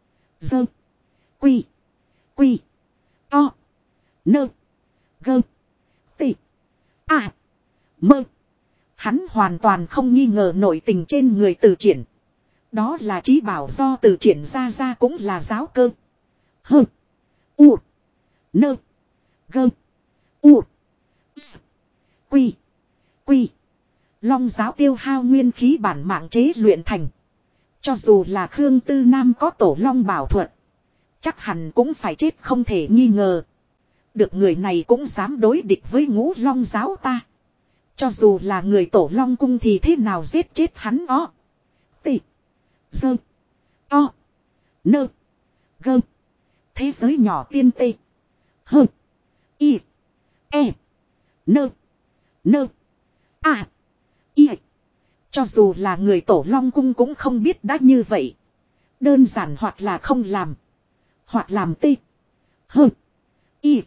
Dơ. Quy. Quy. To. Nơ. Gơ. Tị. À. Mơ. Hắn hoàn toàn không nghi ngờ nội tình trên người Từ Triển. Đó là trí bảo do Từ Triển ra cũng là giáo cơ. Hơ. U. Nơ. Gơ. U. S. Quy. Quy. Long giáo tiêu hao nguyên khí bản mạng chế luyện thành. Cho dù là Khương Tư Nam có tổ long bảo thuật. Chắc hẳn cũng phải chết không thể nghi ngờ. Được người này cũng dám đối địch với Ngũ Long giáo ta. Cho dù là người tổ long cung thì thế nào giết chết hắn ó. Tị. Dơ. To. Nơ. Gơ. Thế giới nhỏ tiên tê. Hơ. Y. E. Nơ. Nơ. À. Y. Cho dù là người tổ long cung cũng không biết đã như vậy. Đơn giản hoặc là không làm. Hoặc làm tê. Hơ. Y.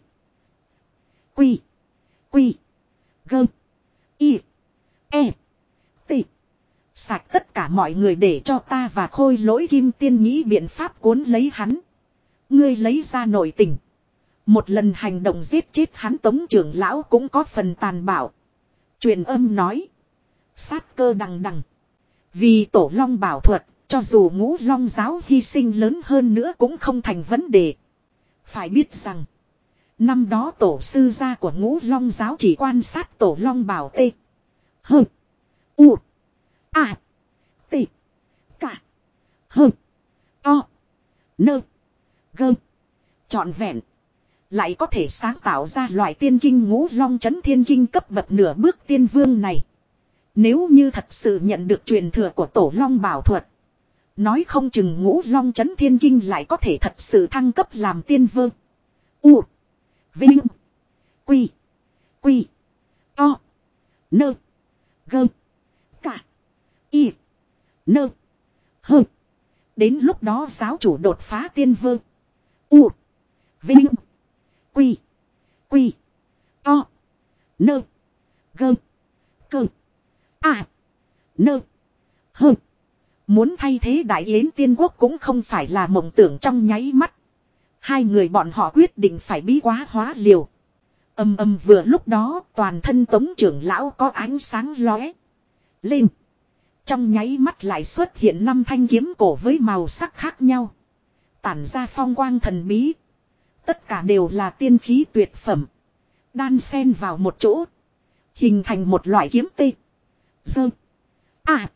Quy. Quy. Gơ. Y. E. T. Sạch tất cả mọi người để cho ta và Khôi Lỗi Kim Tiên nghĩ biện pháp cuốn lấy hắn. Ngươi lấy ra nội tình. Một lần hành động giết chết hắn Tống trưởng lão cũng có phần tàn bạo. Truyền âm nói. Sát cơ đằng đằng. Vì tổ long bảo thuật, cho dù Ngũ Long giáo hy sinh lớn hơn nữa cũng không thành vấn đề. Phải biết rằng. Năm đó tổ sư gia của Ngũ Long giáo chỉ quan sát tổ long bảo tê. Hơ. U. A. T. Cả. Hơ. To. Nơ. Gơ. Trọn vẹn. Lại có thể sáng tạo ra loại tiên kinh Ngũ Long chấn thiên kinh cấp bậc nửa bước tiên vương này. Nếu như thật sự nhận được truyền thừa của tổ long bảo thuật. Nói không chừng Ngũ Long chấn thiên kinh lại có thể thật sự thăng cấp làm tiên vương. U. Vinh. Quy. Quy. To. Nơ. Gơ. Cả. Y. Nơ. Hơ. Đến lúc đó giáo chủ đột phá tiên vương. U. Vinh. Quy. Quy. To. Nơ. Gơ. Cơ. À. Nơ. Hơ. Muốn thay thế Đại Yến Tiên Quốc cũng không phải là mộng tưởng trong nháy mắt. Hai người bọn họ quyết định phải bí quá hóa liều. Âm âm vừa lúc đó toàn thân Tống trưởng lão có ánh sáng lóe lên. Trong nháy mắt lại xuất hiện 5 thanh kiếm cổ với màu sắc khác nhau. Tản ra phong quang thần bí. Tất cả đều là tiên khí tuyệt phẩm. Đan xen vào một chỗ. Hình thành một loại kiếm tê. Dơ. À.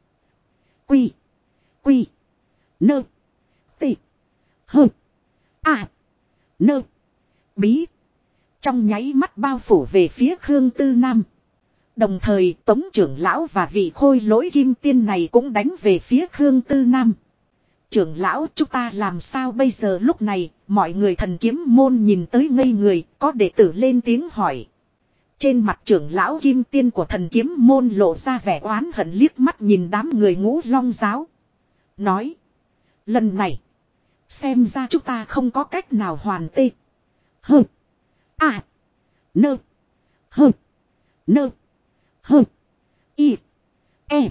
Quy. Quy. Nơ. Tê. Hơ. À. Nơ. Bí. Trong nháy mắt bao phủ về phía Khương Tư Nam. Đồng thời Tống trưởng lão và vị Khôi Lỗi Kim Tiên này cũng đánh về phía Khương Tư Nam. Trưởng lão chúng ta làm sao bây giờ lúc này mọi người thần kiếm môn nhìn tới ngây người có đệ tử lên tiếng hỏi. Trên mặt trưởng lão Kim Tiên của thần kiếm môn lộ ra vẻ oán hận liếc mắt nhìn đám người Ngũ Long giáo. Nói. Lần này. Xem ra chúng ta không có cách nào hoàn tê. Hơ. À. Nơ. Hơ. Nơ. Hơ. Y. E.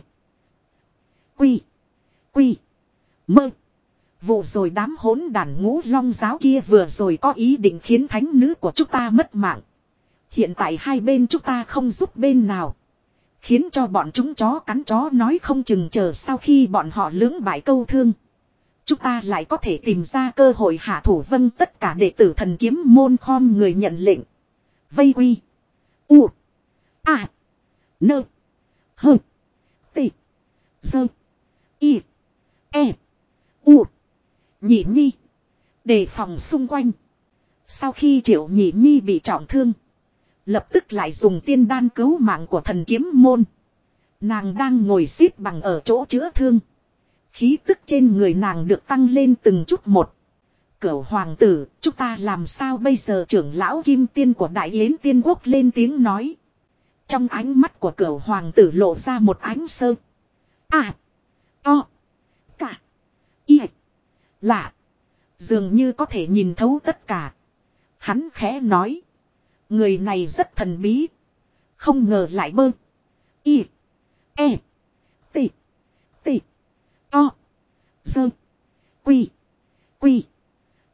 Quy. Quy. Mơ. Vụ rồi đám hỗn đản Ngũ Long giáo kia vừa rồi có ý định khiến thánh nữ của chúng ta mất mạng. Hiện tại hai bên chúng ta không giúp bên nào. Khiến cho bọn chúng chó cắn chó nói không chừng chờ sau khi bọn họ lưỡng bại câu thương. Chúng ta lại có thể tìm ra cơ hội hạ thủ vâng tất cả đệ tử thần kiếm môn khom người nhận lệnh. Vây quy. U. A. Nơ. Hơ. Tị. Dơ. Y. E. U. Nhị Nhi. Đề phòng xung quanh. Sau khi Triệu Nhị Nhi bị trọng thương. Lập tức lại dùng tiên đan cứu mạng của thần kiếm môn. Nàng đang ngồi xếp bằng ở chỗ chữa thương. Khí tức trên người nàng được tăng lên từng chút một. Cửu hoàng tử, chúng ta làm sao bây giờ trưởng lão Kim Tiên của Đại Yến Tiên Quốc lên tiếng nói. Trong ánh mắt của cửu hoàng tử lộ ra một ánh sơ. À. To. Cả. Y. Lạ. Dường như có thể nhìn thấu tất cả. Hắn khẽ nói. Người này rất thần bí. Không ngờ lại bơ. Y. E. T. T. To. Dơ. Quy. Quy.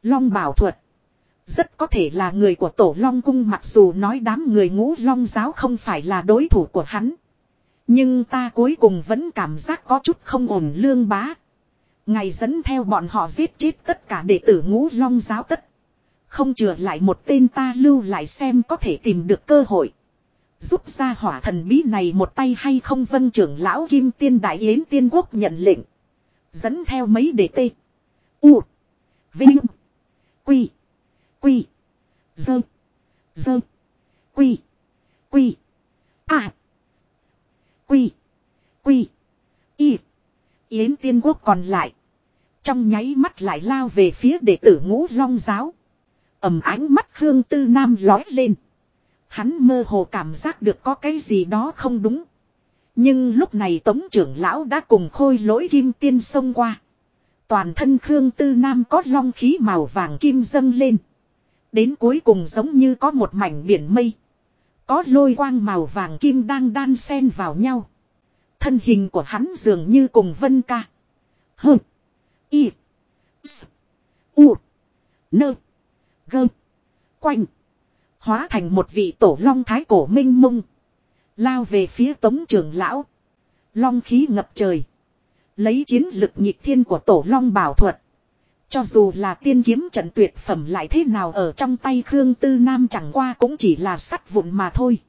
Long bảo thuật. Rất có thể là người của Tổ Long Cung, mặc dù nói đám người Ngũ Long giáo không phải là đối thủ của hắn. Nhưng ta cuối cùng vẫn cảm giác có chút không ổn. Lương bá. Ngài dẫn theo bọn họ giết chết tất cả đệ tử Ngũ Long giáo tất. Không chừa lại một tên, ta lưu lại xem có thể tìm được cơ hội. Giúp ra hỏa thần bí này một tay hay không. Vân trưởng lão Kim Tiên Đại Yến Tiên Quốc nhận lệnh. Dẫn theo mấy đệ tê. U. Vinh. Quy. Quy. Dơ. Dơ. Quy. Quy. À. Quy. Quy. Y. Yến Tiên Quốc còn lại. Trong nháy mắt lại lao về phía đệ tử Ngũ Long giáo. Ánh mắt Khương Tư Nam lói lên. Hắn mơ hồ cảm giác được có cái gì đó không đúng. Nhưng lúc này Tống trưởng lão đã cùng Khôi Lỗi Kim Tiên xông qua. Toàn thân Khương Tư Nam có long khí màu vàng kim dâng lên. Đến cuối cùng giống như có một mảnh biển mây. Có lôi quang màu vàng kim đang đan xen vào nhau. Thân hình của hắn dường như cùng Vân Ca. Hơ. Y. S. U. Nơ. Gơ. Quanh. Hóa thành một vị tổ long thái cổ minh mông. Lao về phía Tống trưởng lão. Long khí ngập trời. Lấy chiến lực nhịp thiên của tổ long bảo thuật. Cho dù là tiên kiếm trận tuyệt phẩm lại thế nào ở trong tay Khương Tư Nam chẳng qua cũng chỉ là sắt vụn mà thôi.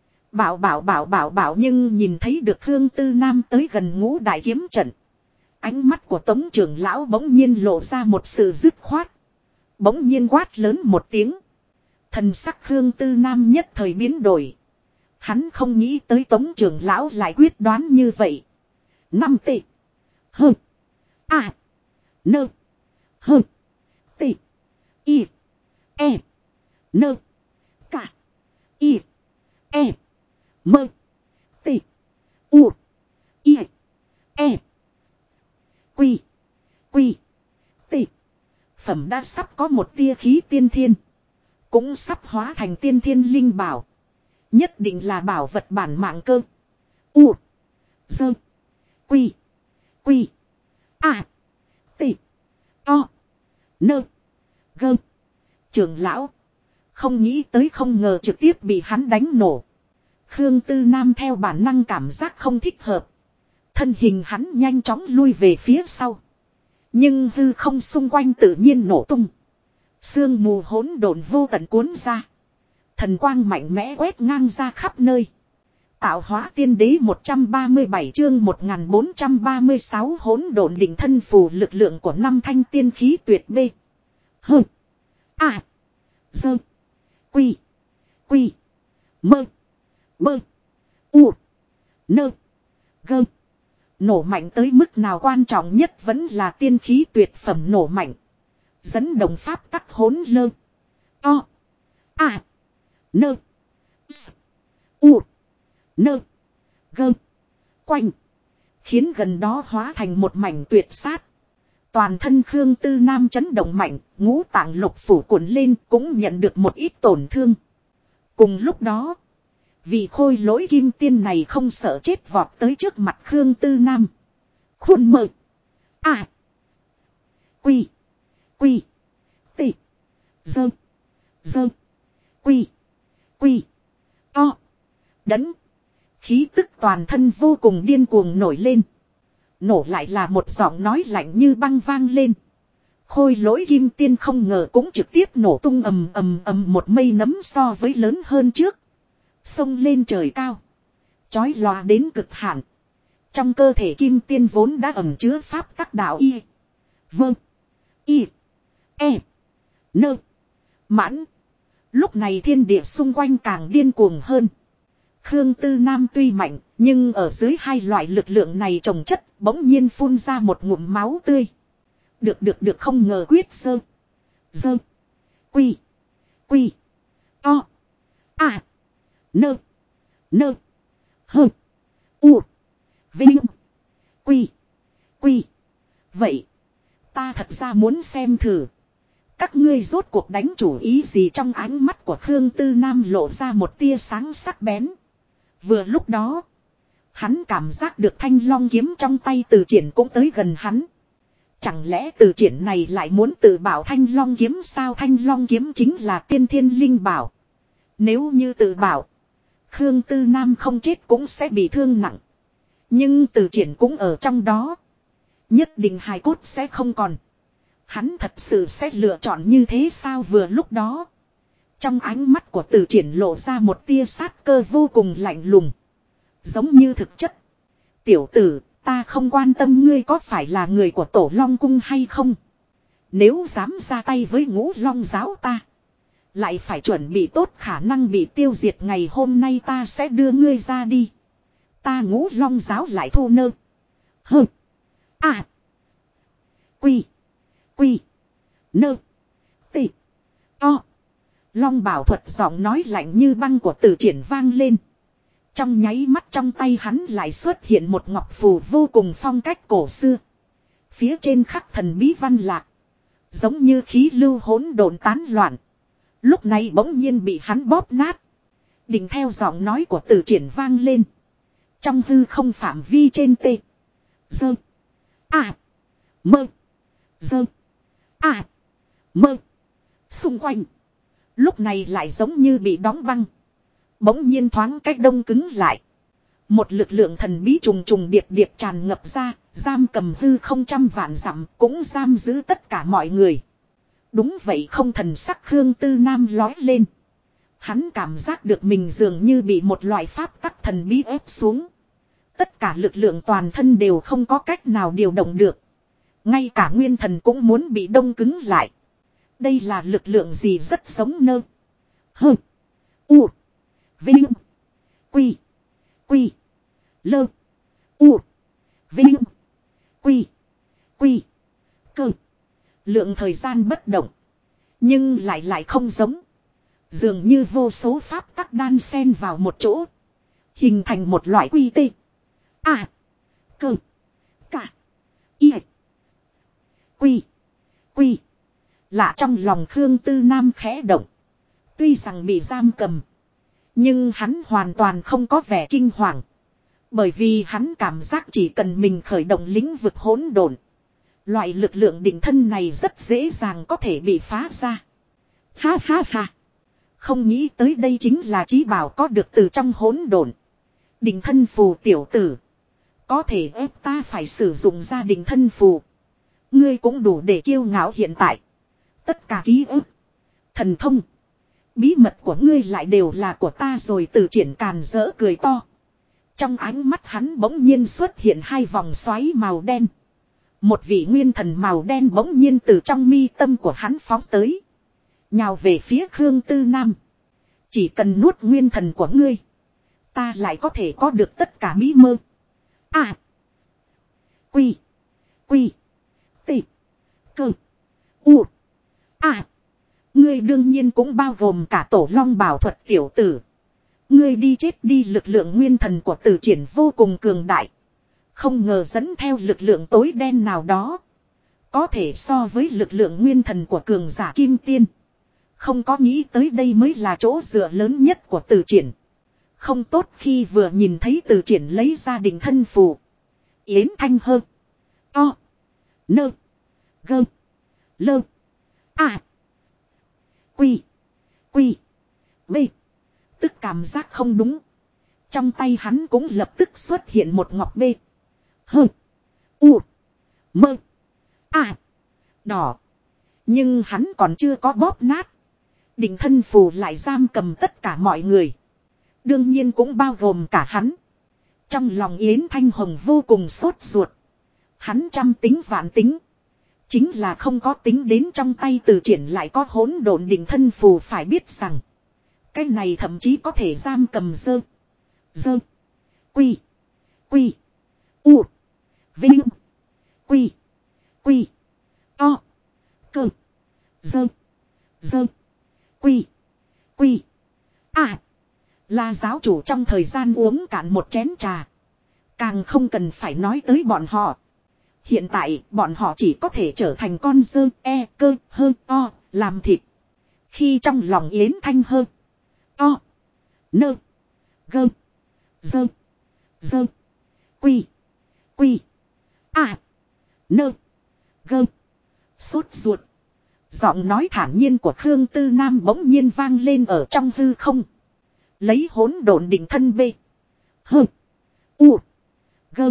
Bảo nhưng nhìn thấy được Khương Tư Nam tới gần ngũ đại kiếm trận. Ánh mắt của Tống trưởng lão bỗng nhiên lộ ra một sự dứt khoát. Bỗng nhiên quát lớn một tiếng. Thần sắc Khương Tư Nam nhất thời biến đổi. Hắn không nghĩ tới Tống trưởng lão lại quyết đoán như vậy. 5 tệ. Hơ. A. Nơ. Hơ. Tệ. Y. E. Nơ. Cả. Y. E. Mơ. Tệ. U. Y. E. Quy. Quy. Tệ. Phẩm đã sắp có một tia khí tiên thiên. Cũng sắp hóa thành tiên thiên linh bảo. Nhất định là bảo vật bản mạng cơ. U. Dơ. Quy. Quy. A. Tị. To. Nơ. Gơ. Trưởng lão. Không nghĩ tới không ngờ trực tiếp bị hắn đánh nổ. Khương Tư Nam theo bản năng cảm giác không thích hợp. Thân hình hắn nhanh chóng lui về phía sau. Nhưng hư không xung quanh tự nhiên nổ tung. Sương mù hỗn độn vô tận cuốn ra. Thần quang mạnh mẽ quét ngang ra khắp nơi. Tạo hóa tiên đế 137 chương 1436 hỗn độn đỉnh thân phù lực lượng của năm thanh tiên khí tuyệt B. Hơ. A. Dơ. Quy. Quy. Mơ. Bơ. U. Nơ. Gơ. Nổ mạnh tới mức nào quan trọng nhất vẫn là tiên khí tuyệt phẩm nổ mạnh. Dẫn động pháp tắc hỗn lơ. To. A. Nơ. S. U. Nơ. Gơ. Quanh. Khiến gần đó hóa thành một mảnh tuyệt sát. Toàn thân Khương Tư Nam chấn động mạnh. Ngũ tạng lục phủ cuộn lên cũng nhận được một ít tổn thương. Cùng lúc đó. Vị khôi lỗi kim tiên này không sợ chết vọt tới trước mặt Khương Tư Nam. Khuôn mờ. À. Quy. Quy. Tị. Dơ. Dơ. Quy. Quy. To. Đấn. Khí tức toàn thân vô cùng điên cuồng nổi lên. Nổ lại là một giọng nói lạnh như băng vang lên. Khôi lỗi kim tiên không ngờ cũng trực tiếp nổ tung ầm một mây nấm so với lớn hơn trước. Xông lên trời cao. Chói lòa đến cực hạn. Trong cơ thể kim tiên vốn đã ẩn chứa pháp tắc đạo y. Vâng. Y. E. Nơ. Mãn. Lúc này thiên địa xung quanh càng điên cuồng hơn. Khương Tư Nam tuy mạnh, nhưng ở dưới hai loại lực lượng này chồng chất, bỗng nhiên phun ra một ngụm máu tươi. Được không ngờ quyết sơ. Dơ. Quy. Quy. To. À. Nơ. Nơ. Hơ. U. Vinh. Quy. Quy. Vậy. Ta thật ra muốn xem thử. Các ngươi rốt cuộc đánh chủ ý gì? Trong ánh mắt của Khương Tư Nam lộ ra một tia sáng sắc bén. Vừa lúc đó. Hắn cảm giác được thanh long kiếm trong tay từ triển cũng tới gần hắn. Chẳng lẽ từ triển này lại muốn tự bảo Thanh Long kiếm sao? Thanh Long kiếm chính là tiên thiên linh bảo. Nếu như tự bảo, Khương Tư Nam không chết cũng sẽ bị thương nặng. Nhưng từ triển cũng ở trong đó. Nhất định hài cốt sẽ không còn. Hắn thật sự sẽ lựa chọn như thế sao? Vừa lúc đó, trong ánh mắt của từ triển lộ ra một tia sát cơ vô cùng lạnh lùng. Giống như thực chất. Tiểu tử, ta không quan tâm ngươi có phải là người của Tổ Long Cung hay không. Nếu dám ra tay với Ngũ Long giáo ta, lại phải chuẩn bị tốt khả năng bị tiêu diệt. Ngày hôm nay ta sẽ đưa ngươi ra đi. Ta Ngũ Long giáo lại thu nơ. Hơ. À. Quy. Quy. Nơ. Tị. To. Long bảo thuật giọng nói lạnh như băng của Từ triển vang lên. Trong nháy mắt trong tay hắn lại xuất hiện một ngọc phù vô cùng phong cách cổ xưa. Phía trên khắc thần bí văn lạc. Giống như khí lưu hỗn độn tán loạn. Lúc này bỗng nhiên bị hắn bóp nát. Định theo giọng nói của Từ triển vang lên. Trong hư không phạm vi trên tê. Dơ. À. Mơ. Dơ. À. Mơ. Xung quanh. Lúc này lại giống như bị đóng băng. Bỗng nhiên thoáng cách đông cứng lại. Một lực lượng thần bí trùng trùng điệp điệp tràn ngập ra, giam cầm hư không trăm vạn dặm, cũng giam giữ tất cả mọi người. Đúng vậy, không, thần sắc Khương Tư Nam lói lên. Hắn cảm giác được mình dường như bị một loại pháp tắc thần bí ép xuống. Tất cả lực lượng toàn thân đều không có cách nào điều động được. Ngay cả nguyên thần cũng muốn bị đông cứng lại. Đây là lực lượng gì? Rất giống nơ. Hơ. U. Vinh. Quy. Quy. Lơ. U. Vinh. Quy. Quy. Cơ. Lượng thời gian bất động. Nhưng lại không giống. Dường như vô số pháp tắc đan xen vào một chỗ. Hình thành một loại quy tê. À. Cơ. Cả. Y. Quy. Quy. Lạ trong lòng Khương Tư Nam khẽ động. Tuy rằng bị giam cầm, nhưng hắn hoàn toàn không có vẻ kinh hoàng. Bởi vì hắn cảm giác chỉ cần mình khởi động lĩnh vực hỗn độn, loại lực lượng định thân này rất dễ dàng có thể bị phá ra. Ha ha ha. Không nghĩ tới đây chính là chí bảo có được từ trong hỗn độn. Định thân phù. Tiểu tử, có thể ép ta phải sử dụng ra định thân phù. Ngươi cũng đủ để kiêu ngạo. Hiện tại tất cả ký ức, thần thông, bí mật của ngươi lại đều là của ta rồi. Từ triển càn rỡ cười to. Trong ánh mắt hắn bỗng nhiên xuất hiện hai vòng xoáy màu đen. Một vị nguyên thần màu đen bỗng nhiên từ trong mi tâm của hắn phóng tới, nhào về phía Khương Tư Nam. Chỉ cần nuốt nguyên thần của ngươi, ta lại có thể có được tất cả bí mơ. À. Quy. Quy. Tị. Cơ. U. À. Ngươi đương nhiên cũng bao gồm cả Tổ Long bảo thuật. Tiểu tử, ngươi đi chết đi. Lực lượng nguyên thần của Từ triển vô cùng cường đại. Không ngờ dẫn theo lực lượng tối đen nào đó. Có thể so với lực lượng nguyên thần của cường giả kim tiên. Không có nghĩ tới đây mới là chỗ dựa lớn nhất của Từ triển. Không tốt khi vừa nhìn thấy Từ triển lấy ra định thân phù. Yến Thanh Hơ. To. Nơ. Gơ. Lơ. À. Quy. Quy. Bê. Tức cảm giác không đúng. Trong tay hắn cũng lập tức xuất hiện một ngọc bê. Hơ. U. Mơ. À. Đỏ. Nhưng hắn còn chưa có bóp nát. Định thân phù lại giam cầm tất cả mọi người. Đương nhiên cũng bao gồm cả hắn. Trong lòng Yến Thanh Hồng vô cùng sốt ruột. Hắn trăm tính vạn tính. Chính là không có tính đến trong tay Từ triển lại có hỗn độn định thân phù. Phải biết rằng cái này thậm chí có thể giam cầm dơ. Dơ. Quy. Quy. U. Vinh. Quy. Quy. To. Cơ. Dơ. Dơ. Quy. Quy. À. Là giáo chủ trong thời gian uống cạn một chén trà. Càng không cần phải nói tới bọn họ. Hiện tại bọn họ chỉ có thể trở thành con dơ e cơ hơ to làm thịt. Khi trong lòng Yến Thanh Hơ. To. Nơ. Gơ. Dơ. Dơ. Quy. Quy. À. Nơ. Gơ. Sốt ruột. Giọng nói thản nhiên của Khương Tư Nam bỗng nhiên vang lên ở trong hư không. Lấy hỗn độn định thân bê. Hơ. U. Gơ.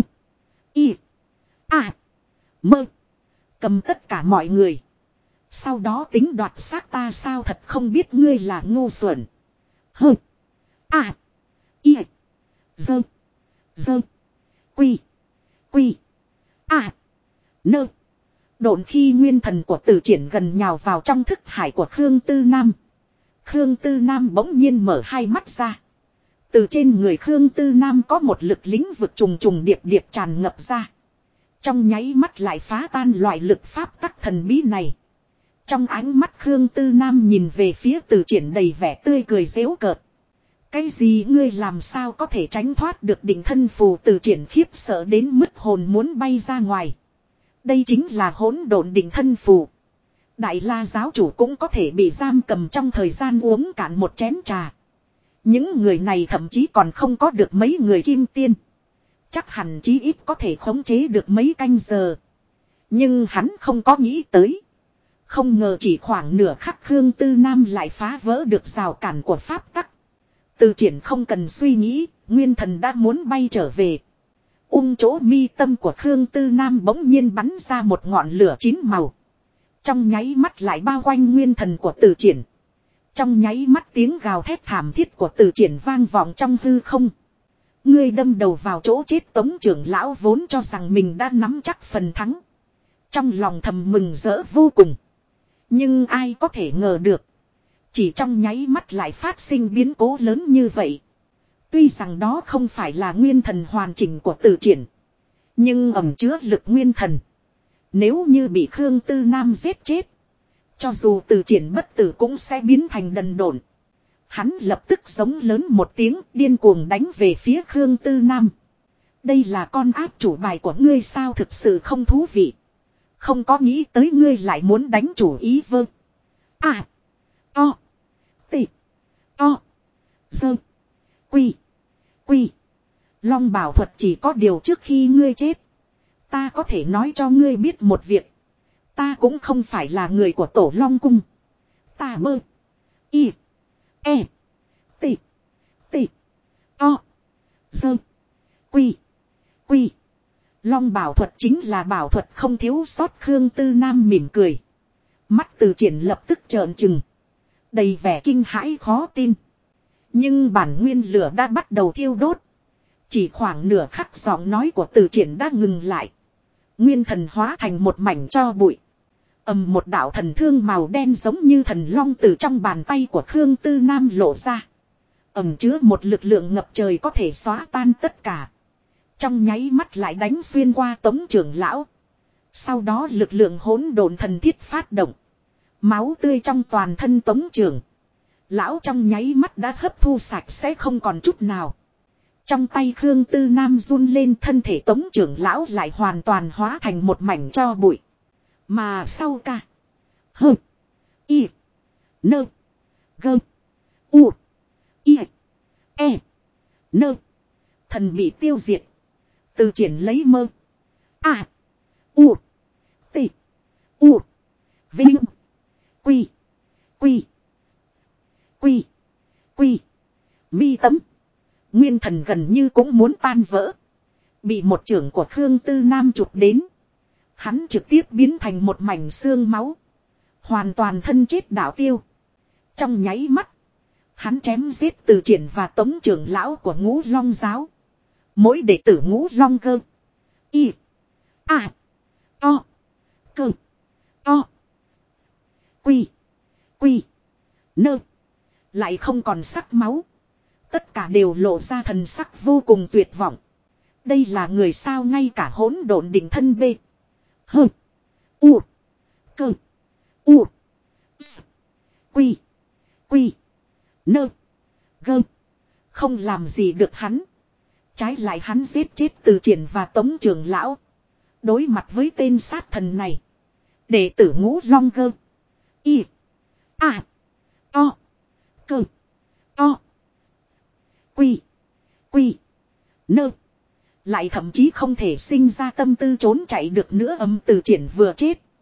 Y. A. Mơ. Cầm tất cả mọi người. Sau đó tính đoạt xác ta sao thật không biết ngươi là ngu xuẩn. Hơ. A. Y. Dơ. Dơ. Quy. Quy. A. Nơ. Độn khi nguyên thần của Từ Triển gần nhào vào trong thức hải của Khương Tư Nam. Khương Tư Nam bỗng nhiên mở hai mắt ra. Từ trên người Khương Tư Nam có một lực lĩnh vực trùng trùng điệp điệp tràn ngập ra. Trong nháy mắt lại phá tan loại lực pháp tắc thần bí này. Trong ánh mắt Khương Tư Nam nhìn về phía Từ Triển đầy vẻ tươi cười giễu cợt. Cái gì ngươi làm sao có thể tránh thoát được định thân phù? Từ Triển khiếp sợ đến mức hồn muốn bay ra ngoài. Đây chính là hỗn độn định thân phù. Đại La giáo chủ cũng có thể bị giam cầm trong thời gian uống cạn một chén trà. Những người này thậm chí còn không có được mấy người kim tiên. Chắc hẳn chí ít có thể khống chế được mấy canh giờ. Nhưng hắn không có nghĩ tới. Không ngờ chỉ khoảng nửa khắc Khương Tư Nam lại phá vỡ được rào cản của pháp tắc. Từ Triển không cần suy nghĩ, nguyên thần đã muốn bay trở về. Chỗ mi tâm của Khương Tư Nam bỗng nhiên bắn ra một ngọn lửa chín màu. Trong nháy mắt lại bao quanh nguyên thần của Từ Triển. Trong nháy mắt tiếng gào thét thảm thiết của Từ Triển vang vọng trong hư không. Ngươi đâm đầu vào chỗ chết. Tống trưởng lão vốn cho rằng mình đã nắm chắc phần thắng. Trong lòng thầm mừng rỡ vô cùng. Nhưng ai có thể ngờ được. Chỉ trong nháy mắt lại phát sinh biến cố lớn như vậy. Tuy rằng đó không phải là nguyên thần hoàn chỉnh của Từ Triển. Nhưng ẩn chứa lực nguyên thần. Nếu như bị Khương Tư Nam giết chết. Cho dù Từ Triển bất tử cũng sẽ biến thành đần độn. Hắn lập tức giống lớn một tiếng điên cuồng đánh về phía Khương Tư Nam. Đây là con áp chủ bài của ngươi sao? Thực sự không thú vị. Không có nghĩ tới ngươi lại muốn đánh chủ ý vơ. À. To. Tị. To. Dơ. Quy. Quy. Long bảo thuật chỉ có điều trước khi ngươi chết. Ta có thể nói cho ngươi biết một việc. Ta cũng không phải là người của Tổ Long Cung. Ta mơ. Y. E. Tị. Tị. To. Dơ. Quy. Quy. Long bảo thuật chính là bảo thuật không thiếu sót. Khương Tư Nam mỉm cười. Mắt Từ Triển lập tức trợn trừng. Đầy vẻ kinh hãi khó tin. Nhưng bản nguyên lửa đã bắt đầu thiêu đốt. Chỉ khoảng nửa khắc giọng nói của Từ Triển đã ngừng lại. Nguyên thần hóa thành một mảnh tro bụi. Một đạo thần thương màu đen giống như thần long từ trong bàn tay của Khương Tư Nam lộ ra. Chứa một lực lượng ngập trời có thể xóa tan tất cả. Trong nháy mắt lại đánh xuyên qua Tống trưởng lão. Sau đó lực lượng hỗn độn thần thiết phát động. Máu tươi trong toàn thân Tống trưởng lão trong nháy mắt đã hấp thu sạch sẽ không còn chút nào. Trong tay Khương Tư Nam run lên, thân thể Tống trưởng lão lại hoàn toàn hóa thành một mảnh tro bụi. Mà sau ca. Hơ. Y. Nơ. Gơ. U. Y. E. Nơ. Thần bị tiêu diệt. Từ Triển lấy mơ. A. U. T. U. Vinh. Quy. Quy. Quy. Quy. Mi tấm. Nguyên thần gần như cũng muốn tan vỡ. Bị một chưởng của Khương Tư Nam chụp đến. Hắn trực tiếp biến thành một mảnh xương máu. Hoàn toàn thân chết đạo tiêu. Trong nháy mắt. Hắn chém giết Từ Triển và Tống trưởng lão của Ngũ Long giáo. Mỗi đệ tử Ngũ Long Cơ. Y. A. To. Cơ. To. Quy. Quy. Nơ. Lại không còn sắc máu. Tất cả đều lộ ra thần sắc vô cùng tuyệt vọng. Đây là người sao? Ngay cả hỗn độn định thân bê. Hơ. U. Cơ. U. S. Quy. Quy. Nơ. Gơ. Không làm gì được hắn. Trái lại hắn giết chết Từ Triển và Tống trưởng lão. Đối mặt với tên sát thần này. Đệ tử Ngũ Long Gơ. Y. A. To. Cơ. To. Quy. Quy. Nơ. Lại thậm chí không thể sinh ra tâm tư trốn chạy được nữa. Từ Triển vừa chết.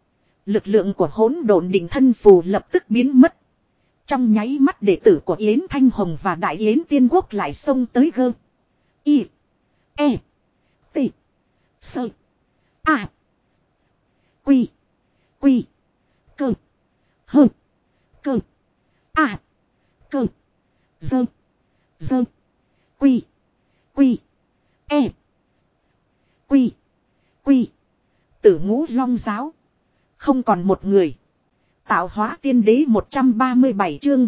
Lực lượng của hỗn độn định thân phù lập tức biến mất. Trong nháy mắt đệ tử của Yến Thanh Hồng và Đại Yến Tiên Quốc lại xông tới gơ. Y. E. T. Sơ. A. Quy. Quy. Cơ. Hơ. Cơ. A. Cơ. Dơ. Dơ. Quy. Quy. E. Quy. Quy. Tử Ngũ Long Giáo. Không còn một người. Tạo hóa tiên đế 137 chương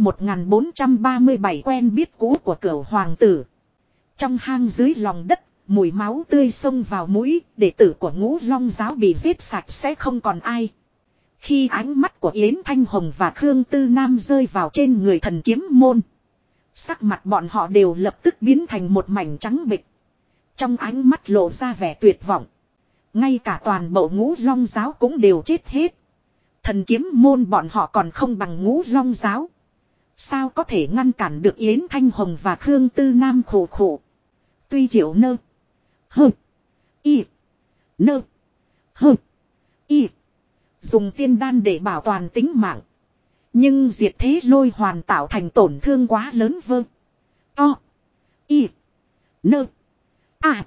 1437 quen biết cũ của Cửu Hoàng tử. Trong hang dưới lòng đất, mùi máu tươi xông vào mũi, đệ tử của Ngũ Long Giáo bị giết sạch sẽ không còn ai. Khi ánh mắt của Yến Thanh Hồng và Khương Tư Nam rơi vào trên người thần kiếm môn, sắc mặt bọn họ đều lập tức biến thành một mảnh trắng bệch. Trong ánh mắt lộ ra vẻ tuyệt vọng. Ngay cả toàn bộ Ngũ Long Giáo cũng đều chết hết. Thần kiếm môn bọn họ còn không bằng Ngũ Long Giáo. Sao có thể ngăn cản được Yến Thanh Hồng và Khương Tư Nam khổ khổ. Tuy Triệu Nơ. Hơ. Y. Nơ. Hơ. Y. Dùng tiên đan để bảo toàn tính mạng. Nhưng diệt thế lôi hoàn tạo thành tổn thương quá lớn vơ. To. Y. Nơ. A.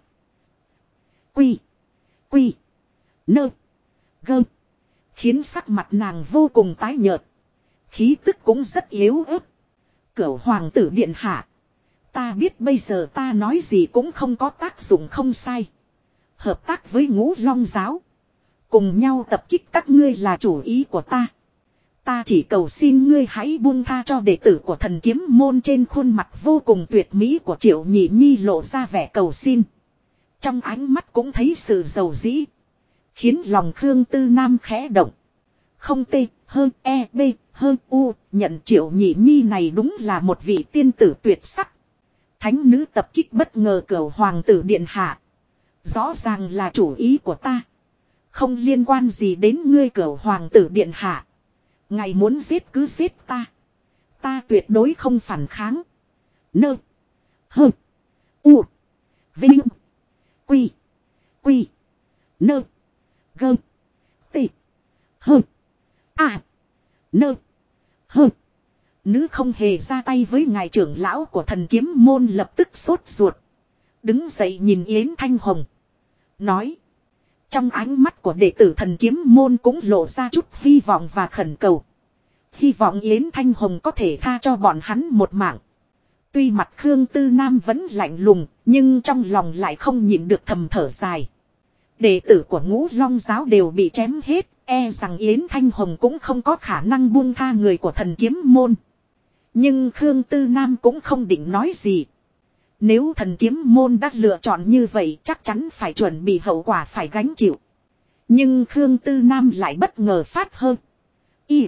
Quy. Quy. Nơ. Gơ. Khiến sắc mặt nàng vô cùng tái nhợt. Khí tức cũng rất yếu ớt. Cửu hoàng tử điện hạ. Ta biết bây giờ ta nói gì cũng không có tác dụng không sai. Hợp tác với Ngũ Long Giáo. Cùng nhau tập kích các ngươi là chủ ý của ta. Ta chỉ cầu xin ngươi hãy buông tha cho đệ tử của thần kiếm môn. Trên khuôn mặt vô cùng tuyệt mỹ của Triệu Nhị Nhi lộ ra vẻ cầu xin. Trong ánh mắt cũng thấy sự giàu dĩ. Khiến lòng Khương Tư Nam khẽ động. Không tê, hơn e, b, hơn u, nhận Triệu Nhị Nhi này đúng là một vị tiên tử tuyệt sắc. Thánh nữ tập kích bất ngờ Cửu hoàng tử điện hạ. Rõ ràng là chủ ý của ta. Không liên quan gì đến ngươi Cửu hoàng tử điện hạ. Ngài muốn giết cứ giết ta. Ta tuyệt đối không phản kháng. Nơ. Hơ. U. Vinh. Quy. Quy. Nơ. Gơ. Tị. Hơ. À. Nơ. Hơ. Nữ không hề ra tay với ngài trưởng lão của thần kiếm môn lập tức sốt ruột. Đứng dậy nhìn Yến Thanh Hồng. Nói. Trong ánh mắt của đệ tử thần kiếm môn cũng lộ ra chút hy vọng và khẩn cầu. Hy vọng Yến Thanh Hồng có thể tha cho bọn hắn một mạng. Tuy mặt Khương Tư Nam vẫn lạnh lùng, nhưng trong lòng lại không nhịn được thầm thở dài. Đệ tử của Ngũ Long Giáo đều bị chém hết, e rằng Yến Thanh Hồng cũng không có khả năng buông tha người của thần kiếm môn. Nhưng Khương Tư Nam cũng không định nói gì. Nếu thần kiếm môn đã lựa chọn như vậy chắc chắn phải chuẩn bị hậu quả phải gánh chịu. Nhưng Khương Tư Nam lại bất ngờ phát hơn. Y.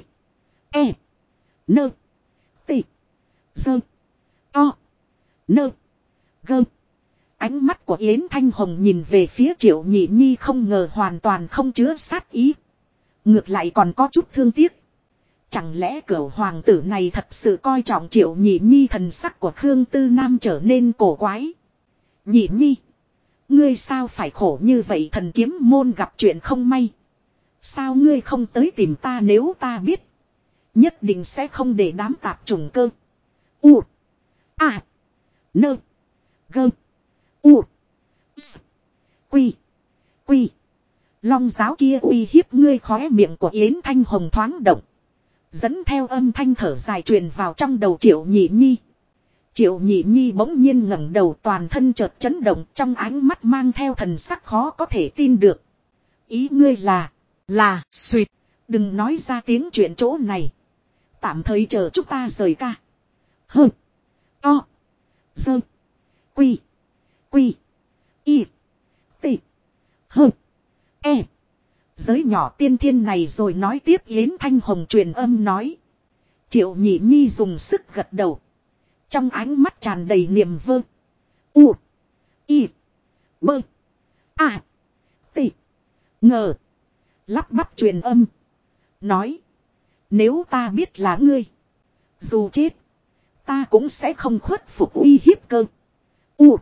E. Nơ. Tị. Dơ. To. Nơ. Gơ. Ánh mắt của Yến Thanh Hồng nhìn về phía Triệu Nhị Nhi không ngờ hoàn toàn không chứa sát ý. Ngược lại còn có chút thương tiếc. Chẳng lẽ Cửu hoàng tử này thật sự coi trọng Triệu Nhị Nhi? Thần sắc của Khương Tư Nam trở nên cổ quái. Nhị Nhi. Ngươi sao phải khổ như vậy? Thần kiếm môn gặp chuyện không may. Sao ngươi không tới tìm ta? Nếu ta biết. Nhất định sẽ không để đám tạp chủng cơ. U. A. Nơ. Gơ. U. S. Quy. Quy. Long Giáo kia uy hiếp ngươi. Khóe miệng của Yến Thanh Hồng thoáng động. Dẫn theo âm thanh thở dài truyền vào trong đầu Triệu Nhị Nhi. Triệu Nhị Nhi bỗng nhiên ngẩng đầu, toàn thân chợt chấn động, trong ánh mắt mang theo thần sắc khó có thể tin được. Ý ngươi là, suýt, đừng nói ra tiếng chuyện chỗ này. Tạm thời chờ chúng ta rời ca. Hơ. To. Dơ. Quy. Quy. Y. Tị. Hơ. E. Giới nhỏ tiên thiên này rồi nói tiếp. Yến Thanh Hồng truyền âm nói. Triệu Nhị Nhi dùng sức gật đầu. Trong ánh mắt tràn đầy niềm vơ. U. Y. Bơ. A. Tị. Ngờ. Lắp bắp truyền âm. Nói. Nếu ta biết là ngươi. Dù chết. Ta cũng sẽ không khuất phục uy hiếp cơ. U.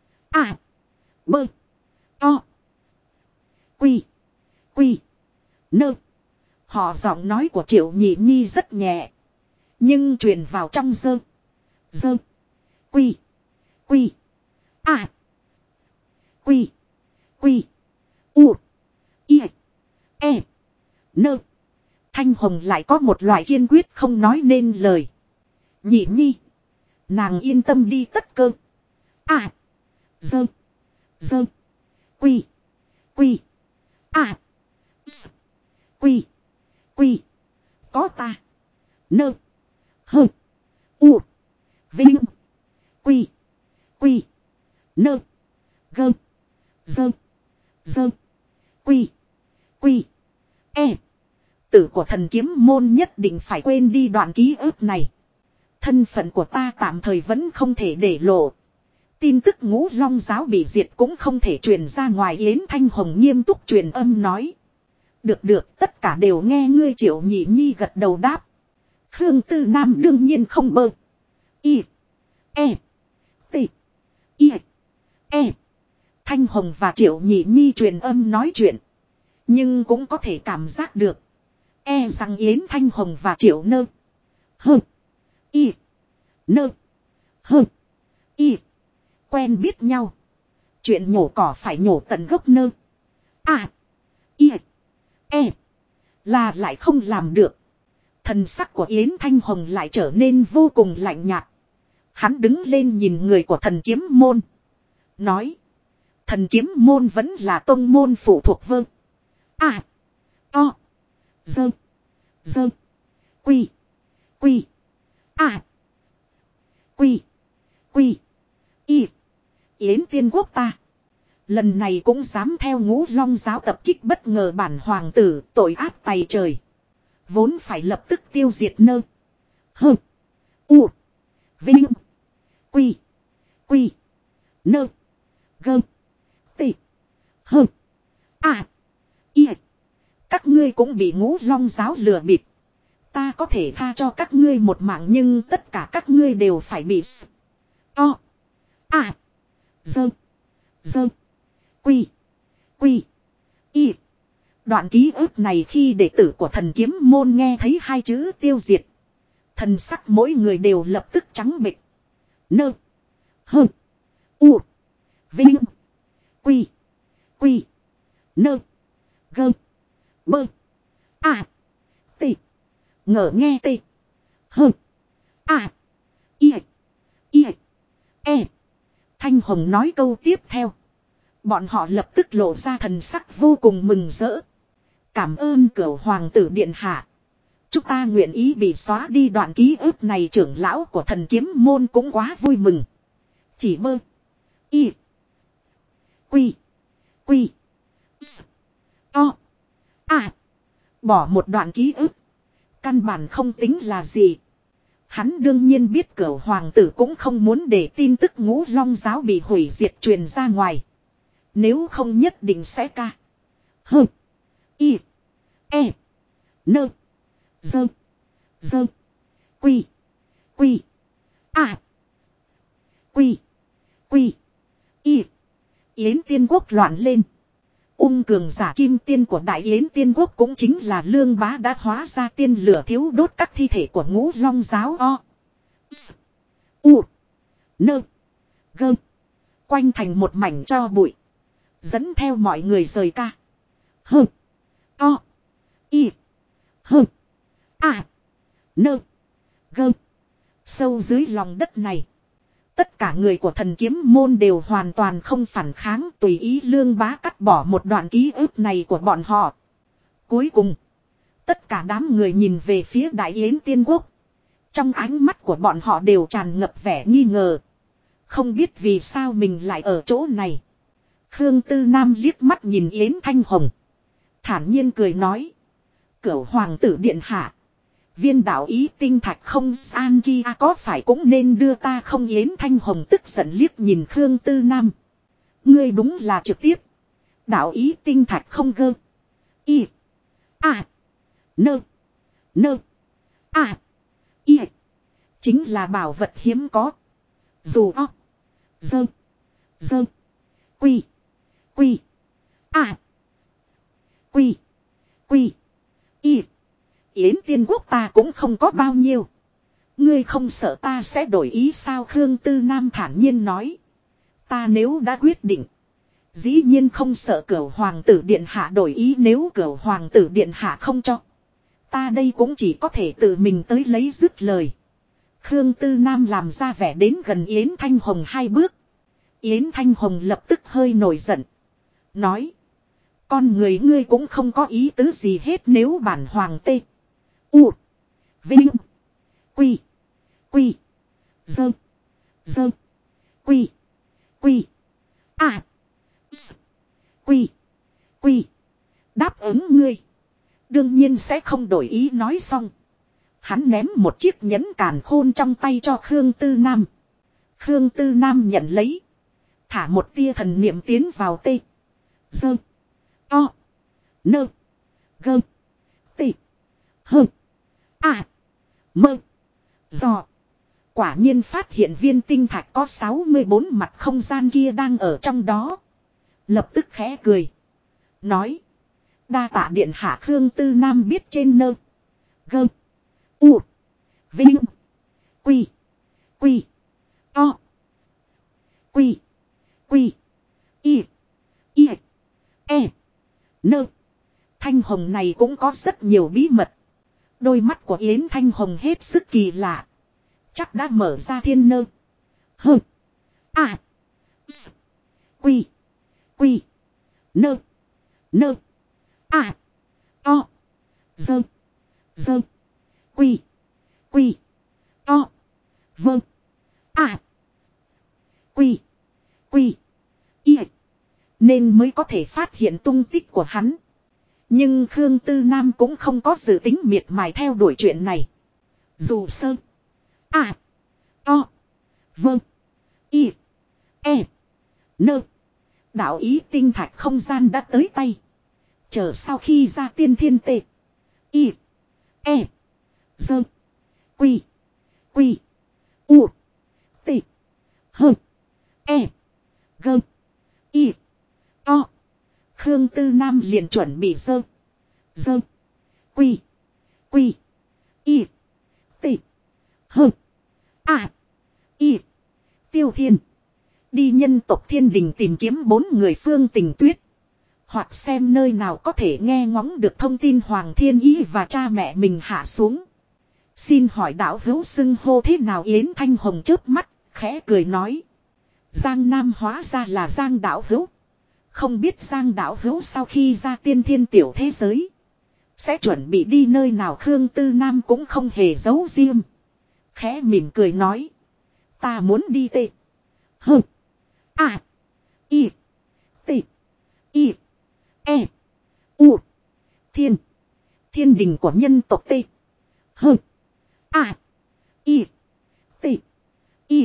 A. Bơ. To. Quy. Quy. Nơ. Họ giọng nói của Triệu Nhị Nhi rất nhẹ. Nhưng truyền vào trong dơ. Dơ. Quy. Quy. À. Quy. Quy. U. I. E. Nơ. Thanh Hồng lại có một loại kiên quyết không nói nên lời. Nhị Nhi. Nàng yên tâm đi tất cơ. À. Dơ. Dơ. Quy. Quy. À. S. Quy. Quy. Có ta. Nơ. Hơ. U. Vinh. Quy. Quy. Nơ. Gơ. Dơ. Dơ. Quy. Quy. E. Tử của thần kiếm môn nhất định phải quên đi đoạn ký ức này. Thân phận của ta tạm thời vẫn không thể để lộ. Tin tức Ngũ Long giáo bị diệt cũng không thể truyền ra ngoài. Yến Thanh Hồng nghiêm túc truyền âm nói. Được được, tất cả đều nghe ngươi. Triệu Nhị Nhi gật đầu đáp. Khương Tư Nam đương nhiên không bơ. Y. E. T. Y. E. Thanh Hồng và Triệu Nhị Nhi truyền âm nói chuyện. Nhưng cũng có thể cảm giác được. E rằng Yến Thanh Hồng và Triệu Nơ. Hơ. Y. Nơ. Hơ. Y. Quen biết nhau. Chuyện nhổ cỏ phải nhổ tận gốc nơ. À. Y. E. Là lại không làm được. Thần sắc của Yến Thanh Hồng lại trở nên vô cùng lạnh nhạt. Hắn đứng lên nhìn người của thần kiếm môn. Nói. Thần kiếm môn vẫn là tông môn phụ thuộc vơ. À. To. Dơ. Dơ. Quy. Quy. À. Quy. Quy. Y. Yến Tiên Quốc ta. Lần này cũng dám theo Ngũ Long giáo tập kích bất ngờ bản hoàng tử, tội ác tày trời. Vốn phải lập tức tiêu diệt nơ. Hơ. U. Vinh. Quy. Quy. Nơ. Gơ. Tị. Hơ. À. Y. Các ngươi cũng bị Ngũ Long giáo lừa bịp. Ta có thể tha cho các ngươi một mạng nhưng tất cả các ngươi đều phải bị to. À. Dơ. Dơ. Quy. Quy. Y. Đoạn ký ức này khi đệ tử của thần kiếm môn nghe thấy hai chữ tiêu diệt. Thần sắc mỗi người đều lập tức trắng bệch. Nơ. Hơ. U. Vinh. Quy. Quy. Nơ. Gơ. Bơ. À. Tị. Ngờ nghe tị. Hơ. À. Y. Y. E. Thanh Hồng nói câu tiếp theo. Bọn họ lập tức lộ ra thần sắc vô cùng mừng rỡ. Cảm ơn Cửu Hoàng tử điện hạ. Chúng ta nguyện ý bị xóa đi đoạn ký ức này. Trưởng lão của thần kiếm môn cũng quá vui mừng. Chỉ bơ. Y. Quy. Quy. S. To. À. Bỏ một đoạn ký ức. Căn bản không tính là gì. Hắn đương nhiên biết Cửu Hoàng tử cũng không muốn để tin tức Ngũ Long giáo bị hủy diệt truyền ra ngoài. Nếu không nhất định sẽ ca. Hơ. Y. E. Nơ. Dơ. Dơ. Quy. Quy. À. Quy. Quy. Y. Yến Tiên Quốc loạn lên. Ung cường giả kim tiên của Đại Yến Tiên Quốc cũng chính là Lương Bá đã hóa ra tiên lửa thiếu đốt các thi thể của Ngũ Long giáo o. S. U. Nơ. Gơ. Quanh thành một mảnh tro bụi. Dẫn theo mọi người rời ca. Hơ. To. Y. Hơ. À. Nơ. Gơ. Sâu dưới lòng đất này. Tất cả người của thần kiếm môn đều hoàn toàn không phản kháng, tùy ý Lương Bá cắt bỏ một đoạn ký ức này của bọn họ. Cuối cùng, tất cả đám người nhìn về phía Đại Yến Tiên Quốc. Trong ánh mắt của bọn họ đều tràn ngập vẻ nghi ngờ. Không biết vì sao mình lại ở chỗ này. Khương Tư Nam liếc mắt nhìn Yến Thanh Hồng. Thản nhiên cười nói. Cửu Hoàng tử điện hạ. Viên đạo ý tinh thạch không san kia có phải cũng nên đưa ta không? Yến Thanh Hồng tức giận liếc nhìn Khương Tư Nam. Ngươi đúng là trực tiếp. Đạo ý tinh thạch không gơ. Y. À. Nơ. Nơ. À. Y. Chính là bảo vật hiếm có. Dù o. Dơ. Dơ. Quy. Quy. À. Quy. Quy. Y. Yến Tiên Quốc ta cũng không có bao nhiêu. Ngươi không sợ ta sẽ đổi ý sao? Khương Tư Nam thản nhiên nói. Ta nếu đã quyết định. Dĩ nhiên không sợ cửu hoàng tử điện hạ đổi ý, nếu cửu hoàng tử điện hạ không cho. Ta đây cũng chỉ có thể tự mình tới lấy dứt lời. Khương Tư Nam làm ra vẻ đến gần Yến Thanh Hồng 2 bước. Yến Thanh Hồng lập tức hơi nổi giận. Nói. Con người ngươi cũng không có ý tứ gì hết, nếu bản hoàng tê. U. Vinh. Quy. Quy. Dơ. Dơ. Quy. Quy. À. S. Quy. Quy. Đáp ứng ngươi. Đương nhiên sẽ không đổi ý. Nói xong. Hắn ném một chiếc nhẫn càn khôn trong tay cho Khương Tư Nam. Khương Tư Nam nhận lấy. Thả một tia thần niệm tiến vào tê. Dơ. To. Nơ. Gơ. Tê. Hơ. À. Mơ. Giò. Quả nhiên phát hiện viên tinh thạch có 64 mặt không gian kia đang ở trong đó. Lập tức khẽ cười. Nói. Đa tạ điện hạ. Khương Tư Nam biết trên nơ. Gơ. U. Vinh. Quy. Quy. To. Quy. Quy. Y. Y. E. Nơ. Thanh Hồng này cũng có rất nhiều bí mật. Đôi mắt của Yến Thanh Hồng hết sức kỳ lạ. Chắc đã mở ra thiên nơ. Hơ. À. S. Quy. Quy. Nơ. Nơ. À. To. Dơ. Dơ. Quy. Quy. To. Vơ. À. Quy. Quy. Y. Nên mới có thể phát hiện tung tích của hắn. Nhưng Khương Tư Nam cũng không có dự tính miệt mài theo đuổi chuyện này. Dù sơ. À. To. Vơ. Y. E. Nơ. Đạo ý tinh thạch không gian đã tới tay. Chờ sau khi ra tiên thiên tệ. Y. E. Dơ. Quy. Quy. U. T. Hơ. E. Gơ. Y. To. Khương Tư Nam liền chuẩn bị dơ. Dơ. Quy. Quy. Y. T. Hơ. À. Y. Tiêu Thiên. Đi nhân tộc Thiên Đình tìm kiếm 4 người Phương Tình Tuyết. Hoặc xem nơi nào có thể nghe ngóng được thông tin Hoàng Thiên Ý và cha mẹ mình hạ xuống. Xin hỏi đạo hữu xưng hô thế nào? Yến Thanh Hồng chớp mắt, khẽ cười nói. Giang Nam hóa ra là Giang đạo hữu. Không biết Giang đạo hữu sau khi ra tiên thiên tiểu thế giới. Sẽ chuẩn bị đi nơi nào? Khương Tư Nam cũng không hề giấu riêng. Khẽ mỉm cười nói. Ta muốn đi tê. Hơ. À. Y. T. Y. E. U. Thiên. Thiên đình của nhân tộc T. Hơ. À. Y. T. Y.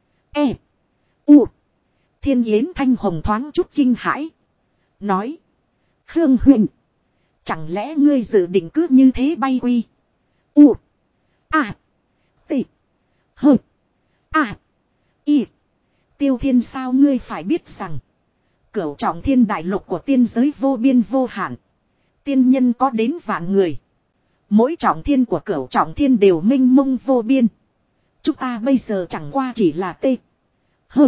E. U. Thiên Yến Thanh Hồng thoáng chút kinh hãi. Nói. Khương Huyền. Chẳng lẽ ngươi dự định cứ như thế bay quy. U. À. T. Hơ. À. Y. Tiêu Thiên sao? Ngươi phải biết rằng. Cửu trọng thiên đại lục của tiên giới vô biên vô hạn. Tiên nhân có đến vạn người. Mỗi trọng thiên của cửu trọng thiên đều mênh mông vô biên. Chúng ta bây giờ chẳng qua chỉ là T. Hơ.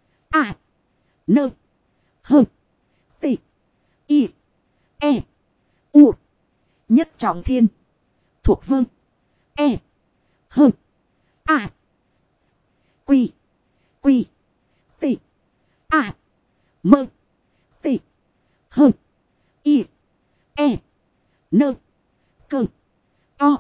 À. Nơ. Hơ. T. Y. E. U. Nhất trọng thiên. Thuộc vâng. E. Hơ. À. Quy. Quy. T. À. Mơ. T. Hơ. Y. E. Nơ. Cơ. To.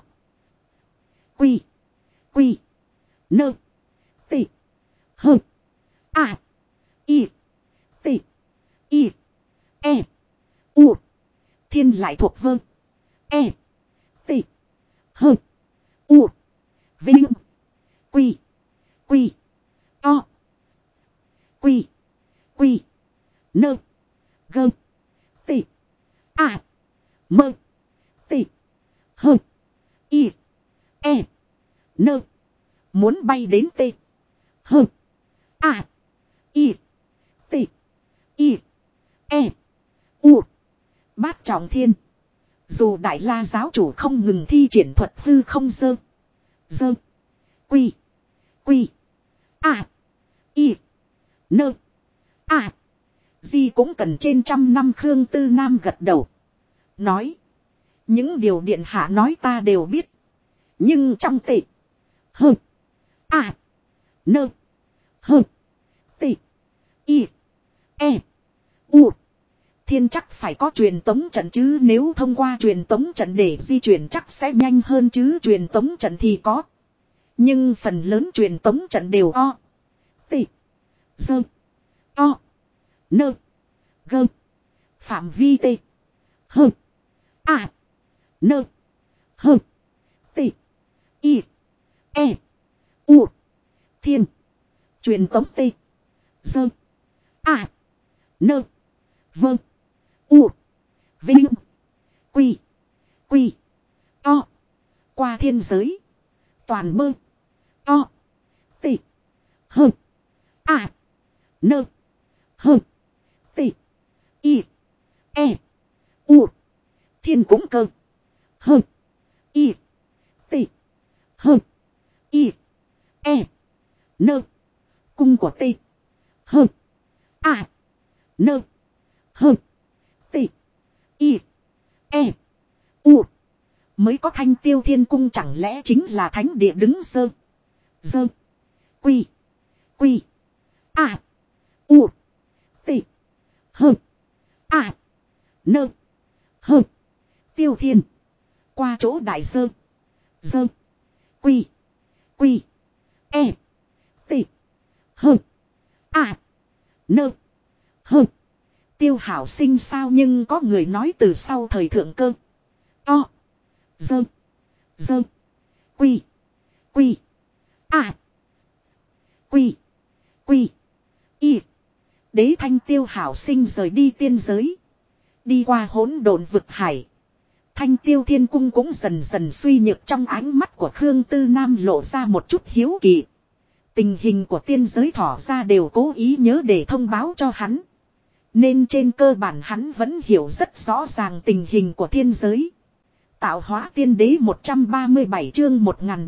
Quy. Quy. Nơ. T. Hơ. À. Y. T. Y. E. U. Thiên lại thuộc vơ. E. T. Hơ. U. Vinh. Quy. Quy. To. Quy. Quy. Nơ. Gơ. T. À. Mơ. T. Hơ. Y. E. Nơ. Muốn bay đến T. Hơ. À. Y. T. Y. E. U. Bát trọng thiên. Dù Đại La giáo chủ không ngừng thi triển thuật hư không dơ. Dơ. Quy. Quy. À. Y. Nơ. À. Di cũng cần trên 100 năm. Khương Tư Nam gật đầu. Nói. Những điều điện hạ nói ta đều biết. Nhưng trong tệ. Hơ. À. Nơ. Hơ. Tệ. Y. E. U. Thiên chắc phải có truyền tống trận chứ, nếu thông qua truyền tống trận để di chuyển chắc sẽ nhanh hơn chứ, truyền tống trận thì có. Nhưng phần lớn truyền tống trận đều o. Tị. Dơ. O. Nơ. Gơ. Phạm vi tê. Hơ. À. Nơ. Hơ. Tị. Y. E. U. Thiên. Truyền tống tê. Dơ. À. Nơ. Vâng. U. Vinh. Quy. Quy. To. Qua thiên giới. Toàn mơ. To. Tị. Hơ. À. Nơ. Hơ. Tị. Y. E. U. Thiên cũng cơ. Hơ. Y. Tị. Hơ. Y. E. Nơ. Cung của tị. Hơ. À. Nơ. Hơ. Tị. Y. E. U. Mới có Thanh Tiêu Thiên Cung, chẳng lẽ chính là thánh địa đứng sơ. Dơ. Quy. Quy. À. U. Tị. Hơ. À. Nơ. Hơ. Tiêu Thiên. Qua chỗ đại sơ. Dơ. Quy. Quy. E. Tị. Hơ. À. Nơ. Hơ. Tiêu Hảo Sinh sao, nhưng có người nói từ sau thời thượng cơ. To. Dơ. Dơ. Quy. Quy. À. Quy. Quy. Y. Đế Thanh Tiêu Hảo Sinh rời đi tiên giới. Đi qua hỗn độn vực hải. Thanh Tiêu Thiên Cung cũng dần dần suy nhược, trong ánh mắt của Khương Tư Nam lộ ra một chút hiếu kỳ. Tình hình của tiên giới thỏ ra đều cố ý nhớ để thông báo cho hắn. Nên trên cơ bản hắn vẫn hiểu rất rõ ràng tình hình của thiên giới. Tạo hóa tiên đế 137 chương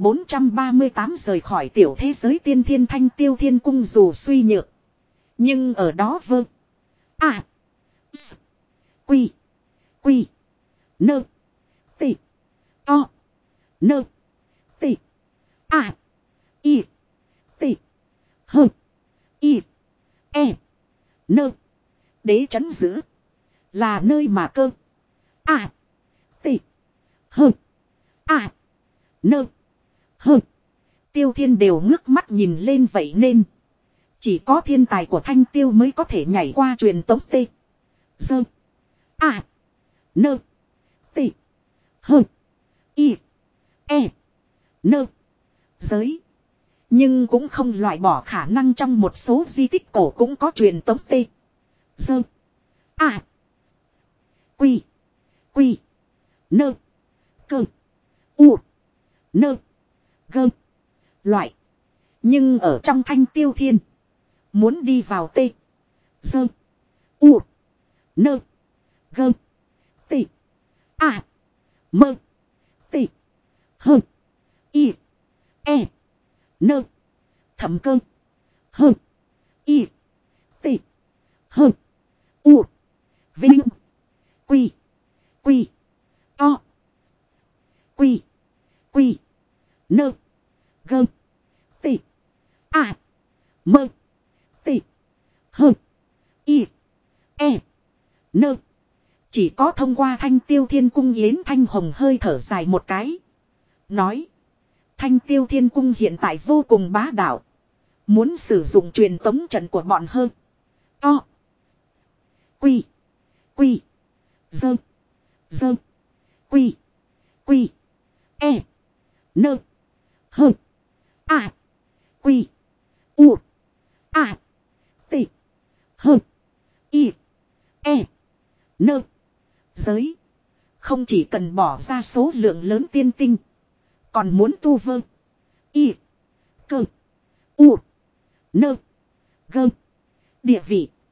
1438 rời khỏi tiểu thế giới tiên thiên. Thanh Tiêu Thiên Cung dù suy nhược. Nhưng ở đó vơ. À. S. Quy. Quy. Nơ. Tị. To. Nơ. Tị. À. Y. Tị. Hơ. Y. E. Nơ. Đế trấn giữ. Là nơi mà cơ. À. Tị. Hơ. À. Nơ. Hơ. Tiêu Thiên đều ngước mắt nhìn lên, vậy nên chỉ có thiên tài của Thanh Tiêu mới có thể nhảy qua truyền tống tê. Dơ. À. Nơ. Tị. Hơ. Y. E. Nơ. Giới. Nhưng cũng không loại bỏ khả năng trong một số di tích cổ cũng có truyền tống tê. Dơ. À. Quy. Quy. Nơ. Cơ. U. Nơ. Gơ. Loại. Nhưng ở trong Thanh Tiêu Thiên. Muốn đi vào tê. Dơ. U. Nơ. Gơ. Tị. À. Mơ. Tị. Hơ. Y. E. Nơ. Thẩm cơ. Hơ. Y. Tị. Hơ. U. Vinh. Quy. Quy. To. Quy. Quy. Nơ. Gơ. Tị. À. Mơ. Tị. Hơ. Y. E. Nơ. Chỉ có thông qua Thanh Tiêu Thiên Cung, Yến Thanh Hồng hơi thở dài một cái. Nói. Thanh Tiêu Thiên Cung hiện tại vô cùng bá đạo. Muốn sử dụng truyền tống trận của bọn hơn. To. Quy. Quy. Dơ. Dơ. Quy. Quy. E. Nơ. Hơ. À. Quy. U. À. Tị. Hơ. Y. E. Nơ. Giới. Không chỉ cần bỏ ra số lượng lớn tiên tinh. Còn muốn tu vơ. Y. Cơ. U. Nơ. Gơ. Địa vị.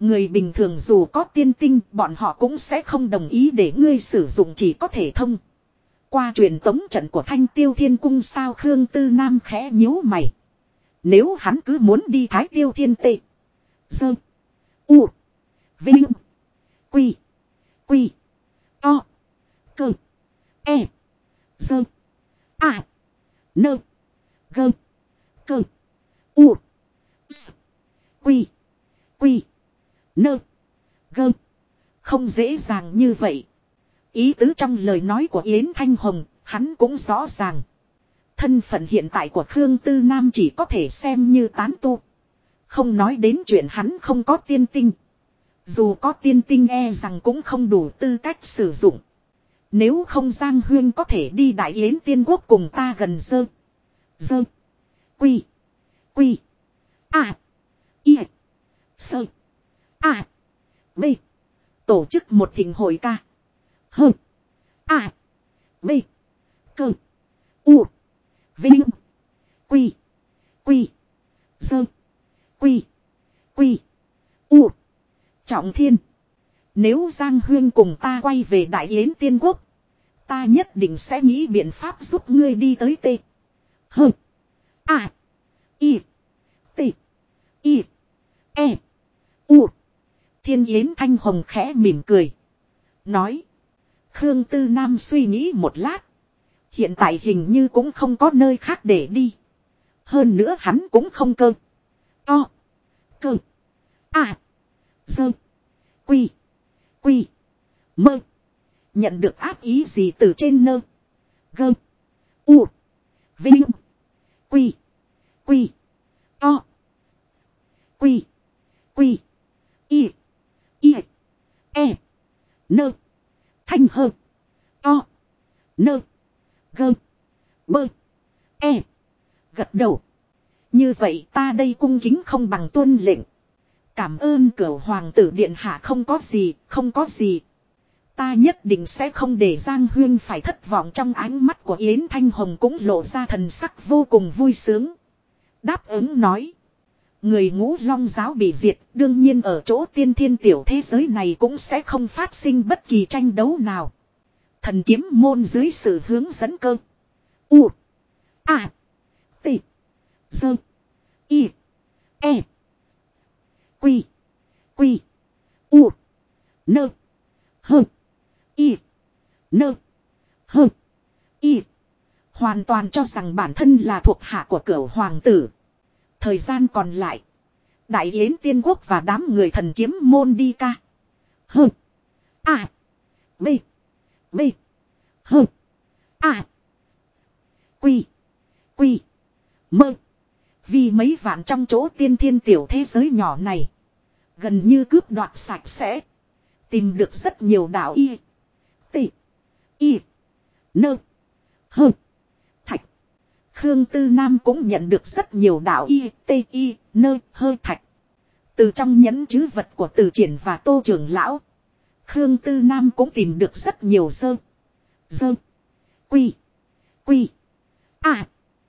Người bình thường dù có tiên tinh, bọn họ cũng sẽ không đồng ý để ngươi sử dụng, chỉ có thể thông qua truyền tống trận của Thanh Tiêu Thiên Cung sao. Khương Tư Nam khẽ nhíu mày. Nếu hắn cứ muốn đi Thái Tiêu Thiên Tệ. Dơ. U. Vinh. Quy. Quy. To. Cơ. E. Dơ. A. Nơ. Gơ. Cơ. U. S. Quy. Quy. Nơ. Gơ. Không dễ dàng như vậy. Ý tứ trong lời nói của Yến Thanh Hồng, hắn cũng rõ ràng. Thân phận hiện tại của Khương Tư Nam chỉ có thể xem như tán tu. Không nói đến chuyện hắn không có tiên tinh. Dù có tiên tinh e rằng cũng không đủ tư cách sử dụng. Nếu không Giang Huyên có thể đi Đại Yến Tiên Quốc cùng ta gần dơ. Dơ. Quy. Quy. A. I. Sơ. A. B. Tổ chức một thịnh hội ca. Hơ. A. B. Cơ. U. Vinh. Quy. Quy. Dơ. Quy. Quy. U. Trọng Thiên. Nếu Giang Huyên cùng ta quay về Đại Yến Tiên Quốc, ta nhất định sẽ nghĩ biện pháp giúp ngươi đi tới T. Hơ. A. I. T. I. E. U. Thiên Yến Thanh Hồng khẽ mỉm cười. Nói. Khương Tư Nam suy nghĩ một lát. Hiện tại hình như cũng không có nơi khác để đi. Hơn nữa hắn cũng không cơ. To. Cơ. À. Dơ. Quy. Quy. Mơ. Nhận được áp ý gì từ trên nơ. Gơ. U. Vinh. Quy. Quy. To. Quy. Quy. Y. Y. E. Nơ. Thanh hơ. To. Nơ. Gơ. Bơ. E. Gật đầu. Như vậy ta đây cung kính không bằng tuân lệnh. Cảm ơn Cửu Hoàng tử điện hạ, không có gì, không có gì. Ta nhất định sẽ không để Giang Huyên phải thất vọng. Trong ánh mắt của Yến Thanh Hồng cũng lộ ra thần sắc vô cùng vui sướng. Đáp ứng nói. Người Ngũ Long giáo bị diệt, đương nhiên ở chỗ tiên thiên tiểu thế giới này cũng sẽ không phát sinh bất kỳ tranh đấu nào. Thần kiếm môn dưới sự hướng dẫn cơ. U. A. T. Dơ. Y. E. Quy. Quy. U. Nơ. Hơ. Y. Nơ. Hơ. Y. Hoàn toàn cho rằng bản thân là thuộc hạ của Cửu Hoàng tử. Thời gian còn lại. Đại Yến Tiên Quốc và đám người thần kiếm môn đi ca. Hơ. A. B. B. Hơ. A. Quy. Quy. Mơ. Vì mấy vạn trong chỗ tiên thiên tiểu thế giới nhỏ này. Gần như cướp đoạt sạch sẽ. Tìm được rất nhiều đạo y. T. Y. Nơ. Hơ. Thạch. Khương Tư Nam cũng nhận được rất nhiều đạo y. T. Y. Nơ. Hơ. Thạch. Từ trong nhẫn trữ vật của Từ Triển và Tô Trưởng Lão. Khương Tư Nam cũng tìm được rất nhiều dơ. Dơ. Quy. Quy. A.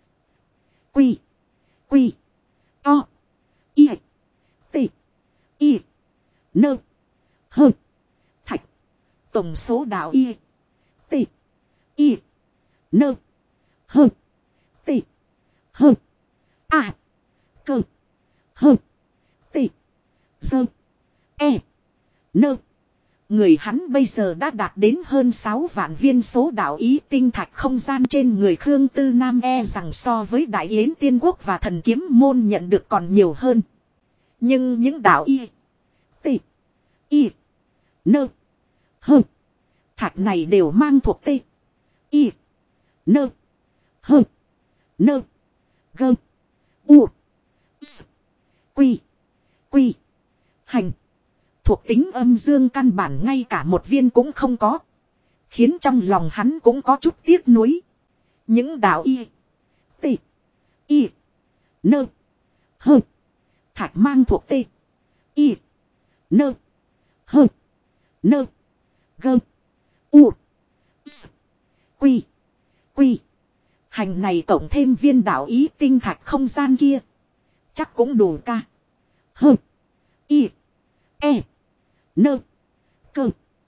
Quy. Quy. To. Y. T. Y. Nơ. Hơ. Thạch. Tổng số đạo y. T. Y. Nơ. Hơ. T. Hơ. A. Cơ. Hơ. T. Dơ. E. Nơ. Người hắn bây giờ đã đạt đến hơn 6 vạn viên số đạo ý. Tinh thạch không gian trên người Khương Tư Nam e rằng so với Đại Yến Tiên Quốc và thần kiếm môn nhận được còn nhiều hơn. Nhưng những đạo y. T. Y. Nơ. Hơ. Thạch này đều mang thuộc T. Y. Nơ. Hơ. Nơ. Gơ. U. S. Quy. Quy. Hành. Thuộc tính âm dương căn bản ngay cả một viên cũng không có. Khiến trong lòng hắn cũng có chút tiếc nuối. Những đạo y. T. Y. Nơ. Hơ. Thạch mang thuộc T. Y. Nơ. Hơ. Nơ. Gơ. U. S. Quy. Quy. Hành này cộng thêm viên đạo ý tinh thạch không gian kia. Chắc cũng đủ ca. Hơ. Y. E. Nơ. Cơ.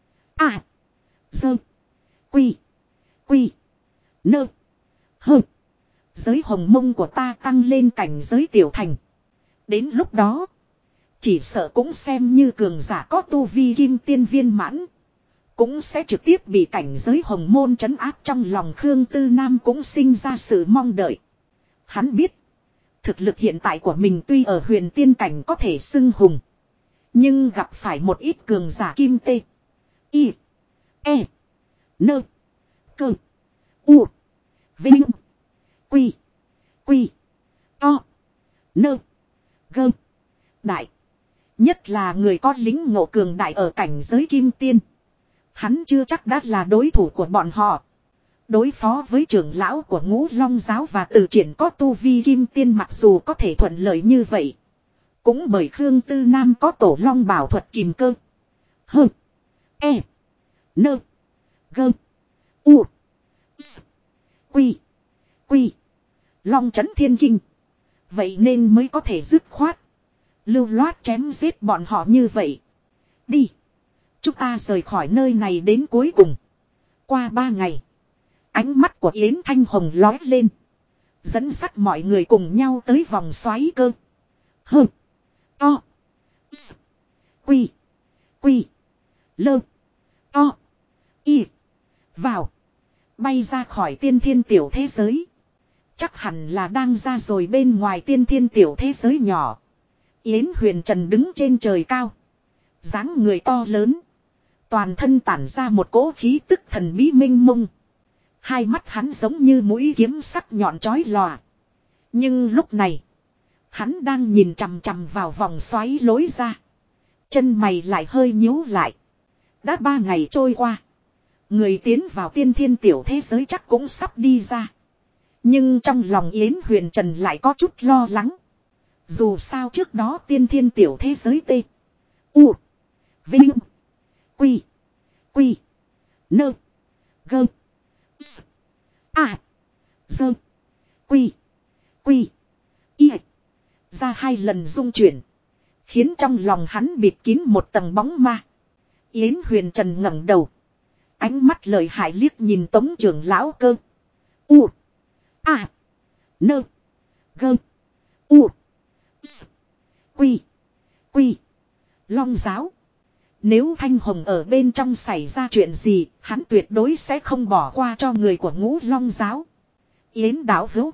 A. Dơ. Quy. Quy. Nơ. Hơ. Giới hồng mông của ta tăng lên cảnh giới tiểu thành. Đến lúc đó. Chỉ sợ cũng xem như cường giả có tu vi kim tiên viên mãn. Cũng sẽ trực tiếp bị cảnh giới hồng môn trấn áp trong lòng Khương Tư Nam cũng sinh ra sự mong đợi. Hắn biết. Thực lực hiện tại của mình tuy ở huyền tiên cảnh có thể xưng hùng. Nhưng gặp phải một ít cường giả kim tê. Y. E. Nơ. Cơ. U. Vinh. Quy. Quy. To. Nơ. Gơ. Đại. Nhất là người có lính ngộ cường đại ở cảnh giới kim tiên. Hắn chưa chắc đã là đối thủ của bọn họ. Đối phó với trưởng lão của Ngũ Long giáo và Từ Triển có tu vi kim tiên mặc dù có thể thuận lợi như vậy. Cũng bởi Khương Tư Nam có tổ long bảo thuật kìm cơ. Hơ. E. Nơ. Gơ. U. S. Quy. Quy. Long chấn thiên kinh. Vậy nên mới có thể dứt khoát. Lưu loát chém giết bọn họ như vậy. Đi. Chúng ta rời khỏi nơi này đến cuối cùng. Qua 3 ngày. Ánh mắt của Yến Thanh Hồng lói lên. Dẫn dắt mọi người cùng nhau tới vòng xoáy cơ. Hơ. To. S. Quy. Quy. Lơ. To. Y. Vào. Bay ra khỏi tiên thiên tiểu thế giới. Chắc hẳn là đang ra rồi bên ngoài tiên thiên tiểu thế giới nhỏ. Yến Huyền Trần đứng trên trời cao. Dáng người to lớn. Toàn thân tản ra một cỗ khí tức thần bí minh mông. Hai mắt hắn giống như mũi kiếm sắc nhọn chói lòa. Nhưng lúc này. Hắn đang nhìn chằm chằm vào vòng xoáy lối ra. Chân mày lại hơi nhíu lại. Đã 3 ngày trôi qua. Người tiến vào tiên thiên tiểu thế giới chắc cũng sắp đi ra. Nhưng trong lòng Yến Huyền Trần lại có chút lo lắng. Dù sao trước đó tiên thiên tiểu thế giới T. U. Vinh. Quy. Quy. Nơ. Gơ. S. A. Dơ. Quy. Quy. Y. Ra 2 lần dung chuyển. Khiến trong lòng hắn bịt kín một tầng bóng ma. Yến Huyền Trần ngẩng đầu. Ánh mắt lợi hại liếc nhìn Tống trưởng lão Cơ. U. A. Nơ. Gơ. U. S. Quy. Quy. Long giáo. Nếu Thanh Hồng ở bên trong xảy ra chuyện gì, hắn tuyệt đối sẽ không bỏ qua cho người của Ngũ Long giáo. Yến đạo hữu.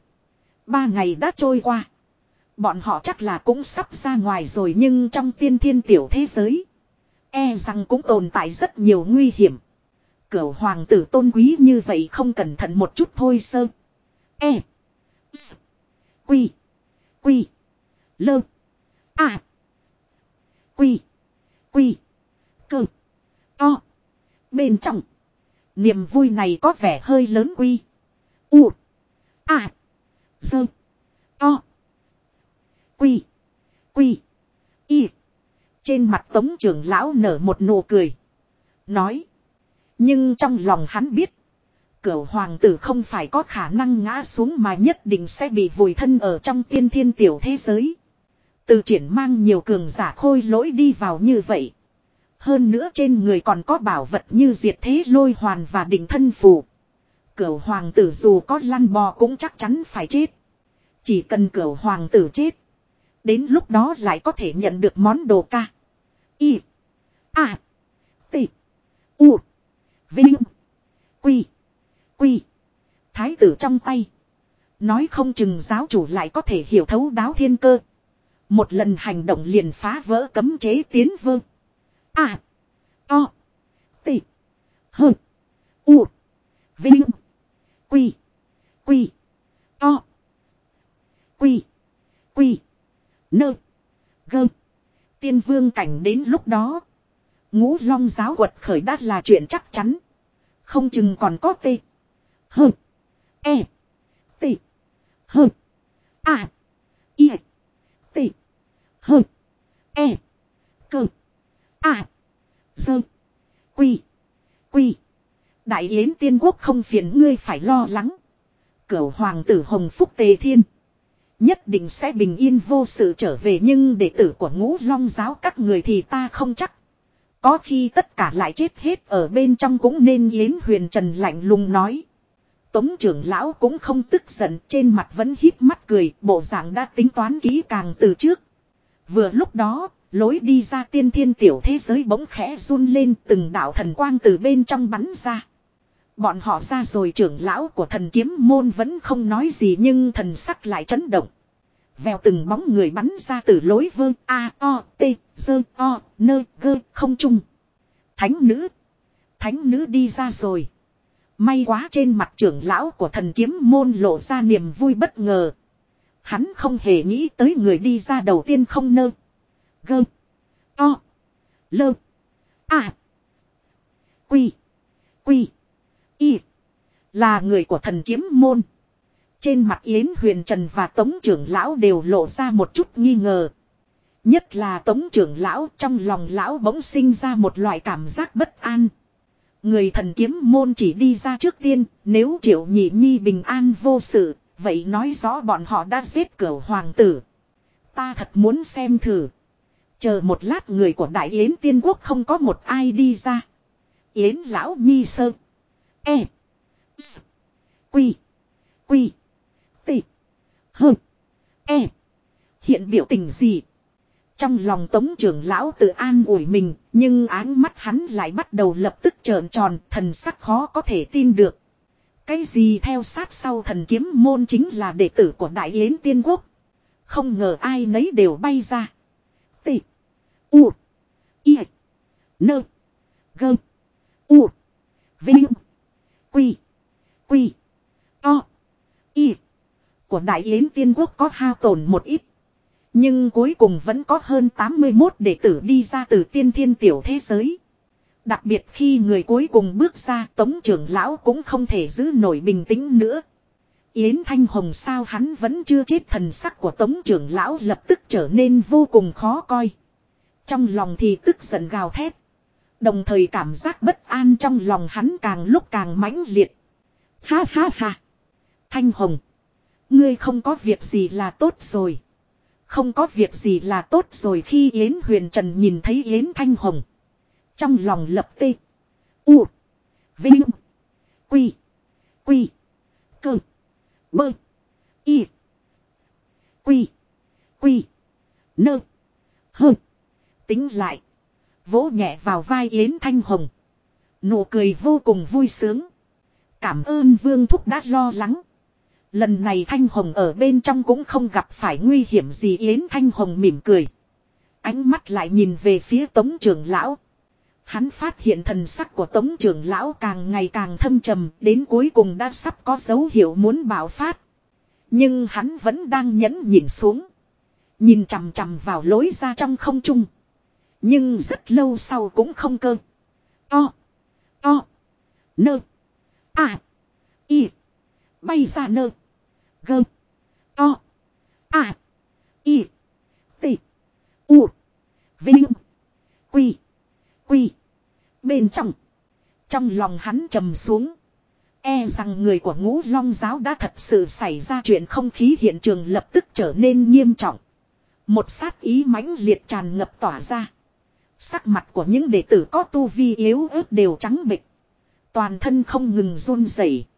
3 ngày đã trôi qua. Bọn họ chắc là cũng sắp ra ngoài rồi nhưng trong tiên thiên tiểu thế giới. E rằng cũng tồn tại rất nhiều nguy hiểm. Cửu hoàng tử tôn quý như vậy không cẩn thận một chút thôi sơ. E. S. Quy. Quy. Lơ. A. Quy. Quy. Cơ. To. Bên trong. Niềm vui này có vẻ hơi lớn quy. U. A. Dơ. To. Quy. Quy. Y. Trên mặt Tống trưởng lão nở một nụ cười. Nói. Nhưng trong lòng hắn biết. Cửu hoàng tử không phải có khả năng ngã xuống mà nhất định sẽ bị vùi thân ở trong tiên thiên tiểu thế giới. Từ Triển mang nhiều cường giả khôi lỗi đi vào như vậy. Hơn nữa trên người còn có bảo vật như diệt thế lôi hoàn và định thân phù. Cửu hoàng tử dù có lăn bò cũng chắc chắn phải chết. Chỉ cần cửu hoàng tử chết. Đến lúc đó lại có thể nhận được món đồ ca. Y. A. T. U. Vinh. Quy. Quy. Thái tử trong tay. Nói không chừng giáo chủ lại có thể hiểu thấu đáo thiên cơ. Một lần hành động liền phá vỡ cấm chế tiến vương. A. To. T. H. U. Vinh. Quy. Quy. To. Quy. Quy. Nơ. Gơ. Tiên vương cảnh đến lúc đó. Ngũ Long giáo quật khởi đã là chuyện chắc chắn. Không chừng còn có T. H. E. T. H. A. I. T. H. E. Cơ. A. Dơ. Quy. Quy. Đại Yến tiên quốc không phiền ngươi phải lo lắng. Cửu hoàng tử Hồng Phúc Tề Thiên. Nhất định sẽ bình yên vô sự trở về, nhưng đệ tử của Ngũ Long giáo các người thì ta không chắc. Có khi tất cả lại chết hết ở bên trong cũng nên. Yến Huyền Trần lạnh lùng nói. Tống trưởng lão cũng không tức giận, trên mặt vẫn híp mắt cười, bộ dạng đã tính toán kỹ càng từ trước. Vừa lúc đó, lối đi ra tiên thiên tiểu thế giới bỗng khẽ run lên, từng đạo thần quang từ bên trong bắn ra. Bọn họ ra rồi, trưởng lão của Thần Kiếm môn vẫn không nói gì nhưng thần sắc lại chấn động. Vèo, từng bóng người bắn ra từ lối vơ a o t dơ o nơ gơ không trung. Thánh nữ đi ra rồi. May quá, trên mặt trưởng lão của Thần Kiếm môn lộ ra niềm vui bất ngờ. Hắn không hề nghĩ tới người đi ra đầu tiên không nơ gơ to lơ a quy quy y là người của Thần Kiếm môn. Trên mặt Yến Huyền Trần và Tống trưởng lão đều lộ ra một chút nghi ngờ. Nhất là Tống trưởng lão, trong lòng lão bỗng sinh ra một loại cảm giác bất an. Người Thần Kiếm môn chỉ đi ra trước tiên, nếu Triệu Nhị Nhi bình an vô sự, vậy nói rõ bọn họ đã giết Cửu hoàng tử. Ta thật muốn xem thử. Chờ một lát, người của Đại Yến Tiên Quốc không có một ai đi ra. Yến lão nhi sơ e s quy quy t hơ e hiện biểu tình gì? Trong lòng Tống trưởng lão tự an ủi mình, nhưng áng mắt hắn lại bắt đầu lập tức trợn tròn, thần sắc khó có thể tin được. Cái gì theo sát sau Thần Kiếm môn chính là đệ tử của Đại Yến Tiên Quốc. Không ngờ ai nấy đều bay ra. T U I Nơ Gơ U Vinh Quy Quy To Y của Đại Yến Tiên Quốc có hao tổn một ít. Nhưng cuối cùng vẫn có hơn 81 đệ tử đi ra từ tiên thiên tiểu thế giới. Đặc biệt khi người cuối cùng bước ra, Tống trưởng lão cũng không thể giữ nổi bình tĩnh nữa. Yến Thanh Hồng sao hắn vẫn chưa chết? Thần sắc của Tống trưởng lão lập tức trở nên vô cùng khó coi. Trong lòng thì tức giận gào thét. Đồng thời cảm giác bất an trong lòng hắn càng lúc càng mãnh liệt. Ha ha ha. Thanh Hồng, ngươi không có việc gì là tốt rồi. Không có việc gì là tốt rồi. Khi Yến Huyền Trần nhìn thấy Yến Thanh Hồng, trong lòng lập tê u vinh quy quy cơ bơ y quy quy nơ hơ. Tính lại, vỗ nhẹ vào vai Yến Thanh Hồng, nụ cười vô cùng vui sướng. Cảm ơn Vương thúc đã lo lắng. Lần này Thanh Hồng ở bên trong cũng không gặp phải nguy hiểm gì. Yến Thanh Hồng mỉm cười, ánh mắt lại nhìn về phía Tống trưởng lão. Hắn phát hiện thần sắc của Tống trưởng lão càng ngày càng thâm trầm, đến cuối cùng đã sắp có dấu hiệu muốn bạo phát. Nhưng hắn vẫn đang nhẫn nhìn xuống, nhìn chằm chằm vào lối ra trong không trung. Nhưng rất lâu sau cũng không cơ to nơ a y bay ra nơ gơ to a y t u vinh quy quy bên trong. Trong lòng hắn trầm xuống, e rằng người của Ngũ Long giáo đã thật sự xảy ra chuyện. Không khí hiện trường lập tức trở nên nghiêm trọng. Một sát ý mãnh liệt tràn ngập tỏa ra. Sắc mặt của những đệ tử có tu vi yếu ớt đều trắng bệch, toàn thân không ngừng run rẩy.